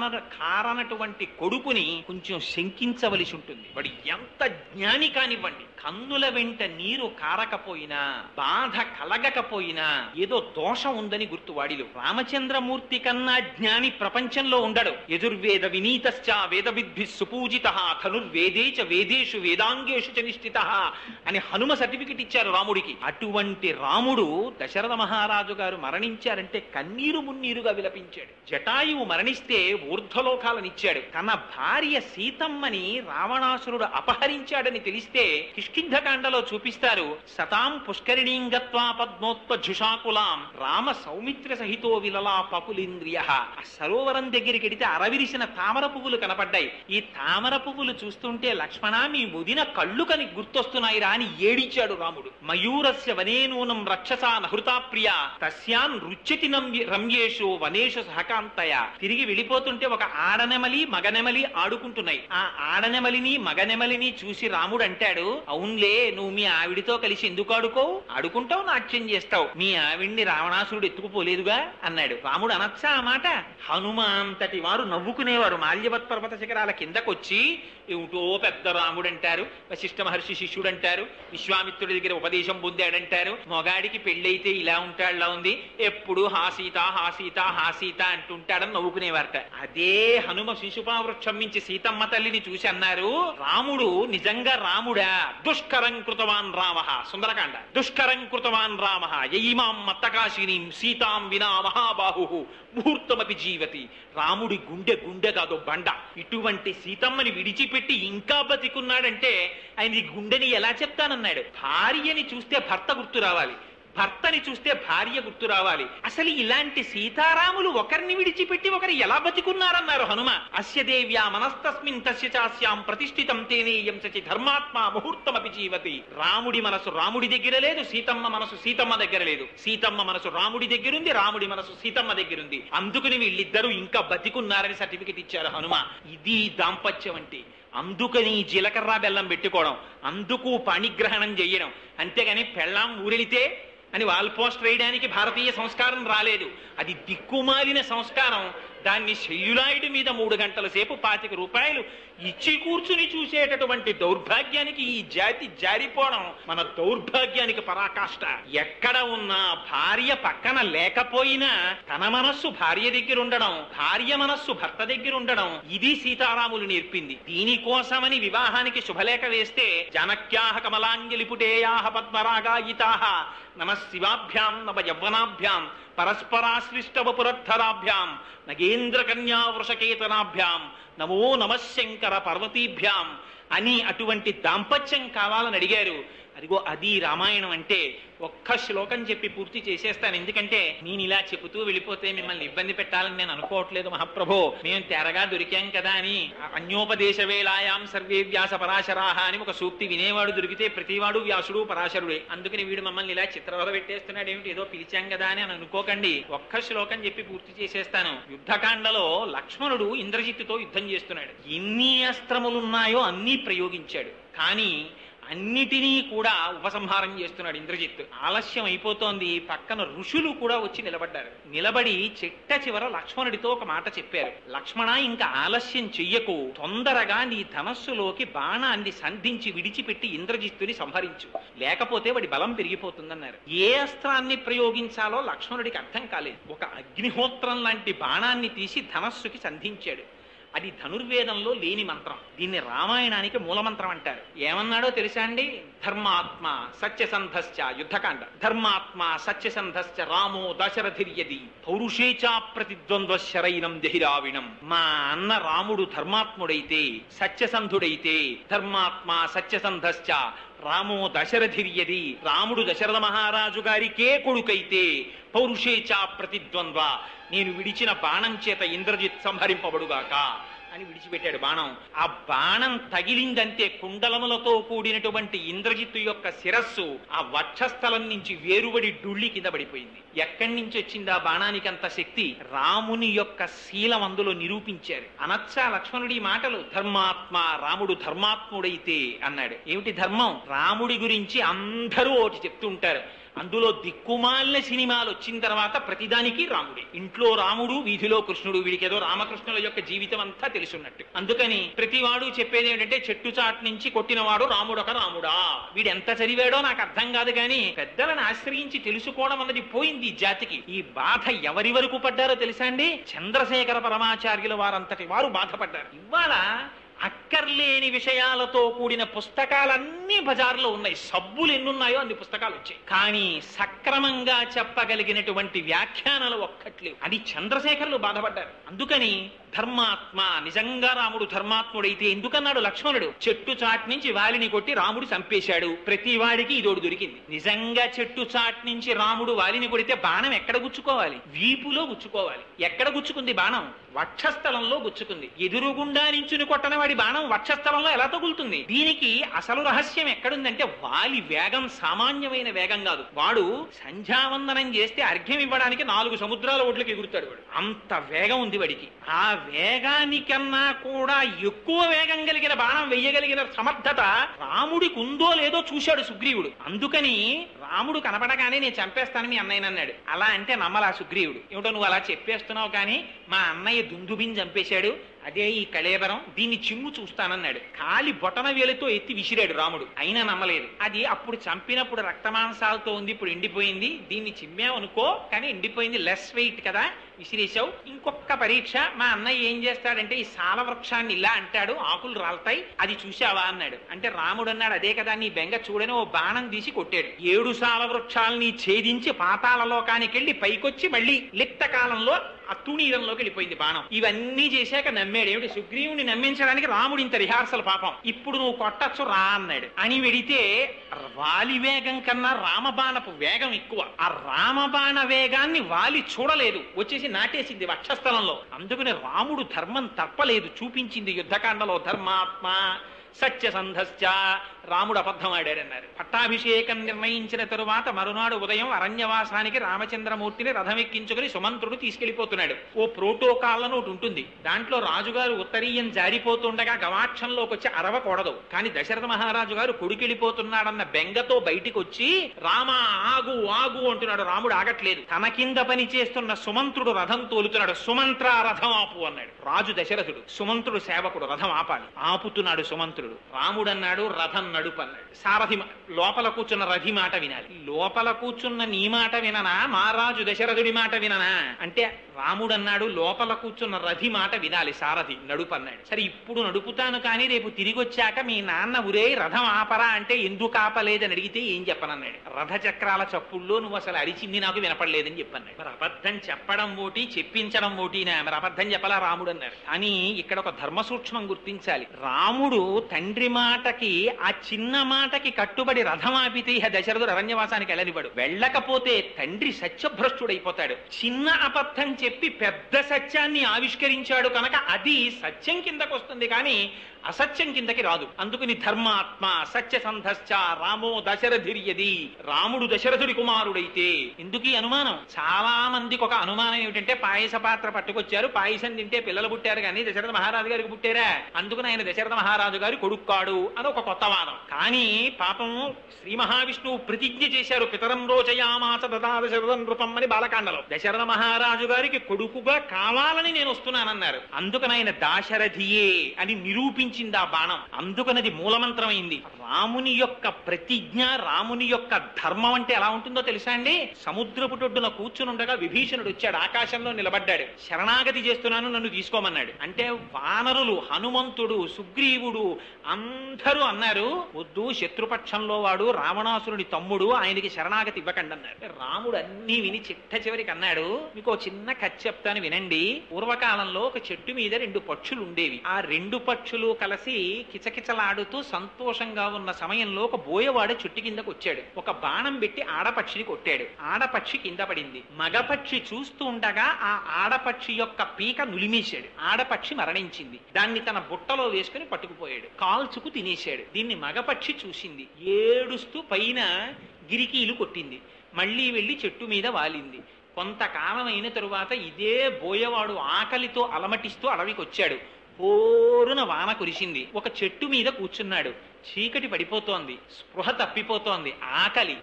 కారనటువంటి కొడుకుని కొంచెం శంకించవలసి ఉంటుంది. వాడు ఎంత జ్ఞాని కానివ్వండి, కన్నుల వెంట నీరు కారకపోయినా, బాధ కలగకపోయినా ఏదో దోషం ఉందని గుర్తు వాడిలో. రామచంద్రమూర్తి కన్నా జ్ఞాని ప్రపంచంలో ఉండడు. యజుర్వేద వినీతశ్చ వేద విద్భి సుపూజితః ధనుర్వేదేచ వేదేషు వేదాంగేషు చ నిష్ఠితః అని హనుమ సర్టిఫికెట్ ఇచ్చారు రాముడికి. అటువంటి రాముడు దశరథ మహారాజు గారు మరణించారంటే కన్నీరు మున్నీరుగా విలపించాడు. జటాయువు మరణిస్తే ఊర్ధ్వలోకాలనిచ్చాడు. తన భార్య సీతమ్మని రావణాసురుడు అపహరించాడని తెలిస్తే కిష్కింధకాండలో చూపిస్తారు. సతాం పుష్కరిణీం గత్వా పద్మోత్పజుషాకులాం రామ సౌమిత్ర సహితో విలలా పకులింద్రియ. ఆ సరోవరం దగ్గరికి వెడితే అరవిరిసిన తామర పువ్వులు కనపడ్డాయి. ఈ తామర పువ్వులు చూస్తుంటే లక్ష్మణ మీ ముదిన కళ్ళు కని గుర్తొస్తున్నాయిరా అని ఏడిచాడు రాముడు. మయూరస్య వనేనూనం రక్షసా నహృతా ప్రియ తస్యాన్ రుచ్యతి రమ్యేషు వనేషు సహకాంతయ. తిరిగి వెళ్ళిపోతుంటే ఒక ఆడనెమలి మగనెమలి ఆడుకుంటున్నాయి. ఆ ఆడనెమలిని మగనెమలిని చూసి రాముడు అంటాడు, అవునులే నువ్వు మీ ఆవిడితో కలిసి ఎందుకు ఆడుకుంటావు, నాట్యం చేస్తావు, మీ ఆవిడ్ని రావణాసురుడు ఎత్తుకుపోలేదుగా అన్నాడు. రాముడు అనొచ్చా ఆ మాట? హనుమంతటి వారు నవ్వుకునేవారు. మాల్యవత్ పర్వత శిఖరాల కిందకొచ్చి ఏమిటో పెద్ద రాముడు అంటారు, వశిష్ఠ మహర్షి శిష్యుడు అంటారు, విశ్వామిత్రుడి దగ్గర ఉపదేశం పొందాడంటారు, మొగాడికి పెళ్ళైతే ఇలా ఉంటాడులా ఉంది, ఎప్పుడు హాసీత హాసీత హాసీత అంటుంటాడని నవ్వుకునేవారట. అదే హనుమ శిశుపావృక్షం నుంచి సీతమ్మ తల్లిని చూసి అన్నారు, రాముడు నిజంగా రాముడా? దుష్కరం కృతవాన్ రామ. సుందరకాండ. దుష్కరం కృతవాన్ రామ యయిమాం మత్తకాశినీం సీతాం వినా మహాబాహు ముహూర్తమపి జీవతి. రాముడి గుండె కాదు బండ. ఇటువంటి సీతమ్మని విడిచిపెట్టి ఇంకా బతికున్నాడంటే ఆయన ఈ గుండెని ఎలా చెప్తానన్నాడు. భార్యని చూస్తే భర్త గుర్తు రావాలి, భర్తని చూస్తే భార్య గుర్తు రావాలి. అసలు ఇలాంటి సీతారాములు ఒకరిని విడిచిపెట్టి ఒకరు ఎలా బతికున్నారన్నారు హనుమ. అస్య దేవ్యా మనస్తస్మిన్ తస్య చాస్యాం ప్రతిష్ఠితం తేనేయం సచి ధర్మాత్మ ముహూర్తమపి జీవతి. రాముడి మనసు రాముడి దగ్గర లేదు, సీతమ్మ మనసు సీతమ్మ దగ్గర లేదు. సీతమ్మ మనసు రాముడి దగ్గరుంది, రాముడి మనసు సీతమ్మ దగ్గరుంది. అందుకని వీళ్ళిద్దరూ ఇంకా బతికున్నారని సర్టిఫికెట్ ఇచ్చారు హనుమ. ఇది దాంపత్యం అంటే. అందుకని జీలకర్ర బెల్లం పెట్టుకోవడం, అందుకు పాణిగ్రహణం చెయ్యడం. అంతేగాని పెళ్ళాం ఊరెళితే అని వాల్ పోస్ట్ వేయడానికి భారతీయ సంస్కారం రాలేదు. అది దిక్కుమాలిన సంస్కారం. దాన్ని సెల్యులాయిడ్ మీద 3 గంటల సేపు 25 రూపాయలు ఇచ్చి కూర్చుని చూసేటటువంటి దౌర్భాగ్యానికి ఈ జాతి జారిపోవడం మన దౌర్భాగ్యానికి పరాకాష్ట. ఎక్కడ ఉన్నా భార్య పక్కన లేకపోయినా తన మనస్సు భార్య దగ్గర ఉండడం, భార్య మనస్సు భర్త దగ్గర ఉండడం, ఇది సీతారాములు నేర్పింది. దీనికోసమని వివాహానికి శుభలేఖ వేస్తే జనక్యాహ కమలాంజలిపుటేయాహ పద్మరాగాయితాహ నమ శివాభ్యాం నవ యవ్వనాభ్యాం పరస్పరాశ్లిష్టవపురద్ధరాభ్యాం నగేంద్ర కన్యా వృషకేతనాభ్యాం నమో నమశంకర పర్వతీభ్యాం అని అటువంటి దాంపత్యం కావాలని అడిగారు. అదిగో అది రామాయణం అంటే. ఒక్క శ్లోకం చెప్పి పూర్తి చేసేస్తాను, ఎందుకంటే నేను ఇలా చెబుతూ వెళ్ళిపోతే మిమ్మల్ని ఇబ్బంది పెట్టాలని నేను అనుకోవట్లేదు మహాప్రభో. మేము తెరగా దొరికాం కదా అని అన్యోపదేశ వేళాయాం సర్వే వ్యాస పరాశరాహ అని ఒక సూక్తి వినేవాడు దొరికితే ప్రతివాడు వ్యాసుడు పరాశరుడే. అందుకని వీడు మమ్మల్ని ఇలా చిత్రవద పెట్టేస్తున్నాడు ఏమిటి, ఏదో పిలిచాం కదా అని అనుకోకండి. ఒక్క శ్లోకం చెప్పి పూర్తి చేసేస్తాను. యుద్ధకాండలో లక్ష్మణుడు ఇంద్రజిత్తుతో యుద్ధం చేస్తున్నాడు. ఎన్ని అస్త్రములున్నాయో అన్నీ ప్రయోగించాడు. కానీ అన్నిటినీ కూడా ఉపసంహారం చేస్తున్నాడు ఇంద్రజిత్. ఆలస్యం అయిపోతోంది. పక్కన ఋషులు కూడా వచ్చి నిలబడ్డారు. నిలబడి చిట్ట చివర లక్ష్మణుడితో ఒక మాట చెప్పారు. లక్ష్మణ, ఇంకా ఆలస్యం చెయ్యకు, తొందరగా నీ ధనస్సులోకి బాణాన్ని సంధించి విడిచిపెట్టి ఇంద్రజిత్తుని సంహరించు, లేకపోతే వాడి బలం పెరిగిపోతుందన్నారు. ఏ అస్త్రాన్ని ప్రయోగించాలో లక్ష్మణుడికి అర్థం కాలేదు. ఒక అగ్నిహోత్రం లాంటి బాణాన్ని తీసి ధనస్సుకి సంధించాడు. అది ధనుర్వేదంలో లేని మంత్రం. దీన్ని రామాయణానికి మూలమంత్రం అంటారు. ఏమన్నాడో తెలుసా అండి? ధర్మాత్మ సత్యసంధశ్చ, యుద్ధకాండ. ధర్మాత్మ సత్యసంధశ్చ రామో దశరథిర్యది పౌరుషేచా ప్రతిద్వంద్వ శరైనం జహిరావిణం. మా అన్న రాముడు ధర్మాత్ముడైతే, సత్యసంధుడైతే, ధర్మాత్మ సత్యసంధశ్చ రామో దశరథిర్యది, రాముడు దశరథ మహారాజు గారికే కొడుకైతే, పౌరుషేచా ప్రతిద్వంద్వ, నేను విడిచిన బాణం చేత ఇంద్రజిత్ సంహరింపబడుగాక అని విడిచిపెట్టాడు బాణం. ఆ బాణం తగిలిందంటే కుండలములతో కూడినటువంటి ఇంద్రజిత్తు యొక్క శిరస్సు ఆ వక్షస్థలం నుంచి వేరుబడి డుళ్ళి కింద పడిపోయింది. ఎక్కడి నుంచి వచ్చింది ఆ బాణానికి అంత శక్తి? రాముని యొక్క శీలం అందులో నిరూపించారు. అనచ్చా లక్ష్మణుడి మాటలు? ధర్మాత్మ, రాముడు ధర్మాత్ముడైతే అన్నాడు. ఏమిటి ధర్మం? రాముడి గురించి అందరూ ఒకటి చెప్తూ ఉంటారు. అందులో దిక్కుమాలిన సినిమాలు వచ్చిన తర్వాత ప్రతిదానికి రాముడే. ఇంట్లో రాముడు, వీధిలో కృష్ణుడు. వీడికేదో రామకృష్ణుల యొక్క జీవితం అంతా తెలుసున్నట్టు. అందుకని ప్రతివాడు చెప్పేది ఏమిటంటే చెట్టు చాటు నుంచి కొట్టినవాడు రాముడొక రాముడా. వీడు ఎంత చదివాడో నాకు అర్థం కాదు, కానీ పెద్దలను ఆశ్రయించి తెలుసుకోవడం అన్నది పోయింది ఈ జాతికి. ఈ బాధ ఎవరి వరకు పడ్డారో తెలుసా అండి? చంద్రశేఖర పరమాచార్యుల వారంతటి వారు బాధపడ్డారు. ఇవాళ అక్కర్లేని విషయాలతో కూడిన పుస్తకాలన్నీ బజార్లో ఉన్నాయి. సబ్బులు ఎన్నున్నాయో అన్ని పుస్తకాలు వచ్చాయి. కానీ సక్రమంగా చెప్పగలిగినటువంటి వ్యాఖ్యానాలు ఒక్కట్లేవు. అది చంద్రశేఖరులు బాధపడ్డారు. అందుకని ధర్మాత్మ, నిజంగా రాముడు ధర్మాత్ముడైతే ఎందుకన్నాడు లక్ష్మణుడు? చెట్టు చాటు నుంచి వాలిని కొట్టి రాముడు చంపేశాడు. ప్రతి వాడికి ఇదోడు దొరికింది. నిజంగా చెట్టు చాటు నుంచి రాముడు వాలిని కొడితే బాణం ఎక్కడ గుచ్చుకోవాలి? వీపులో గుచ్చుకోవాలి. ఎక్కడ గుచ్చుకుంది బాణం? వక్షస్థలంలో గుచ్చుకుంది. ఎదురుగుండా నించుని కొట్టన వాడి బాణం వక్షస్థలంలో ఎలా తగులుతుంది? దీనికి అసలు రహస్యం ఎక్కడుందంటే వాలి వేగం సామాన్యమైన వేగం కాదు. వాడు సంధ్యావందనం చేస్తే అర్ఘ్యం ఇవ్వడానికి 4 సముద్రాల ఒడ్లకి ఎగురుతాడు వాడు. అంత వేగం ఉంది వాడికి. ఆ వేగానికన్నా కూడా ఎక్కువ వేగం కలిగిన బాణం వెయ్యగలిగిన సమర్థత రాముడికి ఉందో లేదో చూశాడు సుగ్రీవుడు. అందుకని రాముడు కనపడగానే నేను చంపేస్తాను మీ అన్నయ్య అన్నాడు. అలా అంటే నమ్మలా సుగ్రీవుడు. ఏమిటో నువ్వు అలా చెప్పేస్తున్నావు, కానీ మా అన్నయ్య దుందుబిని చంపేశాడు, అదే ఈ కళేబరం, దీన్ని చిమ్ము చూస్తానన్నాడు. కాలి బొటన వేలుతో ఎత్తి విసిరాడు రాముడు. అయినా నమ్మలేదు. అది అప్పుడు చంపినప్పుడు రక్తమాంసాలతో ఉంది, ఇప్పుడు ఎండిపోయింది, దీన్ని చిమ్మావనుకో కానీ ఎండిపోయింది, లెస్ వెయిట్ కదా, విసిరేశావు. ఇంకొక పరీక్ష, మా అన్నయ్య ఏం చేస్తాడంటే ఈ సాల వృక్షాన్ని ఇలా అంటాడు, ఆకులు రాలుతాయి, అది చూశావా అన్నాడు. అంటే రాముడు అన్నాడు, అదే కదా నీ బెంగ చూడని, ఓ బాణం తీసి కొట్టాడు. 7 సాల వృక్షాలని ఛేదించి పాతాళ లోకానికి వెళ్ళి పైకొచ్చి మళ్ళీ లిప్త కాలంలో ఆ తుణీరంలోకి వెళ్ళిపోయింది బాణం. ఇవన్నీ చేశాక నమ్మాడు. ఏమిటి? సుగ్రీవుని నమ్మించడానికి రాముడు ఇంత రిహార్సల్ పాపం. ఇప్పుడు నువ్వు కొట్టచ్చు రా అన్నాడు. అని వెడితే వాలి వేగం కన్నా రామబాణపు వేగం ఎక్కువ. ఆ రామబాణ వేగాన్ని వాలి చూడలేదు, వచ్చేసి నాటేసింది వక్షస్థలంలో. అందుకని రాముడు ధర్మం తప్పలేదు, చూపించింది యుద్ధకాండలో. ధర్మాత్మ సత్యసంధశ్చ రాముడు అబద్ధం ఆడాడన్నారు. పట్టాభిషేకం నిర్ణయించిన తరువాత మరునాడు ఉదయం అరణ్యవాసానికి రామచంద్రమూర్తిని రథం ఎక్కించుకుని సుమంత్రుడు తీసుకెళ్లిపోతున్నాడు. ఓ ప్రోటోకాల్ అని ఒకటి ఉంటుంది. దాంట్లో రాజుగారు ఉత్తరీయం జారిపోతుండగా గవాక్షంలోకి వచ్చి అరవకూడదు. కానీ దశరథ మహారాజు గారు కొడుకెళ్ళిపోతున్నాడన్న బెంగతో బయటికి వచ్చి రామ ఆగు ఆగు అంటున్నాడు. రాముడు ఆగట్లేదు. తన కింద పని చేస్తున్న సుమంత్రుడు రథం తోలుతున్నాడు. సుమంత్ర రథం ఆపు అన్నాడు. రాజు దశరథుడు, సుమంత్రుడు సేవకుడు, రథం ఆపాలి. ఆపుతున్నాడు సుమంత్రుడు. రాముడు అన్నాడు రథం నడుపు అన్నాడు. సారథి లోపల కూర్చున్న రథి మాట వినాలి. లోపల కూర్చున్న నీ మాట విననా, మహారాజు దశరథుడి మాట విననా అంటే రాముడు అన్నాడు లోపల కూర్చున్న రథి మాట వినాలి, సారథి నడుపు అన్నాడు. సరే ఇప్పుడు నడుపుతాను కానీ రేపు తిరిగి వచ్చాక మీ నాన్న ఉరే రథం ఆపరా అంటే ఎందుకు ఆపలేదని అడిగితే ఏం చెప్పనన్నాడు. రథ చక్రాల చప్పుల్లో నువ్వు అసలు అరిచింది నాకు వినపడలేదని చెప్పన్నాడు. మరి అబద్ధం చెప్పడం ఓటి చెప్పించడం ఓటినా, మరి అబద్ధం చెప్పలా రాముడు అన్నారు. కానీ ఇక్కడ ఒక ధర్మ సూక్ష్మం గుర్తించాలి. రాముడు తండ్రి మాటకి ఆ చిన్న మాటకి కట్టుబడి రథం ఆపితే ఇహ దశరథుడు అరణ్యవాసానికి వెళ్ళనివ్వడు. వెళ్ళకపోతే తండ్రి సత్యభ్రష్టుడైపోతాడు. చిన్న అబద్ధం చెప్పి పెద్ద సత్యాన్ని ఆవిష్కరించాడు కనుక అది సత్యం కిందకు వస్తుంది కానీ అసత్యం కిందకి రాదు. అందుకని ధర్మాత్మ సత్యసంధశ్చ రామో దశరథిర్యది, రాముడు దశరథుడి కుమారుడైతే. ఎందుకు ఈ అనుమానం? చాలా మందికి ఒక అనుమానం ఏమిటంటే పాయస పాత్ర పట్టుకొచ్చారు, పాయసం తింటే పిల్లలు పుట్టారు కానీ దశరథ మహారాజు గారికి పుట్టారా, అందుకని ఆయన దశరథ మహారాజు గారి కొడుక్కాడు అని ఒక కొత్త వాదం. కానీ పాపం శ్రీ మహావిష్ణువు ప్రతిజ్ఞ చేశారు, పితరం రోచయామాస దశరథం నృపం అని బాలకాండలో. దశరథ మహారాజు గారికి కొడుకుగా కావాలని నేను వస్తున్నానన్నారు. అందుకని ఆయన దాశరథియే అని నిరూపించింది ఆ బాణం. అందుకనది మూలమంత్రమైంది. రాముని యొక్క ప్రతిజ్ఞ, రాముని యొక్క ధర్మం అంటే ఎలా ఉంటుందో తెలుసా అండి? సముద్రపు టొడ్డున కూర్చునుండగా విభీషణుడు వచ్చాడు, ఆకాశంలో నిలబడ్డాడు. శరణాగతి చేస్తున్నాను నన్ను తీసుకోమన్నాడు. అంటే వానరులు, హనుమంతుడు, సుగ్రీవుడు అందరూ అన్నారు వద్దు, శత్రుపక్షంలో వాడు రావణాసురుడి తమ్ముడు, ఆయనకి శరణాగతి ఇవ్వకండి అన్నారు. రాముడు అన్ని విని చిట్ట చివరికి అన్నాడు, మీకు చిన్న కథ చెప్తాను వినండి. పూర్వకాలంలో ఒక చెట్టు మీద 2 పక్షులు ఉండేవి. ఆ 2 పక్షులు కలిసి కిచకిచలాడుతూ సంతోషంగా ఉన్న సమయంలో ఒక బోయవాడ చెట్టు కిందకు వచ్చాడు. ఒక బాణం పెట్టి ఆడపక్షిని కొట్టాడు. ఆడపక్షి కింద పడింది. మగపక్షి చూస్తూ ఉండగా ఆ ఆడపక్షి యొక్క పీక నులిమేశాడు. ఆడపక్షి మరణించింది. దాన్ని తన బుట్టలో వేసుకుని పట్టుకుపోయాడు. కాల్చుకు తినేశాడు. దీన్ని మగపక్షి చూసింది. ఏడుస్తూ పైన గిరికీలు కొట్టింది. మళ్లీ వెళ్లి చెట్టు మీద వాలింది. కొంతకాలం అయిన తరువాత ఇదే బోయవాడు ఆకలితో అలమటిస్తూ అడవికి వచ్చాడు. పోరున వాన కురిసింది. ఒక చెట్టు మీద కూర్చున్నాడు. చీకటి పడిపోతోంది, స్పృహ తప్పిపోతోంది, ఆకలి.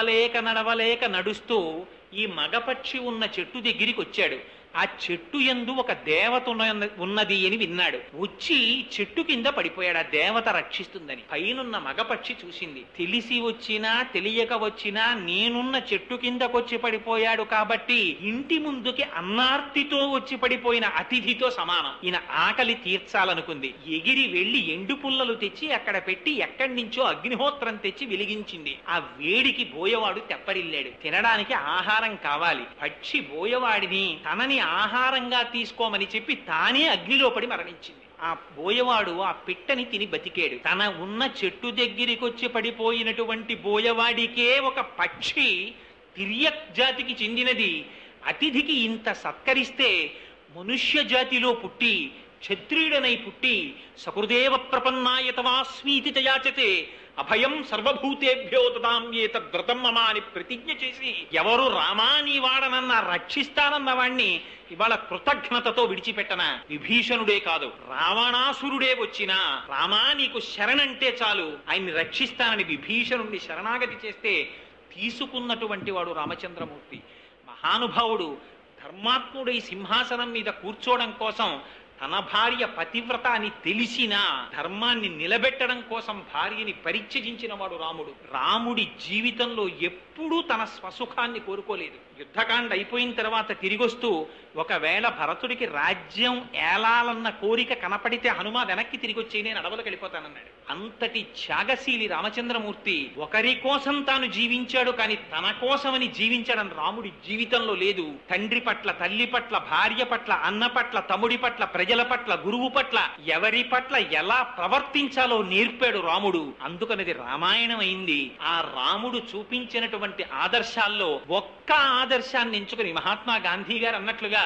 నడవలేక నడుస్తూ ఈ మగపక్షి ఉన్న చెట్టు దగ్గరికి వచ్చాడు. ఆ చెట్టు యందు ఒక దేవత ఉన్నది అని విన్నాడు. వచ్చి చెట్టు కింద పడిపోయాడు. ఆ దేవత రక్షిస్తుందని. పైనున్న మగపక్షి చూసింది. తెలిసి వచ్చినా తెలియక వచ్చినా నేనున్న చెట్టు కిందకొచ్చి పడిపోయాడు కాబట్టి ఇంటి ముందుకి అన్నార్తితో వచ్చి పడిపోయిన అతిథితో సమానం. ఈయన ఆకలి తీర్చాలనుకుంది. ఎగిరి వెళ్లి ఎండు పుల్లలు తెచ్చి అక్కడ పెట్టి ఎక్కడి నుంచో అగ్నిహోత్రం తెచ్చి వెలిగించింది. ఆ వేడికి బోయవాడు తెప్పరిల్లాడు. తినడానికి ఆహారం కావాలి. పక్షి బోయవాడిని తనని ఆహారంగా తీసుకోమని చెప్పి తానే అగ్నిలో పడి మరణించింది. ఆ బోయవాడు ఆ పిట్టని తిని బతికాడు. తన ఉన్న చెట్టు దగ్గరికి వచ్చి పడిపోయినటువంటి బోయవాడికే ఒక పక్షి తిర్యక్ జాతికి చెందినది అతిథికి ఇంత సత్కరిస్తే, మనుష్య జాతిలో పుట్టి క్షత్రియుడనై పుట్టి సకృదేవ ప్రపన్నాయతవాస్మీతి చయాచతే అభయం సర్వభూతేభ్యో దదామ్యేతద్వ్రతం మమ అని ప్రతిజ్ఞ చేసి ఎవరు రామా నీ వాడనన్నా రక్షిస్తానన్న వాణ్ణి ఇవాళ కృతజ్ఞతతో విడిచిపెట్టనా? విభీషణుడే కాదు, రావణాసురుడే వచ్చినా రామా నీకు శరణంటే చాలు ఆయన్ని రక్షిస్తానని విభీషణుడిని శరణాగతి చేస్తే తీసుకున్నటువంటి వాడు రామచంద్రమూర్తి. మహానుభావుడు ధర్మాత్ముడై సింహాసనం మీద కూర్చోవడం కోసం తన భార్య పతివ్రత అని తెలిసినా ధర్మాన్ని నిలబెట్టడం కోసం భార్యని పరిత్యజించిన వాడు రాముడు. రాముడి జీవితంలో ఎప్పుడూ తన స్వసుఖాన్ని కోరుకోలేదు. యుద్ధకాండ అయిపోయిన తర్వాత తిరిగొస్తూ ఒకవేళ భరతుడికి రాజ్యం ఏలాలన్న కోరిక కనపడితే హనుమ వెనక్కి తిరిగి వచ్చి నేను అడవులకు వెళ్ళిపోతానన్నాడు. అంతటి త్యాగశీలి రామచంద్రమూర్తి ఒకరి కోసం తాను జీవించాడు కానీ తన కోసమని జీవించడం రాముడి జీవితంలో లేదు. తండ్రి పట్ల, తల్లి పట్ల, భార్య పట్ల, అన్న పట్ల, తమ్ముడి పట్ల, ప్రజల పట్ల, గురువు పట్ల, ఎవరి పట్ల ఎలా ప్రవర్తించాలో నేర్పాడు రాముడు. అందుకనేది రామాయణం అయింది. ఆ రాముడు చూపించినటువంటి ఆదర్శాల్లో ఒక్క ఆదర్శాన్ని ఎంచుకుని మహాత్మా గాంధీ గారు అన్నట్లుగా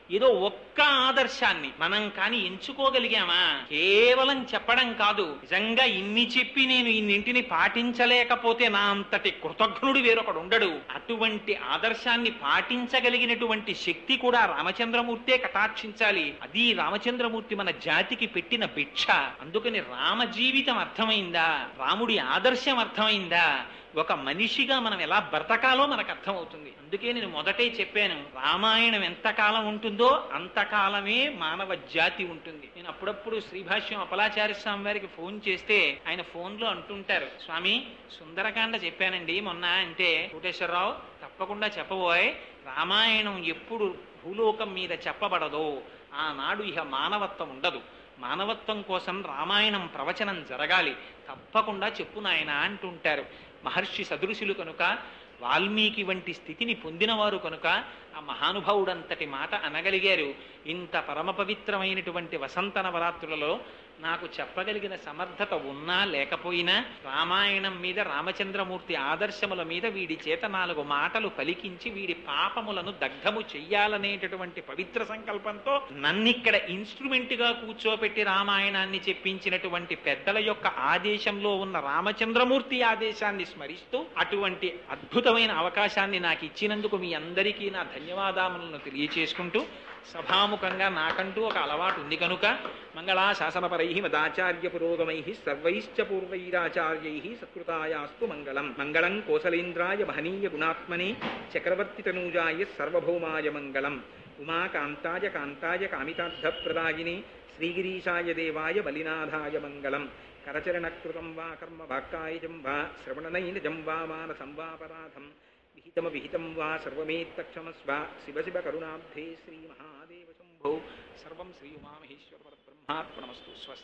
ఏదో ఒక్క ఆదర్శాన్ని మనం కాని ఎంచుకోగలిగామా? కేవలం చెప్పడం కాదు, నిజంగా ఇన్ని చెప్పి నేను ఇన్నింటిని పాటించలేకపోతే నా అంతటి కృతజ్ఞుడు వేరొకడు ఉండడు. అటువంటి ఆదర్శాన్ని పాటించగలిగినటువంటి శక్తి కూడా రామచంద్రమూర్తే కటాక్షించాలి. అది రామచంద్రమూర్తి మన జాతికి పెట్టిన భిక్ష. అందుకని రామ జీవితం అర్థమైందా, రాముడి ఆదర్శం అర్థమైందా, ఒక మనిషిగా మనం ఎలా బ్రతకాలో మనకు అర్థమవుతుంది. అందుకే నేను మొదటే చెప్పాను, రామాయణం ఎంతకాలం ఉంటుందో అంతకాలమే మానవ జాతి ఉంటుంది. నేను అప్పుడప్పుడు శ్రీభాష్యం అపలాచార్య స్వామి వారికి ఫోన్ చేస్తే ఆయన ఫోన్లో అంటుంటారు, స్వామి సుందరకాండ చెప్పానండి మొన్న అంటే, కోటేశ్వరరావు తప్పకుండా చెప్పబోయ్, రామాయణం ఎప్పుడు భూలోకం మీద చెప్పబడదో ఆనాడు ఇహ మానవత్వం ఉండదు. మానవత్వం కోసం రామాయణం ప్రవచనం జరగాలి, తప్పకుండా చెప్పు నాయన అంటుంటారు. మహర్షి సదృశులు కనుక, వాల్మీకి వంటి స్థితిని పొందినవారు కనుక ఆ మహానుభావుడంతటి మాట అనగలిగారు. ఇంత పరమ పవిత్రమైనటువంటి వసంత నవరాత్రులలో నాకు చెప్పగలిగిన సమర్థత ఉన్నా లేకపోయినా రామాయణం మీద, రామచంద్రమూర్తి ఆదర్శముల మీద వీడి చేత 4 మాటలు పలికించి వీడి పాపములను దగ్ధము చెయ్యాలనేటటువంటి పవిత్ర సంకల్పంతో నన్నిక్కడ ఇన్స్ట్రుమెంట్ గా కూర్చోపెట్టి రామాయణాన్ని చెప్పించినటువంటి పెద్దల యొక్క ఆదేశంలో ఉన్న రామచంద్రమూర్తి ఆదేశాన్ని స్మరిస్తూ అటువంటి అద్భుతమైన అవకాశాన్ని నాకు ఇచ్చినందుకు మీ అందరికీ నా ధన్యవాదాలను తెలియచేసుకుంటూ, సభాముఖంగా నాకంటూ ఒక అలవాటు ఉంది కనుక మంగళాశాసనపరై మదాచార్య పురోగమై సర్వైశ్చ పూర్వైరాచార్యై సత్కృతాయాస్తు మంగళం. మంగళం కోసలేంద్రాయ మహనీయ గుణాత్మనే చక్రవర్తి తనూజాయ సర్వభౌమాయ మంగళం. ఉమాకాంతాయ కాంతాయ కామితార్థప్రదాయినే శ్రీగిరీశాయ దేవాయ బలినాథాయ మంగళం. కరచరణకృతం వా కర్మ వాక్కాయజం వా శ్రవణనైనజం వా మానసం వాపరాధం విహితం వా సర్వమేత్తక్షమస్వ. శివ శివ కరుణాబ్ధే శ్రీ మహాదేవ శంభో. సర్వం శ్రీ ఉమామహేశ్వర పరబ్రహ్మార్పణమస్తు. స్వస్తి.